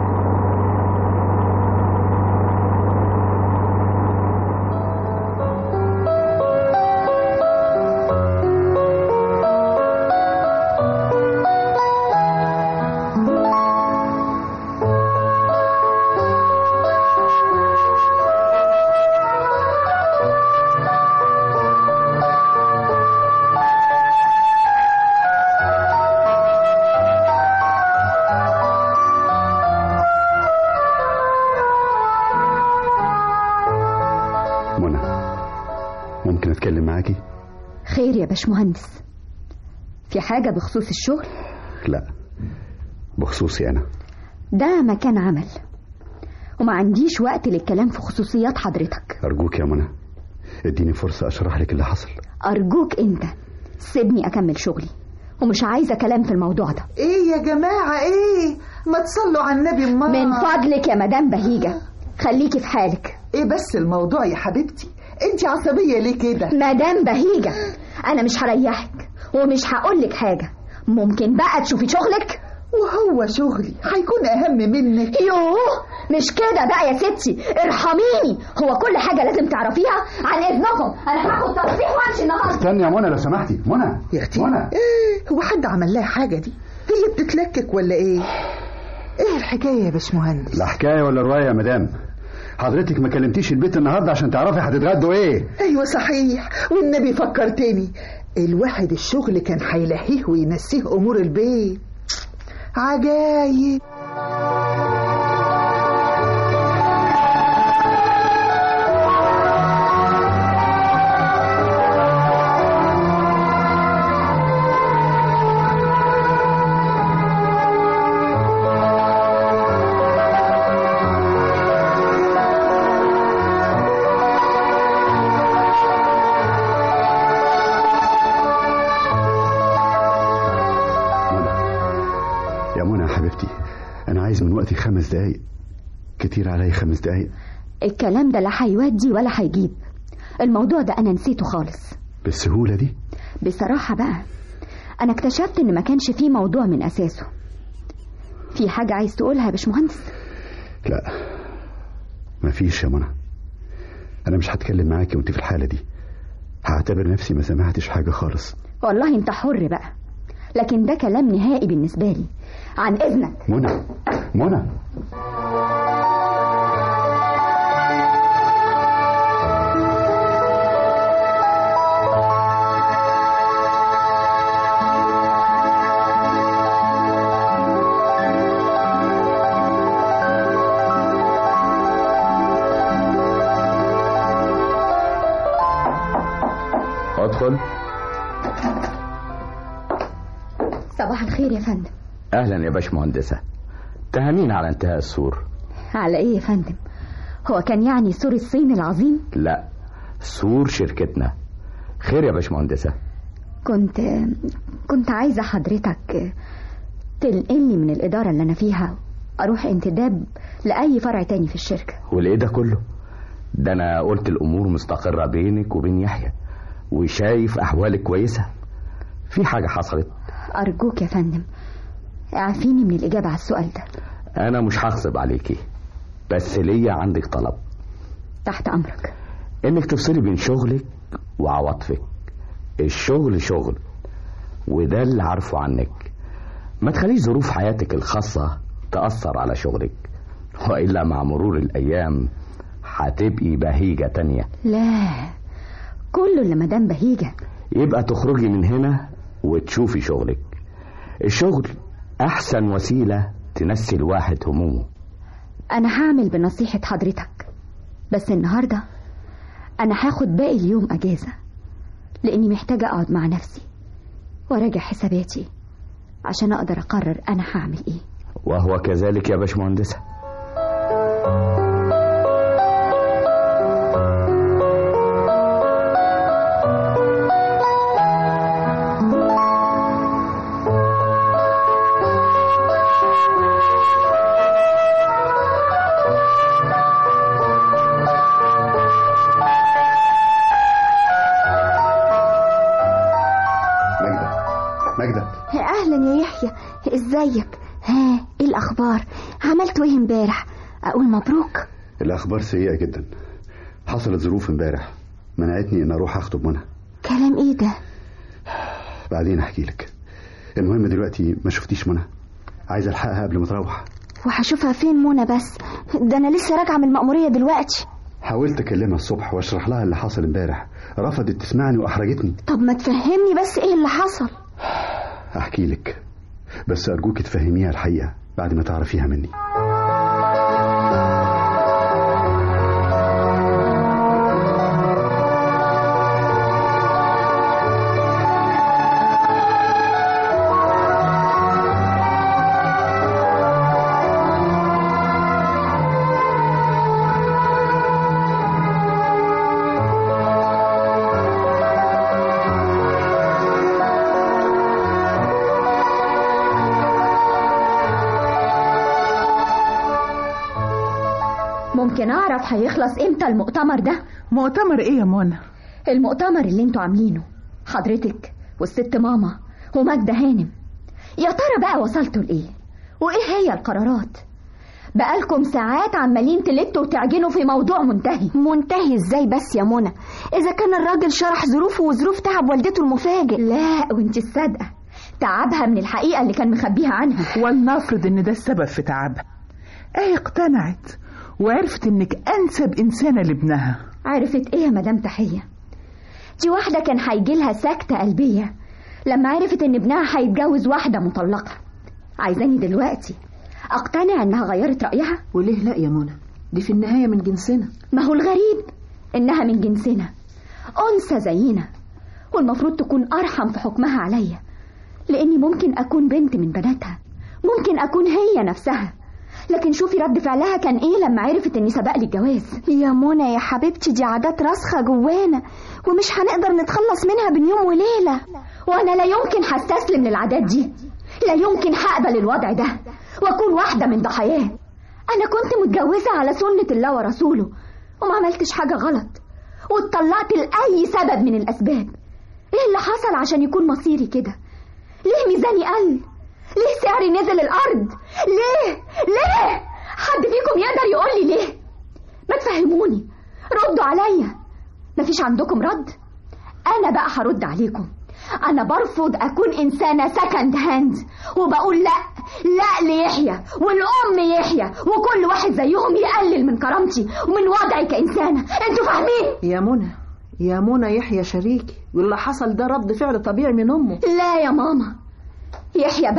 ممكن اتكلم معاكي؟
خير يا باشمهندس، في حاجة بخصوص الشغل؟
لا، بخصوصي انا.
ده مكان عمل وما عنديش وقت للكلام في خصوصيات حضرتك.
ارجوك يا منى اديني فرصة اشرح لك اللي حصل.
ارجوك انت سيبني اكمل شغلي، ومش عايزة كلام في الموضوع ده.
ايه يا جماعة ايه؟ ما تصلوا على النبي
من فضلك يا مدام بهيجة خليكي في حالك.
ايه بس الموضوع يا حبيبتي؟ انت عصبية ليه كده؟
مدام بهيجة انا مش هريحك ومش هقولك حاجة، ممكن بقى تشوفي شغلك؟
وهو شغلي هيكون اهم منك؟
يوه مش كده بقى يا ستي، ارحميني. هو كل حاجة لازم تعرفيها؟ عن اذنكم انا هاخد تصريح وامشي النهارده.
استني يا منى لو سمحتي. منى
يا اختي
منى،
ايه هو حد عمل لها حاجة دي؟ هي بتتلكك ولا ايه؟ ايه الحكاية يا باشمهندس؟
لا حكاية ولا رواية يا مدام. حضرتك ما كلمتيش البيت النهارده عشان تعرفي هتتغدوا ايه.
ايوه صحيح، والنبي فكرتني. الواحد الشغل كان هيلهيه وينسيه امور البيت. عجايب.
أنا عايز من وقتي 5 دقايق، كتير علي 5 دقايق.
الكلام ده لا هيودي ولا هيجيب، الموضوع ده أنا نسيته خالص.
بالسهولة دي؟
بصراحة بقى أنا اكتشفت إن ما كانش فيه موضوع من أساسه. في حاجة عايز تقولها يا باشمهندس؟
لا مفيش يا منى، أنا مش هتكلم معاكي وانت في الحالة دي، هعتبر نفسي ما سمعتش حاجة خالص.
والله انت حر بقى، لكن ده كلام نهائي بالنسبة لي. عن إذنك.
منى منى
ادخل.
صباح الخير يا فندم.
اهلا يا باشمهندسة، تهانينا على انتهاء السور.
على ايه يا فندم؟ هو كان يعني سور الصين العظيم؟
لا، سور شركتنا. خير يا باشمهندسة؟
كنت عايزة حضرتك تنقلني من الإدارة اللي أنا فيها أروح انتداب لأي فرع تاني في الشركة.
وليه ده كله؟ ده أنا قلت الأمور مستقرة بينك وبين يحيى وشايف أحوالك كويسة. في حاجة حصلت؟
أرجوك يا فندم اعفيني من الإجابة على السؤال ده.
أنا مش هغصب عليكي، بس ليا عندك طلب.
تحت أمرك.
إنك تفصلي بين شغلك وعواطفك. الشغل شغل، وده اللي عارفه عنك. ما تخليش ظروف حياتك الخاصة تأثر على شغلك، وإلا مع مرور الأيام هتبقي بهيجة تانية.
لا، كله اللي مدام بهيجة.
يبقى تخرجي من هنا وتشوفي شغلك. الشغل أحسن وسيلة تنسي الواحد همومه.
أنا هعمل بنصيحة حضرتك، بس النهاردة أنا هاخد باقي اليوم أجازة، لأني محتاجة أقعد مع نفسي وراجع حساباتي عشان أقدر أقرر أنا هعمل إيه.
وهو كذلك يا باشمهندسة.
يحيى، ازيك؟ ها، ايه الاخبار؟ عملتوا ايه امبارح؟ اقول مبروك.
الاخبار سيئه جدا. حصلت ظروف امبارح منعتني ان اروح اخطب منى.
كلام ايه ده؟
بعدين احكي لك. المهم دلوقتي ما شفتيش منى، عايز الحقها قبل ما تروح.
وهشوفها فين منى بس؟ ده انا لسه راجعه من المأمورية دلوقتي.
حاولت اكلمها الصبح واشرح لها اللي حصل امبارح، رفضت تسمعني واحرجتني.
طب ما تفهمني بس ايه اللي حصل؟
احكي لك، بس ارجوك تفهميها الحقيقه بعد ما تعرفيها مني.
ممكن اعرف هيخلص امتى المؤتمر ده؟
مؤتمر ايه يا منى؟
المؤتمر اللي انتوا عاملينه حضرتك والست ماما وماجدة هانم. يا ترى بقى وصلتوا لايه؟ وايه هي القرارات؟ بقالكم ساعات عمالين تلتوا وتعجنوا في موضوع منتهي.
منتهي ازاي بس يا منى؟ اذا كان الراجل شرح ظروفه وظروف تعب والدته المفاجئ.
لا وانت الصادقه، تعبها من الحقيقه اللي كان مخبيها عنها.
ولنفرض ان ده السبب في تعبها، اهي اقتنعت وعرفت انك انسب انسانه لابنها.
عرفت ايه يا مدام تحيه؟ دي واحده كان هيجيلها سكته قلبيه لما عرفت ان ابنها هيتجوز واحده مطلقه. عايزاني دلوقتي اقتنع انها غيرت رايها؟
وليه لا يا منى؟ دي في النهايه من جنسنا.
ما هو الغريب انها من جنسنا، انثى زينا، والمفروض تكون ارحم في حكمها عليا، لاني ممكن اكون بنت من بناتها، ممكن اكون هي نفسها. لكن شوفي رد فعلها كان ايه لما عرفت اني سبق لي الجواز.
يا منى يا حبيبتي، دي عادات راسخه جوانا ومش هنقدر نتخلص منها بين يوم وليله.
وانا لا يمكن هستسلم للعادات دي، لا يمكن هقبل الوضع ده واكون واحده من ضحاياه. انا كنت متجوزه على سنه الله ورسوله وما عملتش حاجه غلط، واتطلقت لاي سبب من الاسباب. ايه اللي حصل عشان يكون مصيري كده؟ ليه ميزاني قل؟ ليه سعري نزل الارض؟ ليه حد فيكم يقدر يقول لي ليه؟ ما تفهموني، ردوا عليا. مفيش عندكم رد؟ انا بقى هرد عليكم. انا برفض اكون انسانه سكند هاند، وبقول لا ليحيى والام يحيى، وكل واحد زيهم يقلل من كرامتي ومن وضعي كانسانه. انتوا فاهمين؟
يا منى يحيى شريكي، واللي حصل ده رد فعل طبيعي من امه.
لا يا ماما، يحيى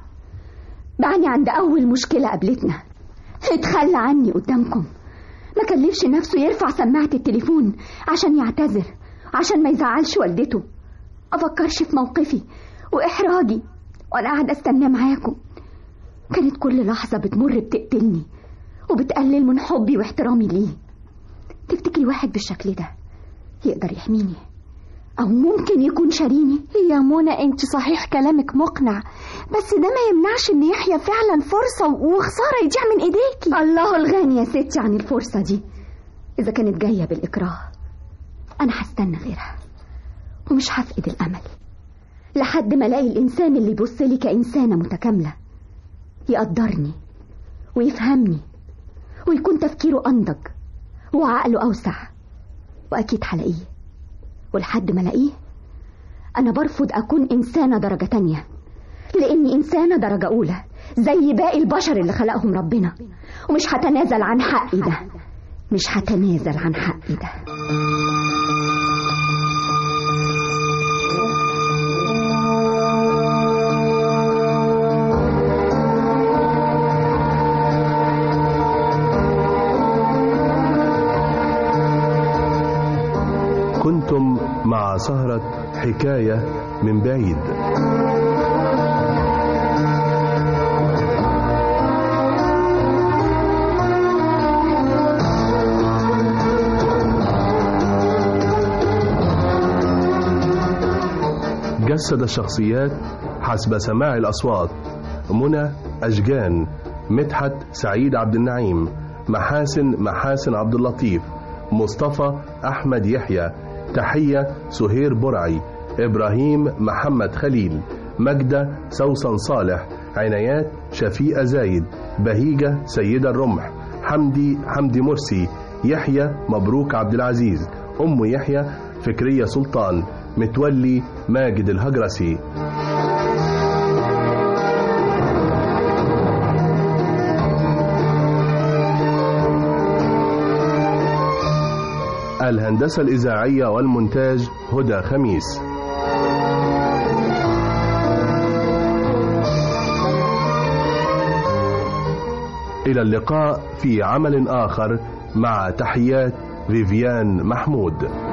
بعني عند اول مشكله قابلتنا، اتخلى عني قدامكم، ما كلفش نفسه يرفع سماعه التليفون عشان يعتذر، عشان ما يزعلش والدته. افكرش في موقفي واحراجي وانا قاعده استنى معاكم. كانت كل لحظه بتمر بتقتلني وبتقلل من حبي واحترامي ليه. تفتكري واحد بالشكل ده يقدر يحميني او ممكن يكون شاريني؟
يا منى انت صحيح كلامك مقنع، بس ده ما يمنعش ان يحيى فعلا فرصه وخساره يضيع من ايديكي.
الله الغني يا ستي عن الفرصه دي. اذا كانت جايه بالاكراه انا هستنى غيرها، ومش هفقد الامل لحد ما الاقي الانسان اللي يبص لي كانسانه متكامله، يقدرني ويفهمني ويكون تفكيره انضج وعقله اوسع. واكيد هلاقيه، ولحد ما الاقيه انا برفض اكون انسانه درجه تانية، لاني انسانه درجه اولى زي باقي البشر اللي خلقهم ربنا، ومش هتنازل عن حقي ده، مش هتنازل عن حقي ده.
كنتم مع سهرة حكاية من بعيد. جسد الشخصيات حسب سماع الأصوات: منى أشجان، مدحت سعيد عبد النعيم، محاسن عبد اللطيف، مصطفى أحمد يحيى، تحية سهير برعي، إبراهيم محمد خليل، مجدة سوسن صالح، عنايات شفيقة زايد، بهيجة سيدة الرمح، حمدي مرسي، يحيى مبروك عبد العزيز، أم يحيى فكرية سلطان، متولي ماجد الهجرسي. الهندسة الإذاعية والمونتاج هدى خميس. إلى اللقاء في عمل آخر، مع تحيات فيفيان محمود.